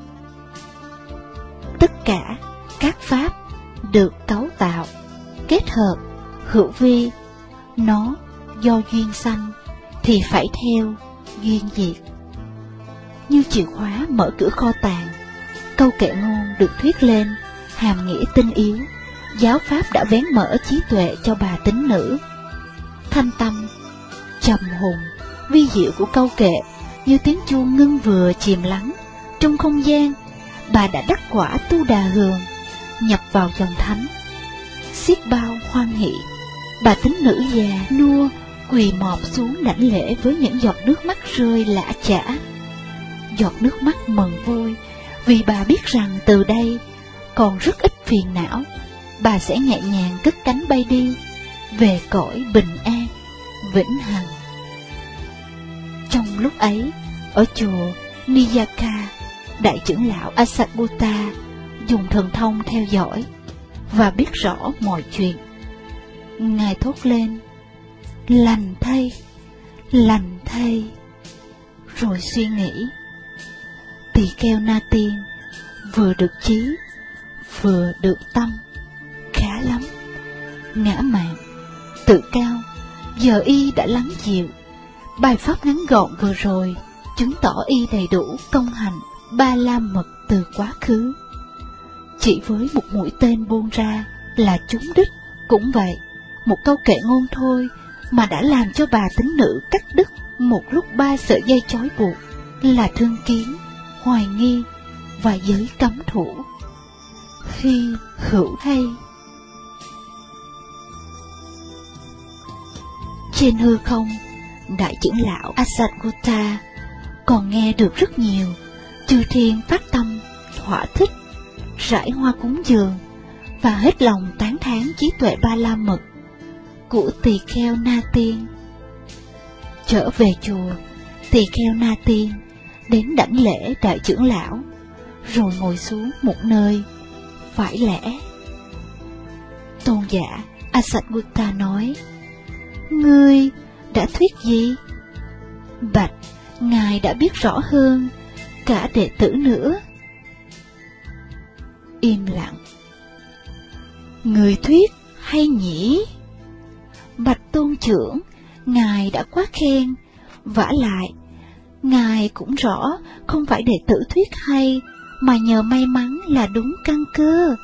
Tất cả các pháp được cấu tạo, kết hợp, hữu vi, nó do duyên sanh thì phải theo duyên diệt. Như chìa khóa mở cửa kho tàng, câu kệ ngôn được thuyết lên hàm nghĩa tinh yếu, giáo pháp đã vén mở trí tuệ cho bà tín nữ. Thanh tâm, trầm hùng, vi diệu của câu kệ như tiếng chuông ngưng vừa chìm lắng trong không gian, bà đã đắc quả tu đà hường, nhập vào dòng thánh. Xiết bao hoan hỷ, bà tín nữ già nua quỳ mọp xuống đảnh lễ với những giọt nước mắt rơi lã chã. Giọt nước mắt mừng vui vì bà biết rằng từ đây còn rất ít phiền não, bà sẽ nhẹ nhàng cất cánh bay đi về cõi bình an vĩnh hằng. Trong lúc ấy, ở chùa Niyaka, đại trưởng lão Asatgutta dùng thần thông theo dõi và biết rõ mọi chuyện. Ngài thốt lên: lành thay, lành thay. Rồi suy nghĩ: tỳ kheo Na Tiên vừa được trí, vừa được tâm, khá lắm. Ngã mạn, tự cao, giờ y đã lắng dịu. Bài pháp ngắn gọn vừa rồi chứng tỏ y đầy đủ công hạnh ba la mật từ quá khứ. Chỉ với một mũi tên buông ra là trúng đích. Cũng vậy, một câu kệ ngôn thôi mà đã làm cho bà tín nữ cắt đứt một lúc ba sợi dây trói buộc là thương kiến, hoài nghi và giới cấm thủ. Khi hữu hay. Trên hư không, đại trưởng lão Asatgutta còn nghe được rất nhiều chư thiên phát tâm thỏa thích, rải hoa cúng dường và hết lòng tán thán trí tuệ ba la mật của tỳ kheo Na Tiên. Trở về chùa, tỳ kheo Na Tiên đến đảnh lễ đại trưởng lão, rồi ngồi xuống một nơi phải lẽ. Tôn giả Asatgutta nói: ngươi đã thuyết gì? Bạch: ngài đã biết rõ hơn cả đệ tử nữa. Im lặng. Người thuyết hay nhỉ? Bạch tôn trưởng, ngài đã quá khen. Vả lại, ngài cũng rõ không phải đệ tử thuyết hay, mà nhờ may mắn là đúng căn cơ.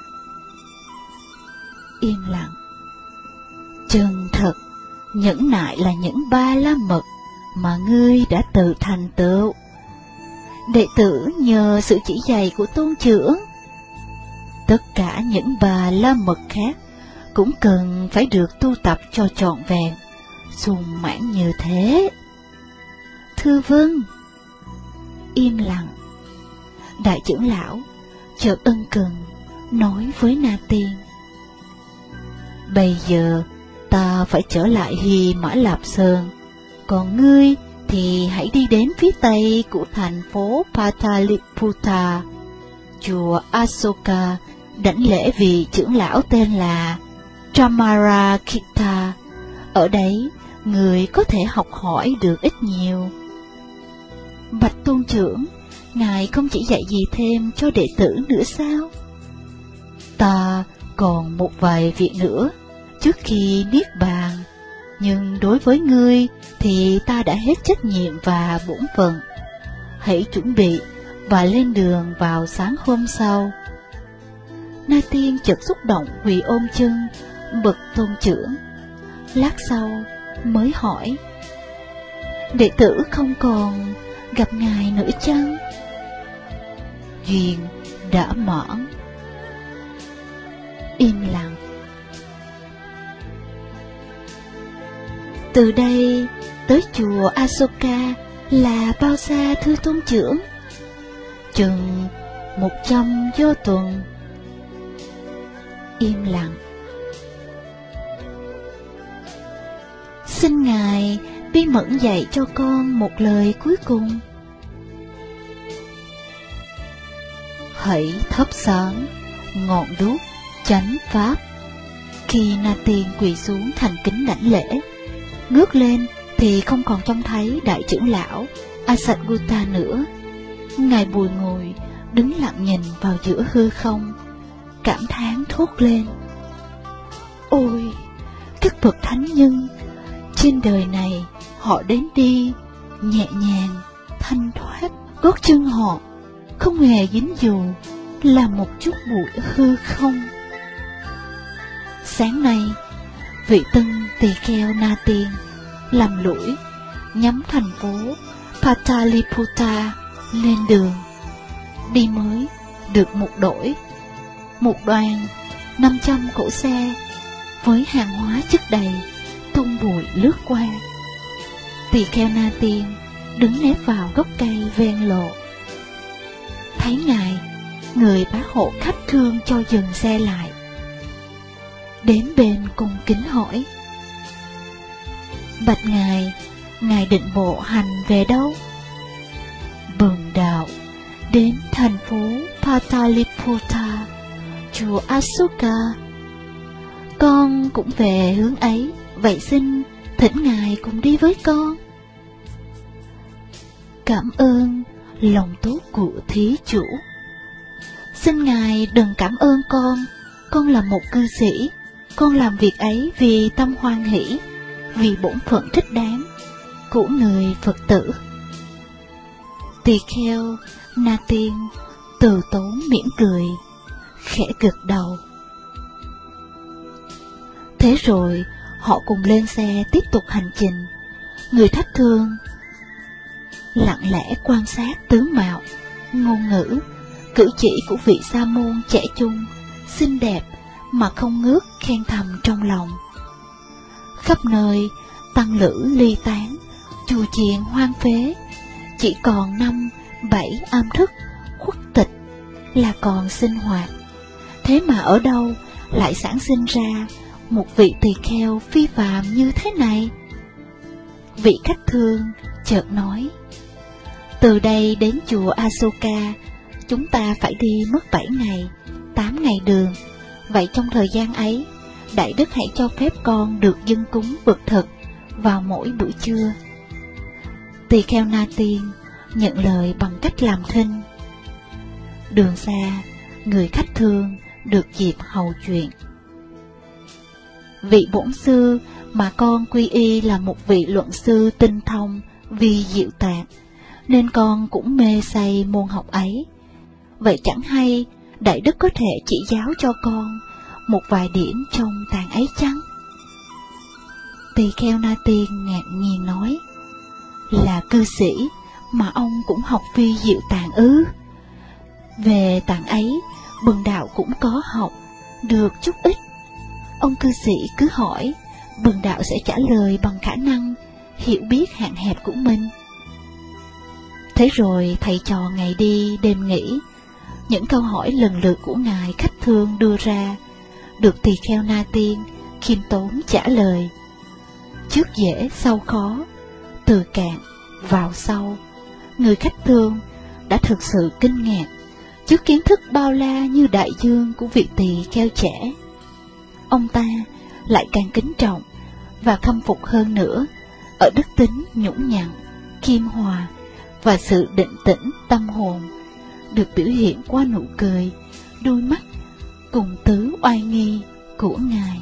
Im lặng. Chân thật, nhẫn nại là những ba la mật mà ngươi đã tự thành tựu. Đệ tử nhờ sự chỉ dạy của tôn trưởng. Tất cả những ba la mật khác cũng cần phải được tu tập cho trọn vẹn, sung mãn như thế. Thưa vâng. Im lặng. Đại trưởng lão chợt ân cần nói với Na Tiên: bây giờ ta phải trở lại Hy Mã Lạp Sơn, còn ngươi thì hãy đi đến phía tây của thành phố Pataliputta, chùa Asoka, đảnh lễ vị trưởng lão tên là Tramarakita. Ở đấy, người có thể học hỏi được ít nhiều. Bạch tôn trưởng, ngài không chỉ dạy gì thêm cho đệ tử nữa sao? Ta còn một vài việc nữa trước khi niết bàn, nhưng đối với ngươi thì ta đã hết trách nhiệm và bổn phận. Hãy chuẩn bị và lên đường vào sáng hôm sau. Na Tiên chợt xúc động quỳ ôm chân bậc tôn trưởng. Lát sau mới hỏi: đệ tử không còn gặp ngài nữa chăng? Duyên đã mãn. Im lặng. Từ đây tới chùa Asoka là bao xa thưa tôn trưởng? Chừng một trăm vô tuần. Im lặng. Xin ngài bi mẫn dạy cho con một lời cuối cùng. Hãy thắp sáng ngọn đuốc chánh pháp. Khi Na Tiên quỳ xuống thành kính đảnh lễ, ngước lên thì không còn trông thấy đại trưởng lão Asatgutta nữa. Ngài bùi ngồi đứng lặng nhìn vào giữa hư không, cảm thán thốt lên: ôi, các bậc thánh nhân trên đời này, họ đến đi nhẹ nhàng, thanh thoát, gót chân họ không hề dính dù là một chút bụi hư không. Sáng nay, vị tân tỳ kheo Na Tiên làm lũi nhắm thành phố Pataliputta lên đường. Đi mới được một đổi, một đoàn năm trăm cỗ xe với hàng hóa chất đầy tung bụi lướt qua. Tỳ kheo Na Tiên đứng nép vào gốc cây ven lộ. Thấy ngài, người bá hộ khách thương cho dừng xe lại. Đến bên cung kính hỏi: bạch ngài, ngài định bộ hành về đâu? Bần đạo đến thành phố Pataliputta, chùa Asoka. Con cũng về hướng ấy, vậy xin thỉnh Ngài cùng đi với con. Cảm ơn lòng tốt của thí chủ. Xin Ngài đừng cảm ơn con, con là một cư sĩ, con làm việc ấy vì tâm hoan hỷ, vì bổn phận thích đáng của người Phật tử. Tỳ kheo Na Tiên từ tốn mỉm cười, khẽ gật đầu. Thế rồi họ cùng lên xe tiếp tục hành trình. Người thất thương lặng lẽ quan sát tướng mạo, ngôn ngữ, cử chỉ của vị sa môn trẻ trung, xinh đẹp mà không ngớt khen thầm trong lòng. Khắp nơi tăng lữ ly tán, chùa chiền hoang phế, chỉ còn năm bảy am thức khuất tịch là còn sinh hoạt. Thế mà ở đâu lại sản sinh ra một vị tỳ kheo phi phàm như thế này? Vị khách thương chợt nói: từ đây đến chùa Asoka chúng ta phải đi mất bảy ngày, tám ngày đường. Vậy trong thời gian ấy, Đại Đức hãy cho phép con được dâng cúng vật thực vào mỗi buổi trưa. Tỳ kheo Na Tiên nhận lời bằng cách làm thinh. Đường xa, người khách thương được dịp hầu chuyện. Vị bổn sư mà con quy y là một vị luận sư tinh thông vi diệu tạng, nên con cũng mê say môn học ấy. Vậy chẳng hay Đại Đức có thể chỉ giáo cho con một vài điểm trong tạng ấy chăng? Tỳ kheo Na Tiên ngạc nhiên nói: là cư sĩ mà ông cũng học vi diệu tạng ư? Về tạng ấy, bần đạo cũng có học được chút ít. Ông cư sĩ cứ hỏi, bần đạo sẽ trả lời bằng khả năng hiểu biết hạn hẹp của mình. Thế rồi thầy trò ngày đi đêm nghỉ, những câu hỏi lần lượt của ngài khách thương đưa ra được tỳ kheo Na Tiên khiêm tốn trả lời. Trước dễ sau khó, từ cạn vào sâu, người khách thương đã thực sự kinh ngạc trước kiến thức bao la như đại dương của vị tỳ kheo trẻ. Ông ta lại càng kính trọng và khâm phục hơn nữa ở đức tính nhũng nhặn, khiêm hòa và sự định tĩnh tâm hồn được biểu hiện qua nụ cười, đôi mắt cùng tứ oai nghi của ngài.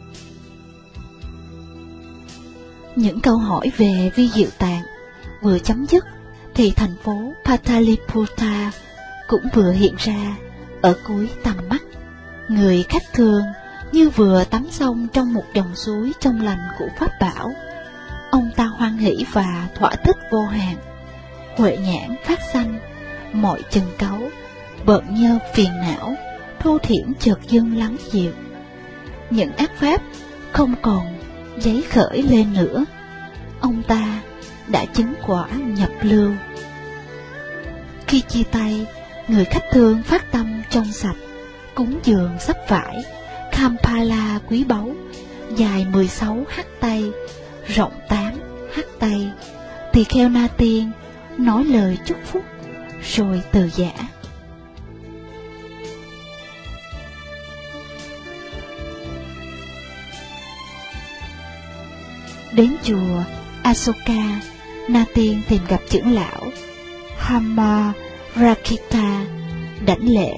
Những câu hỏi về vi diệu tạng vừa chấm dứt thì thành phố Pataliputta cũng vừa hiện ra ở cuối tầm mắt. Người khách thường như vừa tắm xong trong một dòng suối trong lành của Pháp bảo. Ông ta hoan hỷ và thỏa thích vô hạn. Huệ nhãn phát sanh, mọi chân cấu, bợn nhơ phiền não, thô thiển chợt dâng lắng dịu. Những ác pháp không còn giấy khởi lên nữa. Ông ta đã chứng quả nhập lưu. Khi chia tay, người khách thương phát tâm trong sạch, cúng dường sắp vải Kampala quý báu, dài mười sáu hắt tay, rộng tám hắt tay. Tỳ kheo Na Tiên nói lời chúc phúc rồi từ giã. Đến chùa Asoka, Na Tiên tìm gặp trưởng lão Hamarakita, đảnh lễ,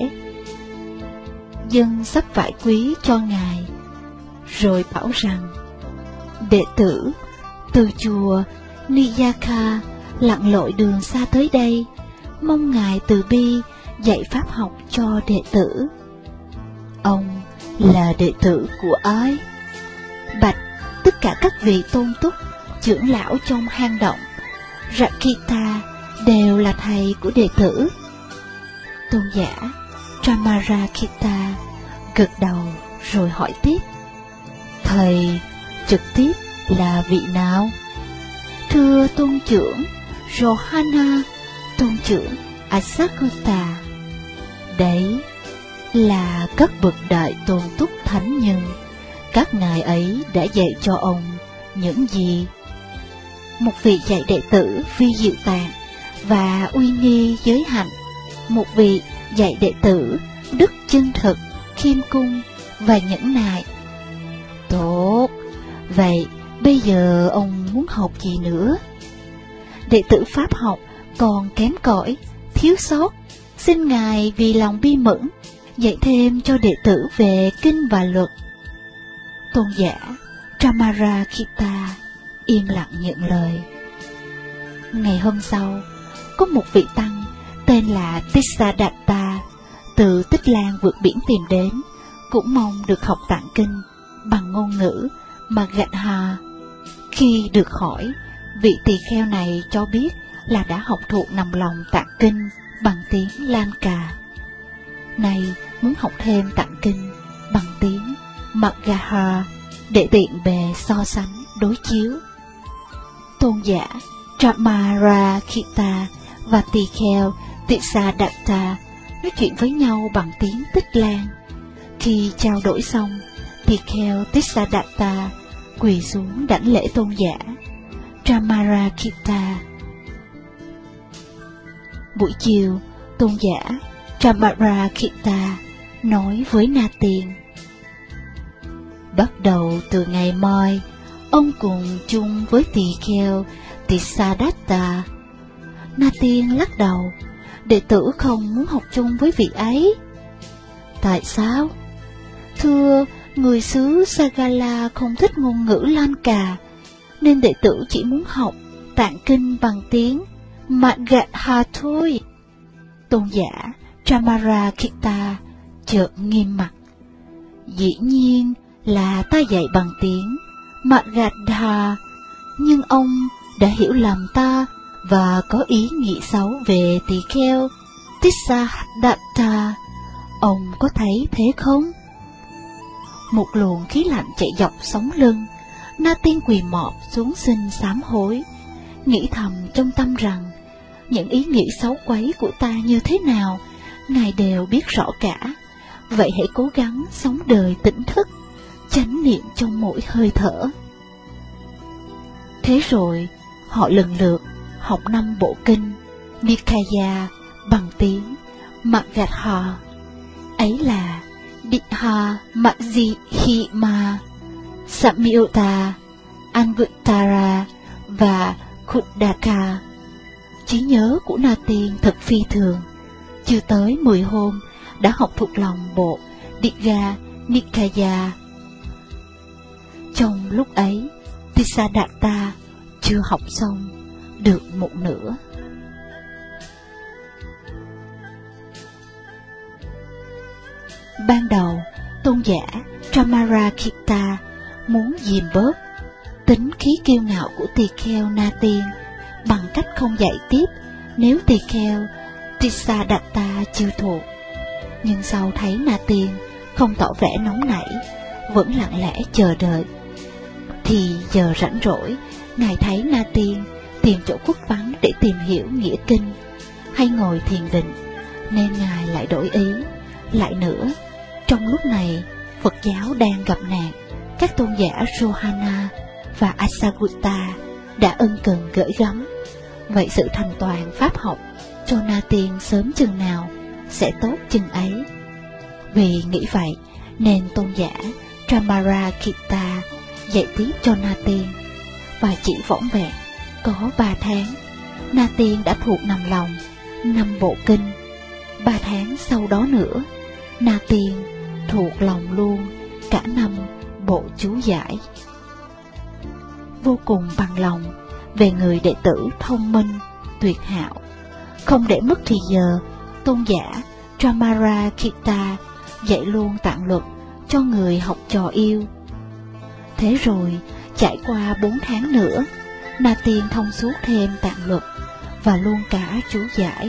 dâng sắp vải quý cho ngài, rồi bảo rằng đệ tử từ chùa Niyaka lặn lội đường xa tới đây, mong ngài từ bi dạy pháp học cho đệ tử. Ông là đệ tử của ai? Bạch tất cả các vị tôn túc trưởng lão trong hang động Rakita đều là thầy của đệ tử. Tôn giả Chamarakita gật đầu rồi hỏi tiếp: thầy trực tiếp là vị nào? Thưa tôn trưởng Rohana, tôn trưởng Asakuta. Đấy là các bậc đại tôn túc thánh nhân. Các ngài ấy đã dạy cho ông những gì? Một vị dạy đệ tử vi diệu tạng và uy nghi giới hạnh. Một vị dạy đệ tử đức chân thực, khiêm cung và nhẫn nại. Vậy bây giờ ông muốn học gì nữa? Đệ tử Pháp học còn kém cỏi, thiếu sót, xin Ngài vì lòng bi mẫn dạy thêm cho đệ tử về kinh và luật. Tôn giả Brahmarakkhita im lặng nhận lời. Ngày hôm sau, có một vị tăng tên là Tissadatta từ Tích Lan vượt biển tìm đến, cũng mong được học tạng kinh bằng ngôn ngữ Magadha. Khi được hỏi, vị tỳ kheo này cho biết là đã học thuộc nằm lòng tạng kinh bằng tiếng Lanka. Nay muốn học thêm tạng kinh bằng tiếng Magadha để tiện bề so sánh đối chiếu. Tôn giả Brahmarakkhita và tỳ kheo Tissadatta nói chuyện với nhau bằng tiếng Tích Lan. Khi trao đổi xong, tỳ kheo Tissadatta quỳ xuống đảnh lễ tôn giả Brahmarakkhita. Buổi chiều, tôn giả Brahmarakkhita nói với Na Tiên: bắt đầu từ ngày mai, ông cùng chung với tỳ kheo Tissadatta. Na Tiên lắc đầu: đệ tử không muốn học chung với vị ấy. Tại sao? Thưa, người xứ Sagala không thích ngôn ngữ Lanka, nên đệ tử chỉ muốn học tạng kinh bằng tiếng Magadha thôi. Tôn giả Brahmarakkhita chợt nghiêm mặt: dĩ nhiên là ta dạy bằng tiếng Magadha, nhưng ông đã hiểu lầm ta và có ý nghĩ xấu về tỳ kheo Tissadatta. Ông có thấy thế không? Một luồng khí lạnh chạy dọc sống lưng. Na Tiên quỳ mọp xuống xin sám hối, nghĩ thầm trong tâm rằng những ý nghĩ xấu quấy của ta như thế nào Ngài đều biết rõ cả. Vậy hãy cố gắng sống đời tỉnh thức, chánh niệm trong mỗi hơi thở. Thế rồi họ lần lượt học năm bộ kinh Nikaya bằng tiếng Magadha, ấy là Diha Majjhima, Samyutta, Anguttara và Khuddaka. Trí nhớ của Na Tiên thật phi thường. Chưa tới mười hôm đã học thuộc lòng bộ Digha Nikaya. Trong lúc ấy, Tissadatta chưa học xong được một nửa. Ban đầu, tôn giả Brahmarakkhita muốn dìm bớt tính khí kiêu ngạo của tỳ kheo Na Tiên bằng cách không dạy tiếp nếu tỳ kheo Tissadatta chưa thuộc. Nhưng sau thấy Na Tiên không tỏ vẻ nóng nảy, vẫn lặng lẽ chờ đợi, thì giờ rảnh rỗi, Ngài thấy Na Tiên tìm chỗ khuất vắng để tìm hiểu nghĩa kinh hay ngồi thiền định, nên Ngài lại đổi ý. Lại nữa, trong lúc này Phật giáo đang gặp nạn, các tôn giả Rohana và Asagutta đã ân cần gửi gắm. Vậy sự thành toàn pháp học cho Na Tiên sớm chừng nào sẽ tốt chừng ấy. Vì nghĩ vậy nên tôn giả Brahmarakkhita dạy tiếp cho Na Tiên, và chỉ vỏn vẹn có ba tháng, Na Tiên đã thuộc nằm lòng năm bộ kinh. Ba tháng sau đó nữa, Na Tiên thuộc lòng luôn cả năm bộ chú giải. Vô cùng bằng lòng về người đệ tử thông minh, tuyệt hảo. Không để mất thì giờ, tôn giả Brahmarakkhita dạy luôn tạng luật cho người học trò yêu. Thế rồi, trải qua bốn tháng nữa, Na Tiên thông suốt thêm tạng luật và luôn cả chú giải.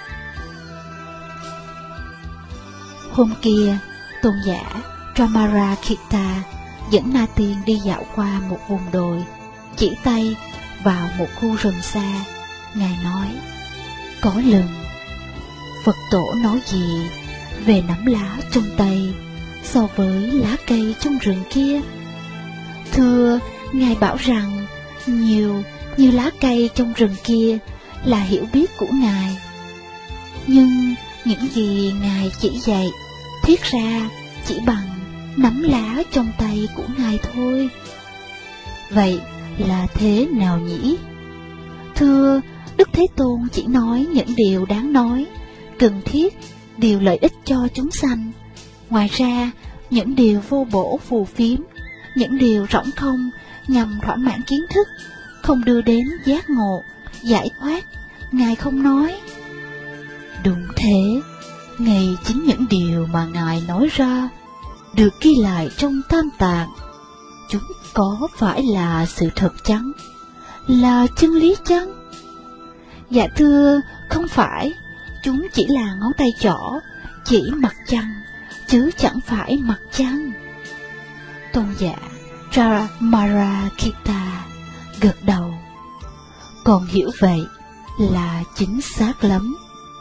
Hôm kia, tôn giả Brahmarakkhita dẫn Na Tiên đi dạo qua một vùng đồi, chỉ tay vào một khu rừng xa. Ngài nói: có lần Phật tổ nói gì về nắm lá trong tay so với lá cây trong rừng kia? Thưa, Ngài bảo rằng nhiều như lá cây trong rừng kia là hiểu biết của Ngài. Nhưng những gì Ngài chỉ dạy thiết ra chỉ bằng nắm lá trong tay của Ngài thôi. Vậy là thế nào nhỉ? Thưa, Đức Thế Tôn chỉ nói những điều đáng nói, cần thiết, điều lợi ích cho chúng sanh. Ngoài ra, những điều vô bổ phù phiếm, những điều rỗng không nhằm thỏa mãn kiến thức, không đưa đến giác ngộ, giải thoát, Ngài không nói. Đúng thế, ngay chính những điều mà Ngài nói ra, được ghi lại trong Tam Tạng, chúng có phải là sự thật chăng? Là chân lý chăng? Dạ thưa, không phải, chúng chỉ là ngón tay trỏ, chỉ mặt trăng, chứ chẳng phải mặt trăng. Tôn giả Charamarakita gật đầu. Còn hiểu vậy là chính xác lắm.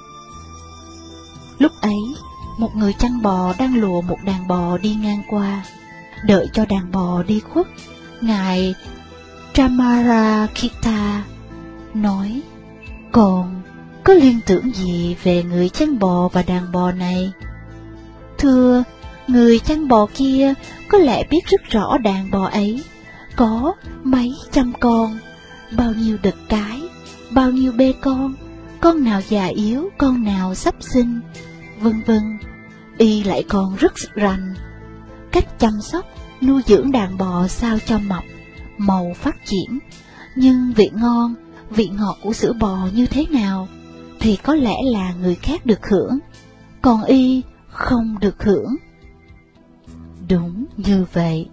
Lúc ấy, một người chăn bò đang lùa một đàn bò đi ngang qua. Đợi cho đàn bò đi khuất, Ngài Charamarakita nói: Còn có liên tưởng gì về người chăn bò và đàn bò này? Thưa, người chăn bò kia có lẽ biết rất rõ đàn bò ấy có mấy trăm con, bao nhiêu đực cái, bao nhiêu bê con, con nào già yếu, con nào sắp sinh, vân vân. Y lại còn rất rành cách chăm sóc, nuôi dưỡng đàn bò sao cho mập, màu phát triển. Nhưng vị ngon, vị ngọt của sữa bò như thế nào thì có lẽ là người khác được hưởng, còn y không được hưởng. Đúng như vậy.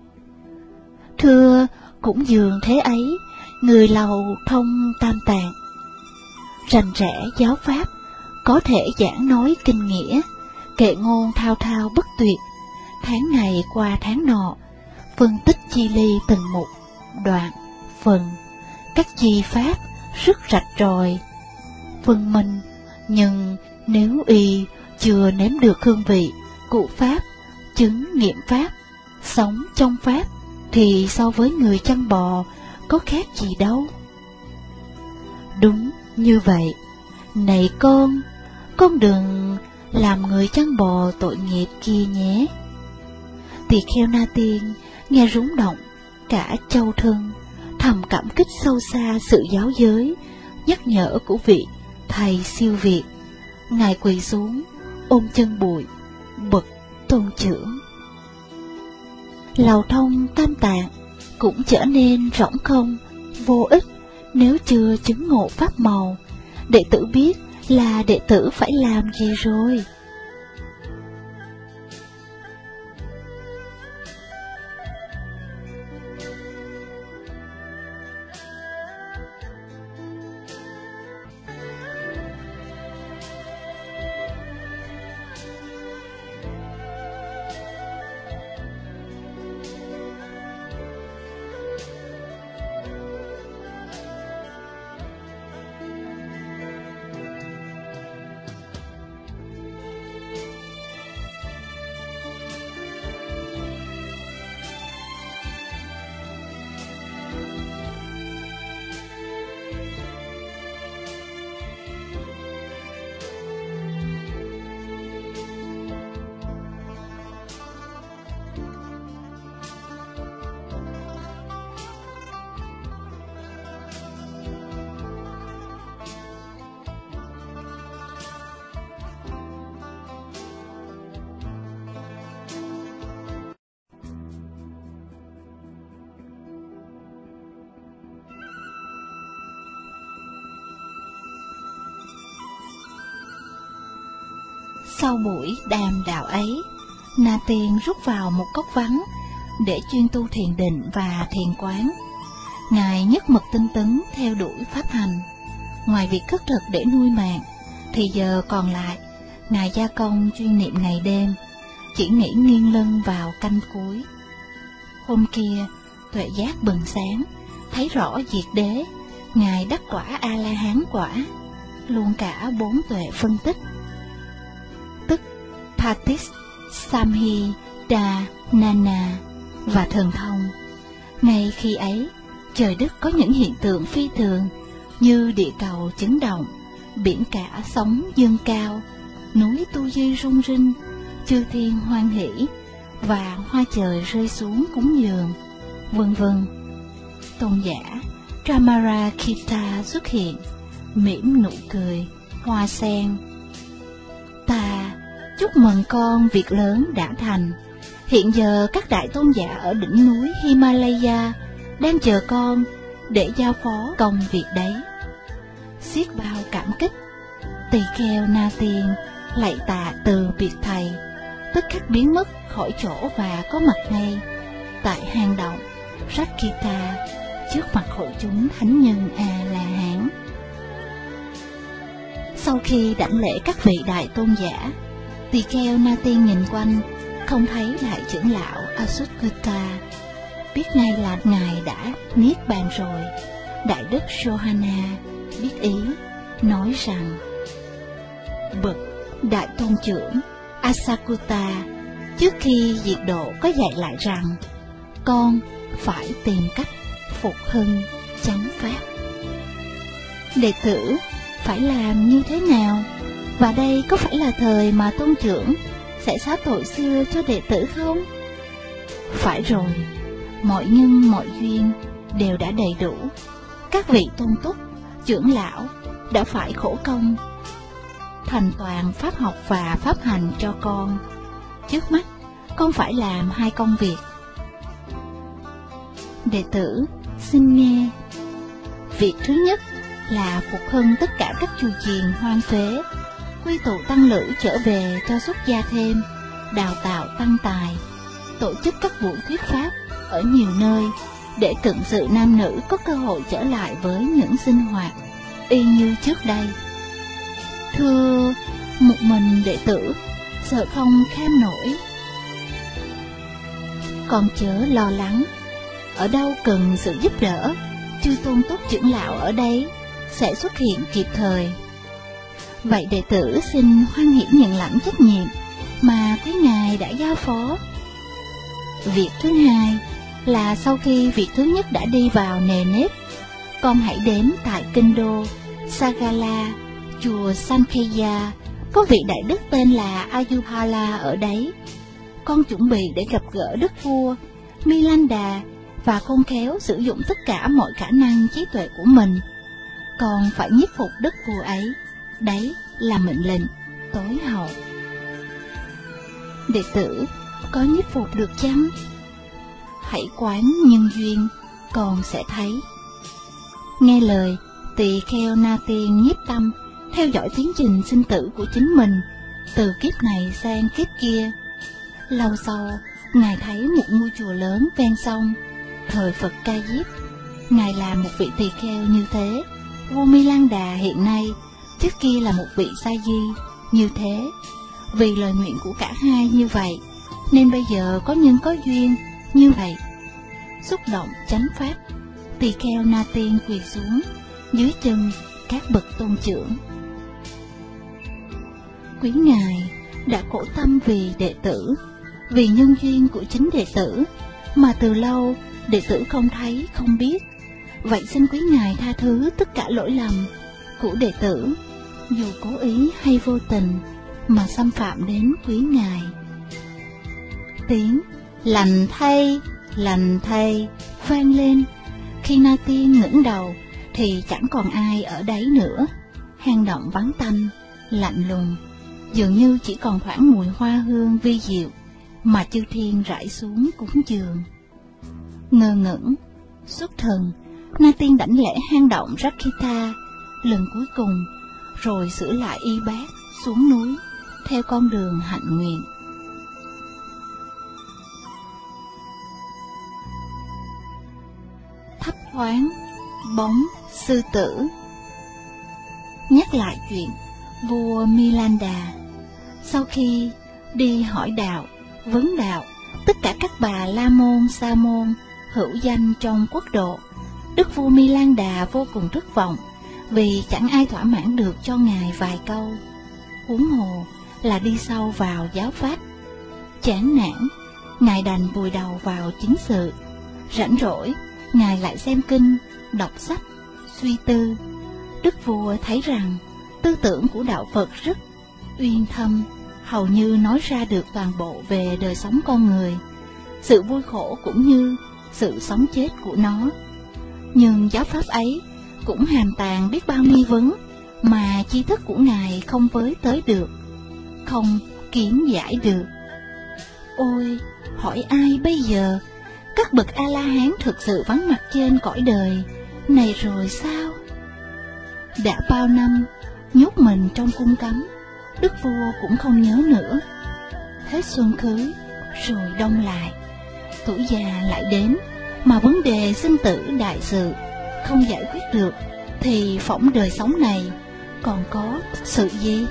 Thưa, cũng dường thế ấy, người lầu thông Tam Tạng, rành rẽ giáo pháp, có thể giảng nói kinh nghĩa, kệ ngôn thao thao bất tuyệt, tháng ngày qua tháng nọ, phân tích chi ly từng mục, đoạn, phần, các chi pháp rất rạch ròi, phân minh. Nhưng nếu y chưa nếm được hương vị cụ pháp, chứng nghiệm pháp, sống trong pháp, thì so với người chăn bò có khác gì đâu. Đúng như vậy. Này con, con đừng làm người chăn bò tội nghiệp kia nhé. Tỳ kheo Na Tiên nghe rúng động cả châu thân, thầm cảm kích sâu xa sự giáo giới, nhắc nhở của vị thầy siêu việt. Ngài quỳ xuống, ôm chân bụi, bậc tôn trưởng. Lầu thông Tam Tạng cũng trở nên rỗng không, vô ích nếu chưa chứng ngộ pháp màu. Đệ tử biết là đệ tử phải làm gì rồi. Sau buổi đàm đạo ấy, Na Tiên rút vào một cốc vắng để chuyên tu thiền định và thiền quán. Ngài nhất mực tinh tấn theo đuổi pháp hành. Ngoài việc khất thực để nuôi mạng, thì giờ còn lại, Ngài gia công chuyên niệm ngày đêm, chỉ nghĩ nghiêng lưng vào canh cuối. Hôm kia, tuệ giác bừng sáng, thấy rõ diệt đế, Ngài đắc quả A-la-hán quả, luôn cả bốn tuệ phân tích, tức Patis, Samhi, Đa, Nana và thần thông. Ngay khi ấy, trời đất có những hiện tượng phi thường như địa cầu chấn động, biển cả sóng dâng cao, núi Tu Di rung rinh, chư thiên hoan hỷ và hoa trời rơi xuống cúng dường, vân vân. tôn giả Brahmarakkhita xuất hiện, mỉm nụ cười, hoa sen. Ta chúc mừng con việc lớn đã thành. Hiện giờ các đại tôn giả ở đỉnh núi Himalaya đang chờ con để giao phó công việc đấy. Xiết bao cảm kích, tỳ kheo Na Tiên lạy tạ từ biệt thầy, tức khắc biến mất khỏi chỗ và có mặt ngay tại hang động Rakkhita trước mặt hội chúng thánh nhân A La Hán. Sau khi đảnh lễ các vị đại tôn giả, tỳ kheo Na Tiên nhìn quanh, không thấy đại trưởng lão Asukutta, biết ngay là ngài đã niết bàn rồi. Đại đức Johanna biết ý, nói rằng: bậc đại tôn trưởng Asakutta trước khi diệt độ có dạy lại rằng con phải tìm cách phục hưng chánh pháp. Đệ tử phải làm như thế nào? Và đây có phải là thời mà tôn trưởng sẽ xá tội xưa cho đệ tử không? Phải rồi, mọi nhân mọi duyên đều đã đầy đủ. Các vị tôn túc, trưởng lão đã phải khổ công thành toàn pháp học và pháp hành cho con. Trước mắt, con phải làm hai công việc. Đệ tử xin nghe. Việc thứ nhất là phục hưng tất cả các chùa chiền hoang phế, quy tụ tăng lữ trở về cho xuất gia thêm, đào tạo tăng tài, tổ chức các buổi thuyết pháp ở nhiều nơi để cận sự nam nữ có cơ hội trở lại với những sinh hoạt y như trước đây. Thưa, một mình đệ tử sợ không kham nổi. Con chớ lo lắng, ở đâu cần sự giúp đỡ, chư tôn túc trưởng lão ở đấy sẽ xuất hiện kịp thời. Vậy đệ tử xin hoan hỷ nhận lãnh trách nhiệm mà quý ngài đã giao phó. Việc thứ hai là sau khi việc thứ nhất đã đi vào nề nếp, con hãy đến tại kinh đô Sagala, chùa Sankheya, có vị đại đức tên là Ayurpala ở đấy. Con chuẩn bị để gặp gỡ đức vua Milanda và khôn khéo sử dụng tất cả mọi khả năng trí tuệ của mình. Con phải nhiếp phục đức vua ấy, đấy là mệnh lệnh tối hậu. Đệ tử có nhiếp phục được chăng? Hãy quán nhân duyên, con sẽ thấy. Nghe lời, tỳ kheo Na Tiên nhiếp tâm, theo dõi tiến trình sinh tử của chính mình, từ kiếp này sang kiếp kia. Lâu sau, ngài thấy một ngôi chùa lớn ven sông, thời Phật Ca Diếp. Ngài là một vị tỳ kheo như thế. Vua Milanda hiện nay, trước kia là một vị sa di như thế. Vì lời nguyện của cả hai như vậy, nên bây giờ có nhân có duyên như vậy. Xúc động chánh pháp, tỳ kheo Na Tiên quỳ xuống dưới chân các bậc tôn trưởng. Quý ngài đã khổ tâm vì đệ tử, vì nhân duyên của chính đệ tử mà từ lâu đệ tử không thấy không biết. Vậy xin quý ngài tha thứ tất cả lỗi lầm của đệ tử, dù cố ý hay vô tình mà xâm phạm đến quý ngài. Tiếng lành thay, lành thay vang lên. Khi Na Tiên ngẩng đầu thì chẳng còn ai ở đấy nữa. Hang động vắng tanh, lạnh lùng, dường như chỉ còn khoảng mùi hoa hương vi diệu mà chư thiên rải xuống cúng dường. Ngơ ngẩn, xuất thần, Na Tiên đảnh lễ hang động Rakkhita lần cuối cùng, rồi sửa lại y bát xuống núi theo con đường hạnh nguyện. Thấp thoáng bóng sư tử. Nhắc lại chuyện vua Milanda. Sau khi đi hỏi đạo, vấn đạo tất cả các bà la môn, sa môn hữu danh trong quốc độ, đức vua Milanda vô cùng thất vọng vì chẳng ai thỏa mãn được cho ngài vài câu, huống hồ là đi sâu vào giáo pháp. Chán nản, ngài đành vùi đầu vào chính sự. Rảnh rỗi, ngài lại xem kinh, đọc sách, suy tư. Đức vua thấy rằng tư tưởng của đạo Phật rất uyên thâm, hầu như nói ra được toàn bộ về đời sống con người, sự vui khổ cũng như sự sống chết của nó. nhưng giáo pháp ấy cũng hàm tàng biết bao nghi vấn mà tri thức của Ngài không với tới được, không kiến giải được. Ôi, hỏi ai bây giờ? Các bậc A-la-hán thực sự vắng mặt trên cõi đời này rồi sao? Đã bao năm nhốt mình trong cung cấm, đức vua cũng không nhớ nữa. Hết xuân cưới rồi đông lại, tuổi già lại đến, mà vấn đề sinh tử đại sự không giải quyết được, thì phỏng đời sống này còn có sự gì?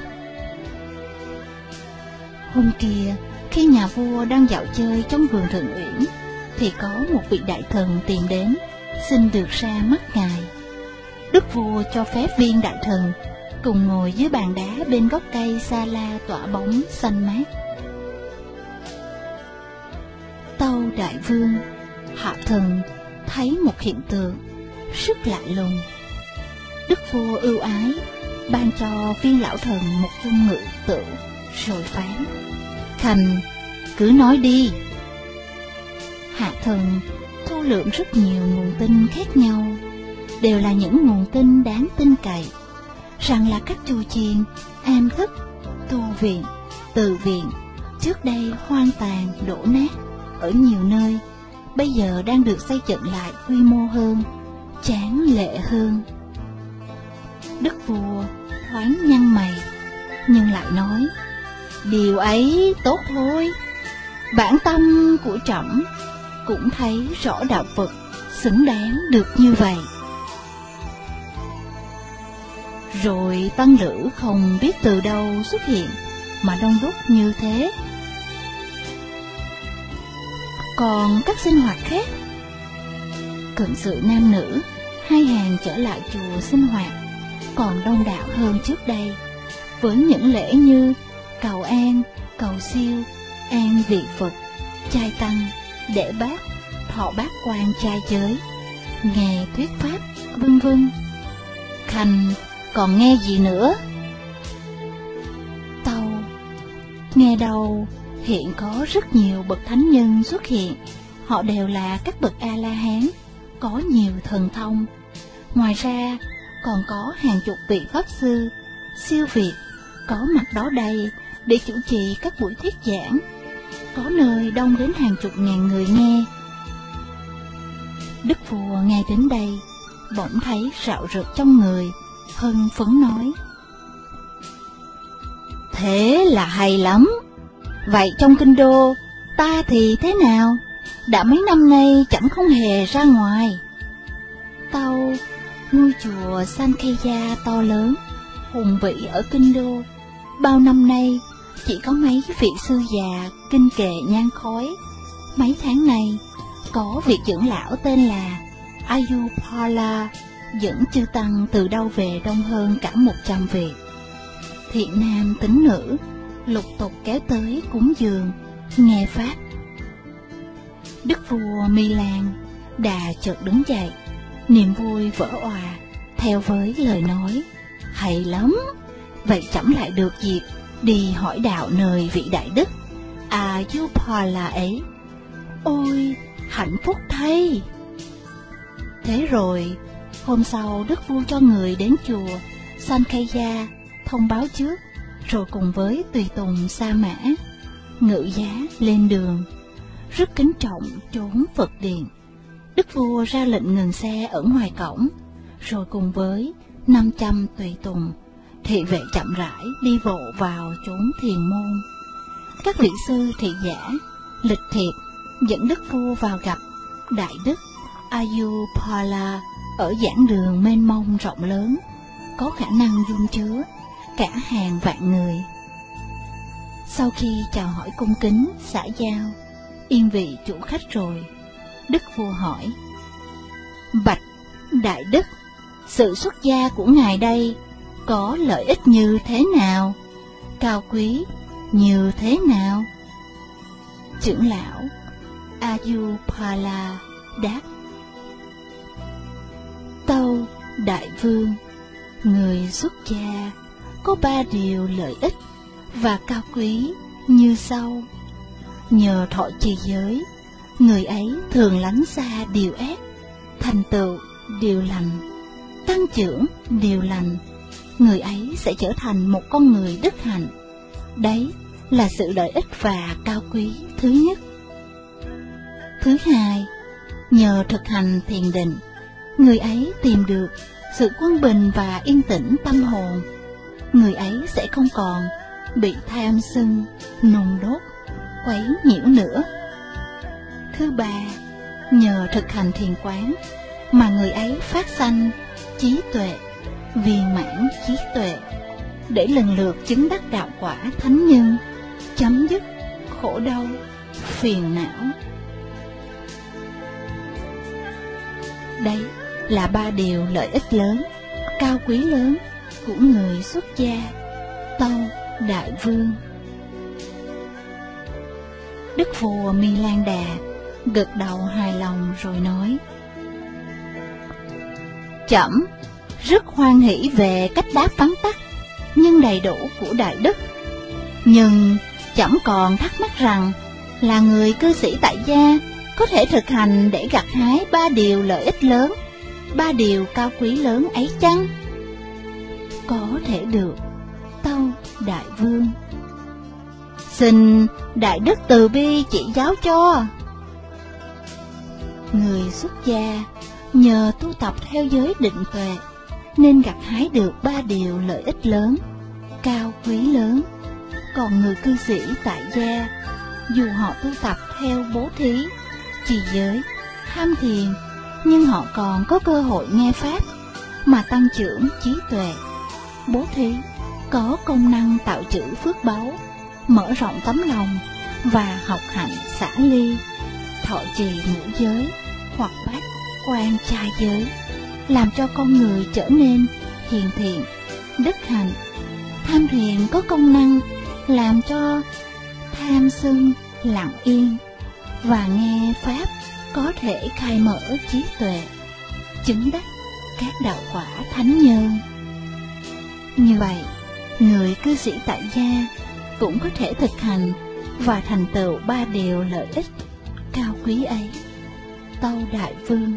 Hôm kia, khi nhà vua đang dạo chơi trong vườn Thượng Uyển, thì có một vị đại thần tìm đến, xin được ra mắt Ngài. Đức vua cho phép viên đại thần cùng ngồi dưới bàn đá bên gốc cây sa la tỏa bóng xanh mát. Tâu đại vương, hạ thần thấy một hiện tượng rất lạ lùng. Đức vua ưu ái ban cho viên lão thần một chung ngự tử, rồi phán: Khanh, cứ nói đi. Hạ thần thu lượm rất nhiều nguồn tin khác nhau, đều là những nguồn tin đáng tin cậy, rằng là các chùa chiền, am thức, tu viện, từ viện trước đây hoang tàn đổ nát ở nhiều nơi, bây giờ đang được xây dựng lại quy mô hơn, tráng lệ hơn. Đức vua thoáng nhăn mày, nhưng lại nói: Điều ấy tốt thôi, bản tâm của trẫm cũng thấy rõ đạo Phật xứng đáng được như vậy. Rồi tăng lữ không biết từ đâu xuất hiện mà đông đúc như thế. Còn các sinh hoạt khác, cận sự nam nữ hai hàng trở lại chùa sinh hoạt còn đông đảo hơn trước đây, với những lễ như cầu an, cầu siêu, an vị Phật, trai tăng, để bác, thọ bát quan trai giới, nghe thuyết pháp, vân vân. Khanh còn nghe gì nữa? Tâu, nghe đâu hiện có rất nhiều bậc thánh nhân xuất hiện, họ đều là các bậc A-la-hán, có nhiều thần thông. Ngoài ra còn có hàng chục vị pháp sư, siêu việt có mặt đó đây để chủ trì các buổi thuyết giảng, có nơi đông đến hàng chục ngàn người nghe. Đức vua nghe đến đây, bỗng thấy rạo rực trong người, hân phấn nói: Thế là hay lắm. Vậy trong kinh đô ta thì thế nào? Đã mấy năm nay chẳng không hề ra ngoài. Tâu, ngôi chùa Sankheya to lớn, hùng vĩ ở kinh đô, bao năm nay chỉ có mấy vị sư già kinh kệ nhang khói. Mấy tháng này có vị trưởng lão tên là Ayurpala dẫn chư tăng từ đâu về đông hơn cả một trăm vị. Thiện nam tín nữ lục tục kéo tới cúng dường, nghe pháp. Đức vua Mi Lan đà chợt đứng dậy, niềm vui vỡ òa theo với lời nói: Hay lắm, vậy trẫm lại được dịp đi hỏi đạo nơi vị đại đức Ayurpala ấy. Ôi, hạnh phúc thay! Thế rồi, hôm sau đức vua cho người đến chùa Sankheya thông báo trước, rồi cùng với tùy tùng sa mã, ngự giá lên đường, rất kính trọng trốn Phật điện. Đức vua ra lệnh ngừng xe ở ngoài cổng, rồi cùng với năm trăm tùy tùng, thị vệ chậm rãi đi bộ vào chốn thiền môn. Các vị sư thị giả lịch thiệp dẫn đức vua vào gặp đại đức Ayurpala ở giảng đường mênh mông rộng lớn, có khả năng dung chứa cả hàng vạn người. Sau khi chào hỏi cung kính xã giao, yên vị chủ khách rồi, đức vua hỏi: Bạch đại đức, sự xuất gia của ngài đây có lợi ích như thế nào, cao quý như thế nào? Trưởng lão Ayurpala đáp: Tâu đại vương, người xuất gia có ba điều lợi ích và cao quý như sau. Nhờ thọ trì giới, người ấy thường lánh xa điều ác, thành tựu điều lành, tăng trưởng điều lành, người ấy sẽ trở thành một con người đức hạnh. Đấy là sự lợi ích và cao quý thứ nhất. Thứ hai, nhờ thực hành thiền định, người ấy tìm được sự quân bình và yên tĩnh tâm hồn. Người ấy sẽ không còn bị tham sân, nung đốt, quấy nhiễu nữa. Thứ ba, nhờ thực hành thiền quán mà người ấy phát sanh trí tuệ, viên mãn trí tuệ, để lần lượt chứng đắc đạo quả thánh nhân, chấm dứt khổ đau, phiền não. Đây là ba điều lợi ích lớn, cao quý lớn của người xuất gia, Tâu Đại Vương. Đức vua Mi Lan Đà gật đầu hài lòng rồi nói: Trẫm rất hoan hỷ về cách đáp vắn tắt nhưng đầy đủ của Đại Đức. Nhưng trẫm còn thắc mắc rằng là người cư sĩ tại gia có thể thực hành để gặt hái ba điều lợi ích lớn, ba điều cao quý lớn ấy chăng? Có thể được, Tâu Đại Vương. Xin Đại Đức từ bi chỉ giáo cho. Người xuất gia nhờ tu tập theo giới định tuệ nên gặt hái được ba điều lợi ích lớn, cao quý lớn. Còn người cư sĩ tại gia, dù họ tu tập theo bố thí, trì giới, tham thiền, nhưng họ còn có cơ hội nghe pháp mà tăng trưởng trí tuệ. Bố thí có công năng tạo trữ phước báu, mở rộng tấm lòng và học hạnh xả ly. Thọ trì ngũ giới hoặc bát quan trai giới làm cho con người trở nên hiền thiện, đức hạnh. Tham thiền có công năng làm cho tham sân lặng yên, và nghe pháp có thể khai mở trí tuệ, chứng đắc các đạo quả thánh nhân. Như vậy, người cư sĩ tại gia cũng có thể thực hành và thành tựu ba điều lợi ích cao quý ấy. Tâu Đại Vương.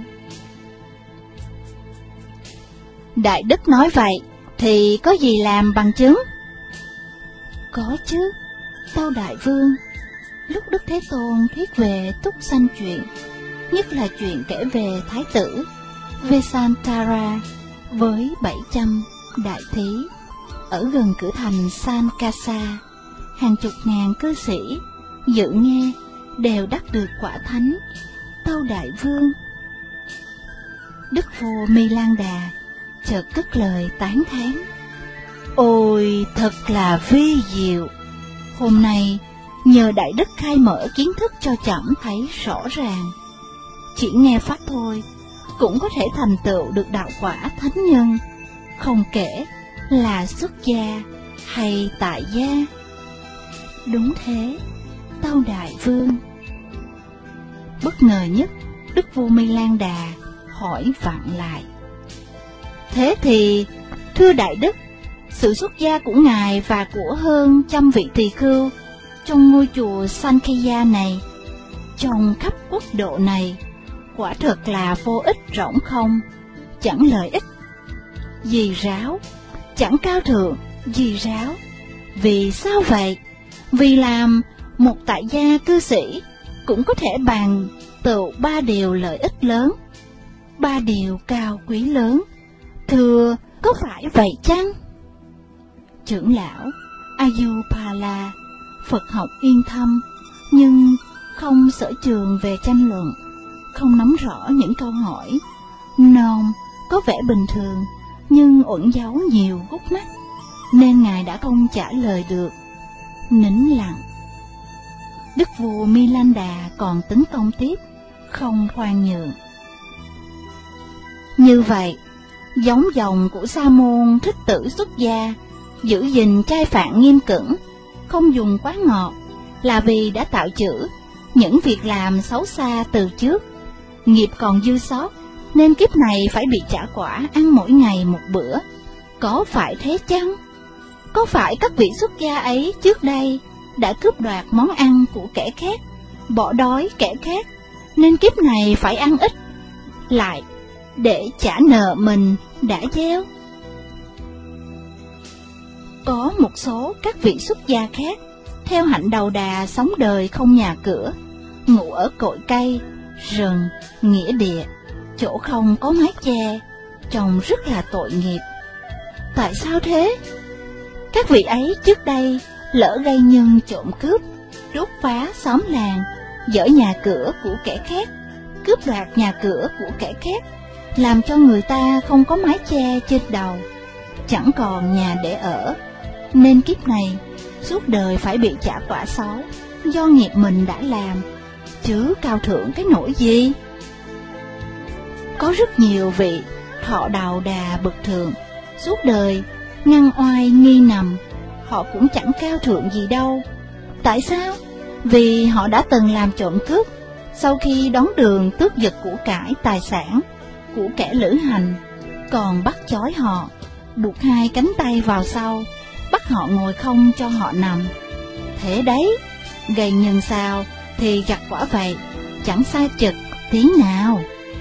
Đại Đức nói vậy thì có gì làm bằng chứng? Có chứ, Tâu Đại Vương. Lúc Đức Thế Tôn thuyết về túc sanh chuyện, nhất là chuyện kể về Thái tử Vesantara với bảy trăm đại thí ở gần cửa thành Sankasa, hàng chục ngàn cư sĩ dự nghe đều đắc được quả thánh. Tâu Đại Vương. Đức vua Mi Lan Đà chợt cất lời tán thán: Ôi, thật là vi diệu! Hôm nay nhờ Đại Đức khai mở kiến thức cho trẫm thấy rõ ràng. Chỉ nghe pháp thôi cũng có thể thành tựu được đạo quả thánh nhân, không kể là xuất gia hay tại gia. Đúng thế, Tâu Đại Vương. Bất ngờ nhất, Đức vua Mi Lan Đà hỏi vặn lại: Thế thì, thưa Đại Đức, sự xuất gia của Ngài và của hơn trăm vị tỳ khưu trong ngôi chùa Sankhya này, trong khắp quốc độ này, quả thật là vô ích rỗng không, chẳng lợi ích gì ráo, chẳng cao thượng gì ráo. Vì sao vậy? Vì làm một tại gia cư sĩ cũng có thể bàn tựu ba điều lợi ích lớn, ba điều cao quý lớn. Thưa, có phải vậy chăng? Trưởng lão Ayurpala, Phật học yên thâm, nhưng không sở trường về tranh luận, không nắm rõ những câu hỏi non có vẻ bình thường nhưng uẩn giấu nhiều gút mắt, nên Ngài đã không trả lời được. Nín lặng. Đức vua Mi Lan Đà còn tấn công tiếp, không khoan nhượng. Như vậy, giống dòng của Sa môn Thích Tử xuất gia, giữ gìn trai phạn nghiêm cẩn, không dùng quá ngọt, là vì đã tạo chữ những việc làm xấu xa từ trước, nghiệp còn dư sót, nên kiếp này phải bị trả quả ăn mỗi ngày một bữa. Có phải thế chăng? Có phải các vị xuất gia ấy trước đây đã cướp đoạt món ăn của kẻ khác, bỏ đói kẻ khác, nên kiếp này phải ăn ít, lại để trả nợ mình đã gieo. Có một số các vị xuất gia khác theo hạnh đầu đà sống đời không nhà cửa, ngủ ở cội cây, rừng, nghĩa địa, chỗ không có mái che, trông rất là tội nghiệp. Tại sao thế? Các vị ấy trước đây lỡ gây nhân trộm cướp, đốt phá xóm làng, dỡ nhà cửa của kẻ khác, cướp đoạt nhà cửa của kẻ khác, làm cho người ta không có mái che trên đầu, chẳng còn nhà để ở, nên kiếp này suốt đời phải bị trả quả xấu do nghiệp mình đã làm, chứ cao thượng cái nỗi gì. Có rất nhiều vị thọ đầu đà bậc thượng, suốt đời ngăn oai nghi nằm, họ cũng chẳng cao thượng gì đâu. Tại sao? Vì họ đã từng làm trộm cướp, sau khi đón đường tước giật của cải tài sản của kẻ lữ hành, còn bắt chói họ, buộc hai cánh tay vào sau, bắt họ ngồi không cho họ nằm. Thế đấy, gây nhân sao thì gặt quả vậy, chẳng sai chực tí nào.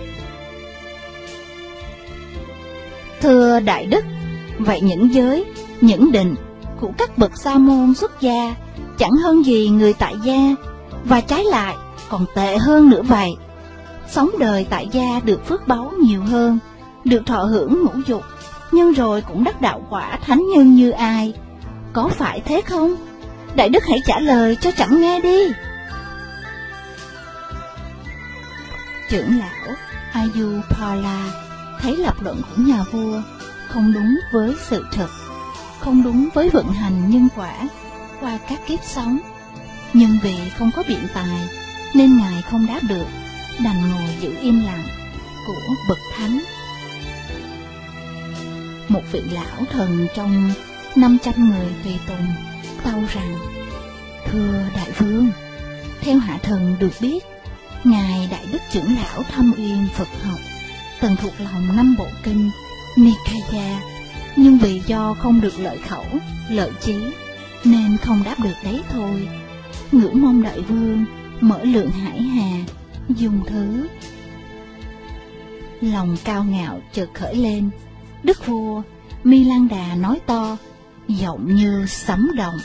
Thưa Đại Đức, vậy những giới, những định của các bậc sa môn xuất gia chẳng hơn gì người tại gia, và trái lại còn tệ hơn nữa vậy. Sống đời tại gia được phước báu nhiều hơn, được thọ hưởng ngũ dục, nhưng rồi cũng đắc đạo quả thánh nhân như ai. Có phải thế không? Đại Đức hãy trả lời cho trẫm nghe đi. Trưởng lão Ayurpala thấy lập luận của nhà vua không đúng với sự thật, không đúng với vận hành nhân quả qua các kiếp sống, nhưng vì không có biện tài nên ngài không đáp được, đành ngồi giữ im lặng của bậc thánh. Một vị lão thần trong năm trăm người tùy tùng tâu rằng: Thưa đại vương, theo hạ thần được biết, ngài Đại Đức trưởng lão thâm uyên Phật học, từng thuộc lòng năm bộ kinh Nikaya, nhưng vì do không được lợi khẩu, lợi trí, nên không đáp được đấy thôi. Ngưỡng mong đại vương mở lượng hải hà, dùng thứ. Lòng cao ngạo chợt khởi lên, đức vua Mi Lan Đà nói to, giọng như sấm động: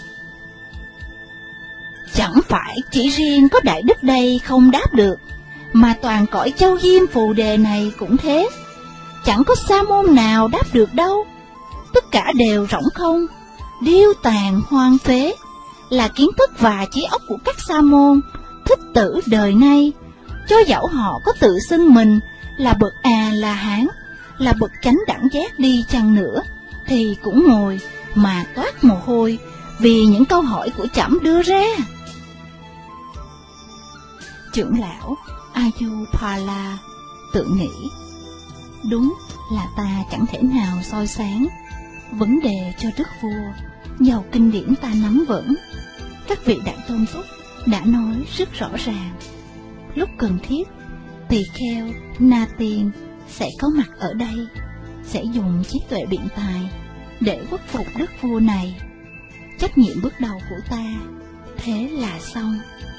Chẳng phải chỉ riêng có Đại Đức đây không đáp được, mà toàn cõi Châu Diêm Phù Đề này cũng thế. Chẳng có sa môn nào đáp được đâu. Tất cả đều rỗng không, điêu tàn hoang phế, là kiến thức và trí óc của các sa môn thích tử đời nay. Cho dẫu họ có tự xưng mình là bậc A La Hán, là bậc chánh đẳng giác đi chăng nữa, thì cũng ngồi mà toát mồ hôi vì những câu hỏi của trẫm đưa ra. Trưởng lão Ayurpala tự nghĩ, đúng là ta chẳng thể nào soi sáng vấn đề cho đức vua, dầu kinh điển ta nắm vững. Các vị đại tôn túc đã nói rất rõ ràng, lúc cần thiết tỳ kheo Na Tiên sẽ có mặt ở đây, sẽ dùng trí tuệ biện tài để khuất phục đức vua này. Trách nhiệm bước đầu của ta thế là xong.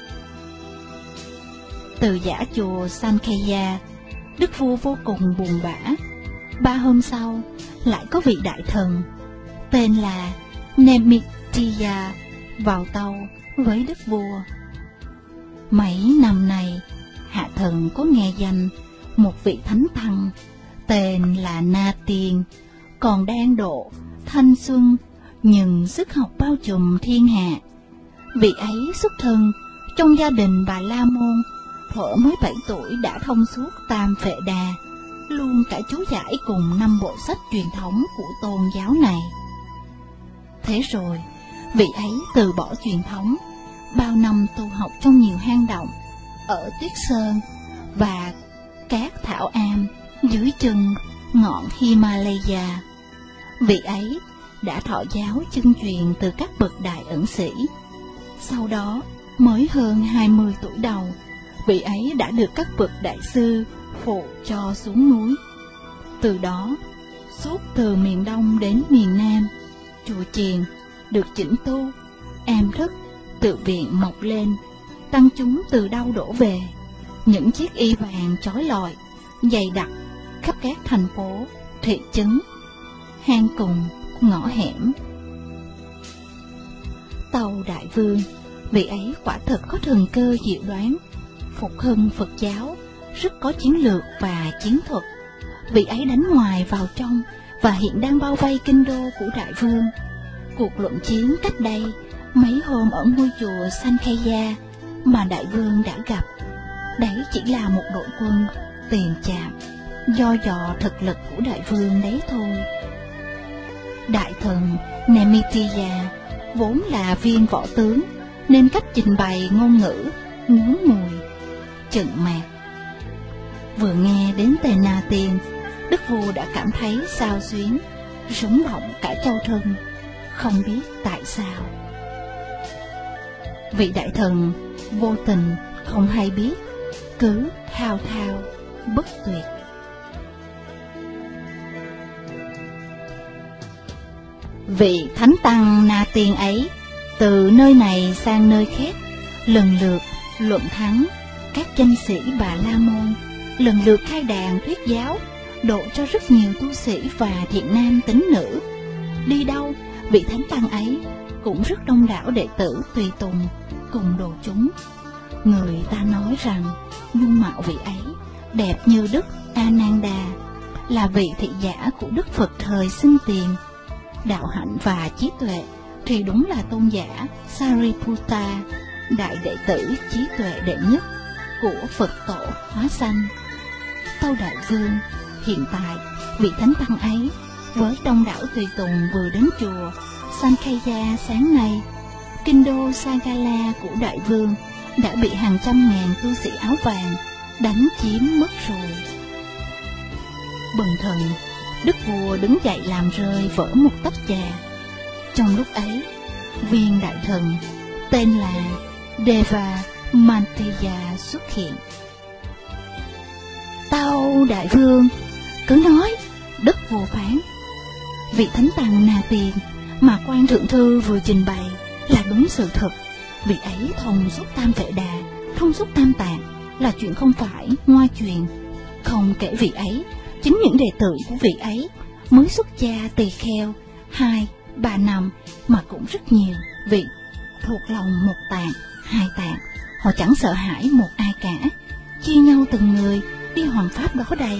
Từ giả chùa Sankhya, đức vua vô cùng buồn bã. Ba hôm sau, lại có vị đại thần tên là Nemitya vào tâu với đức vua. Mấy năm này, hạ thần có nghe danh một vị thánh tăng tên là Na Tiên, còn đang độ thanh xuân, nhưng sức học bao trùm thiên hạ. Vị ấy xuất thân trong gia đình bà La Môn, thuở mới bảy tuổi đã thông suốt tam phệ đà, luôn cả chú giải cùng năm bộ sách truyền thống của tôn giáo này. Thế rồi, vị ấy từ bỏ truyền thống, bao năm tu học trong nhiều hang động, ở Tuyết Sơn và các thảo am dưới chân ngọn Himalaya. Vị ấy đã thọ giáo chân truyền từ các bậc đại ẩn sĩ. Sau đó, mới hơn hai mươi tuổi đầu, vị ấy đã được các bậc đại sư phụ cho xuống núi. Từ đó, suốt từ miền Đông đến miền Nam, chùa chiền được chỉnh tu, am thức, tự viện mọc lên, tăng chúng từ đâu đổ về. Những chiếc y vàng chói lọi, dày đặc, khắp các thành phố, thị trấn, hang cùng, ngõ hẻm. Tâu Đại Vương, vị ấy quả thật có thần cơ diệu đoán, phục hưng Phật giáo, rất có chiến lược và chiến thuật. Vị ấy đánh ngoài vào trong và hiện đang bao vây kinh đô của Đại Vương. Cuộc luận chiến cách đây mấy hôm ở ngôi chùa Sankhya mà Đại Vương đã gặp, đấy chỉ là một đội quân tiền chạm, do dò thực lực của Đại Vương đấy thôi. Đại thần Nemitya vốn là viên võ tướng, nên cách trình bày ngôn ngữ ngứa mùi, chận mạc. Vừa nghe đến tên Na Tiên, đức vua đã cảm thấy xao xuyến, rúng động cả châu thân, không biết tại sao. Vị đại thần vô tình không hay biết, cứ thao thao bất tuyệt. Vị thánh tăng Na Tiên ấy từ nơi này sang nơi khác, lần lượt luận thắng các danh sĩ Bà La Môn, lần lượt khai đàn thuyết giáo, độ cho rất nhiều tu sĩ và thiện nam tín nữ. Đi đâu, vị thánh tăng ấy cũng rất đông đảo đệ tử tùy tùng cùng đồ chúng. Người ta nói rằng dung mạo vị ấy đẹp như Đức A Nan Đà, là vị thị giả của Đức Phật thời xưng tiền. Đạo hạnh và trí tuệ thì đúng là tôn giả Sariputta, đại đệ tử trí tuệ đệ nhất của Phật tổ hóa sanh. Tâu Đại Vương, hiện tại vị thánh tăng ấy với đông đảo tùy tùng vừa đến chùa Sankhya sáng nay. Kinh đô Sagala của Đại Vương đã bị hàng trăm ngàn tu sĩ áo vàng đánh chiếm mất rồi. Bần thần, đức vua đứng dậy làm rơi vỡ một tách trà. Trong lúc ấy, viên đại thần tên là Deva Mantiya xuất hiện. Tâu Đại Vương, cứ nói, đức vua phán. Vị thánh tăng Na Tiên mà quan thượng thư vừa trình bày là đúng sự thật. Vị ấy thông suốt tam vệ đà, thông suốt tam tạng, là chuyện không phải ngoa truyền. Không kể vị ấy, chính những đệ tử của vị ấy mới xuất gia tỳ kheo hai ba năm mà cũng rất nhiều vị thuộc lòng một tạng, hai tạng. Họ chẳng sợ hãi một ai cả, chia nhau từng người đi hoằng pháp đó đây.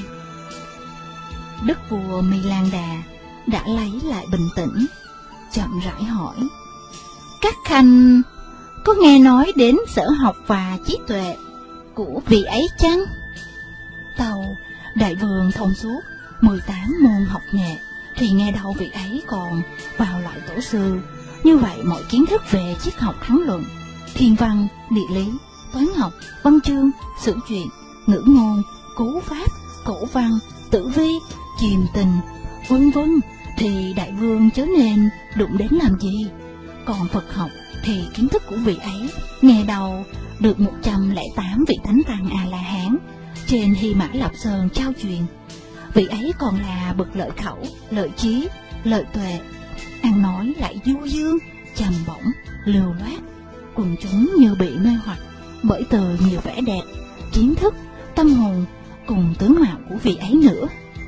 Đức vua Milan-đà đã lấy lại bình tĩnh, chậm rãi hỏi: các khanh có nghe nói đến sở học và trí tuệ của vị ấy chăng? Tâu Đại Vương thông suốt mười tám môn học nghệ, thì nghe đâu vị ấy còn vào lại tổ sư. Như vậy mọi kiến thức về triết học thắng luận, thiên văn, địa lý, toán học, văn chương, sử truyện, ngữ ngôn, cú pháp, cổ văn, tử vi, chiềm tình, vân vân thì Đại Vương chớ nên đụng đến làm gì. Còn Phật học thì kiến thức của vị ấy nghe đầu được một trăm lẻ tám vị thánh tăng A La Hán trên Hy Mã Lạp Sơn trao truyền. Vị ấy còn là bậc lợi khẩu, lợi trí, lợi tuệ, ăn nói lại du dương, trầm bổng, lưu loát. Quần chúng như bị mê hoặc bởi từ nhiều vẻ đẹp, kiến thức, tâm hồn cùng tướng mạo của vị ấy nữa.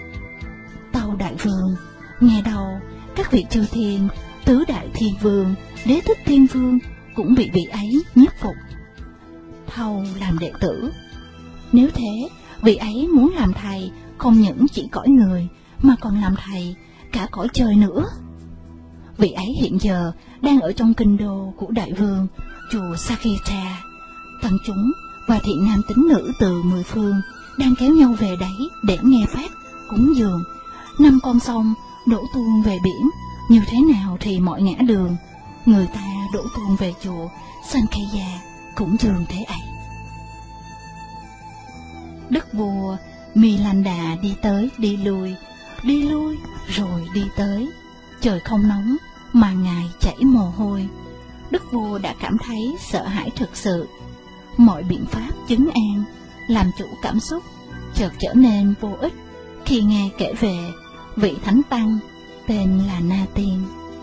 Tâu Đại Vương, nghe đầu các vị chư thiên, tứ đại thiên vương, đế thích thiên vương cũng bị vị ấy nhiếp phục, thâu làm đệ tử. Nếu thế, vị ấy muốn làm thầy không những chỉ cõi người mà còn làm thầy cả cõi trời nữa. Vị ấy hiện giờ đang ở trong kinh đô của Đại Vương, chùa Saketa. Tăng chúng và thiện nam tín nữ từ mười phương đang kéo nhau về đấy để nghe pháp cúng dường. Năm con sông đổ tuôn về biển, như thế nào thì mọi ngã đường người ta đổ tuôn về chùa Sankhya cũng dường thế ấy. Đức vua Milan-đà đi tới đi lui, đi lui rồi đi tới. Trời không nóng mà ngài chảy mồ hôi. Đức vua đã cảm thấy sợ hãi thực sự. Mọi biện pháp trấn an, làm chủ cảm xúc chợt trở nên vô ích khi nghe kể về vị thánh tăng tên là Na Tiên.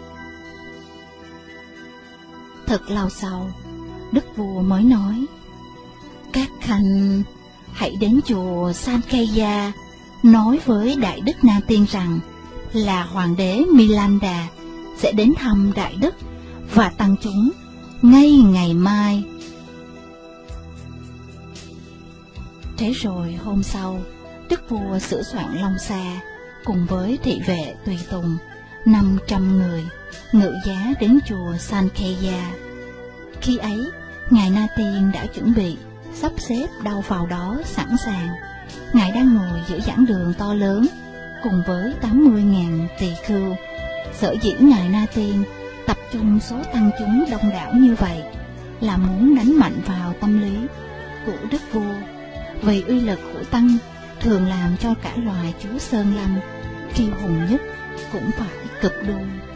Thật lâu sau, đức vua mới nói: các khanh hãy đến chùa Sankhya nói với Đại Đức Na Tiên rằng là Hoàng đế Milanda sẽ đến thăm Đại Đức và tăng chúng ngay ngày mai. Thế rồi hôm sau, đức vua sửa soạn long xa cùng với thị vệ tùy tùng năm trăm người ngự giá đến chùa Sankhya. Khi ấy, ngài Na Tiên đã chuẩn bị sắp xếp đâu vào đó sẵn sàng. Ngài đang ngồi giữa giảng đường to lớn cùng với tám mươi nghìn tỳ khưu. Sở dĩ ngài Na Tiên tập trung số tăng chúng đông đảo như vậy là muốn đánh mạnh vào tâm lý của đức vua, vì uy lực của tăng thường làm cho cả loài chú Sơn Lâm kiêu hùng nhất cũng phải cực đuôi.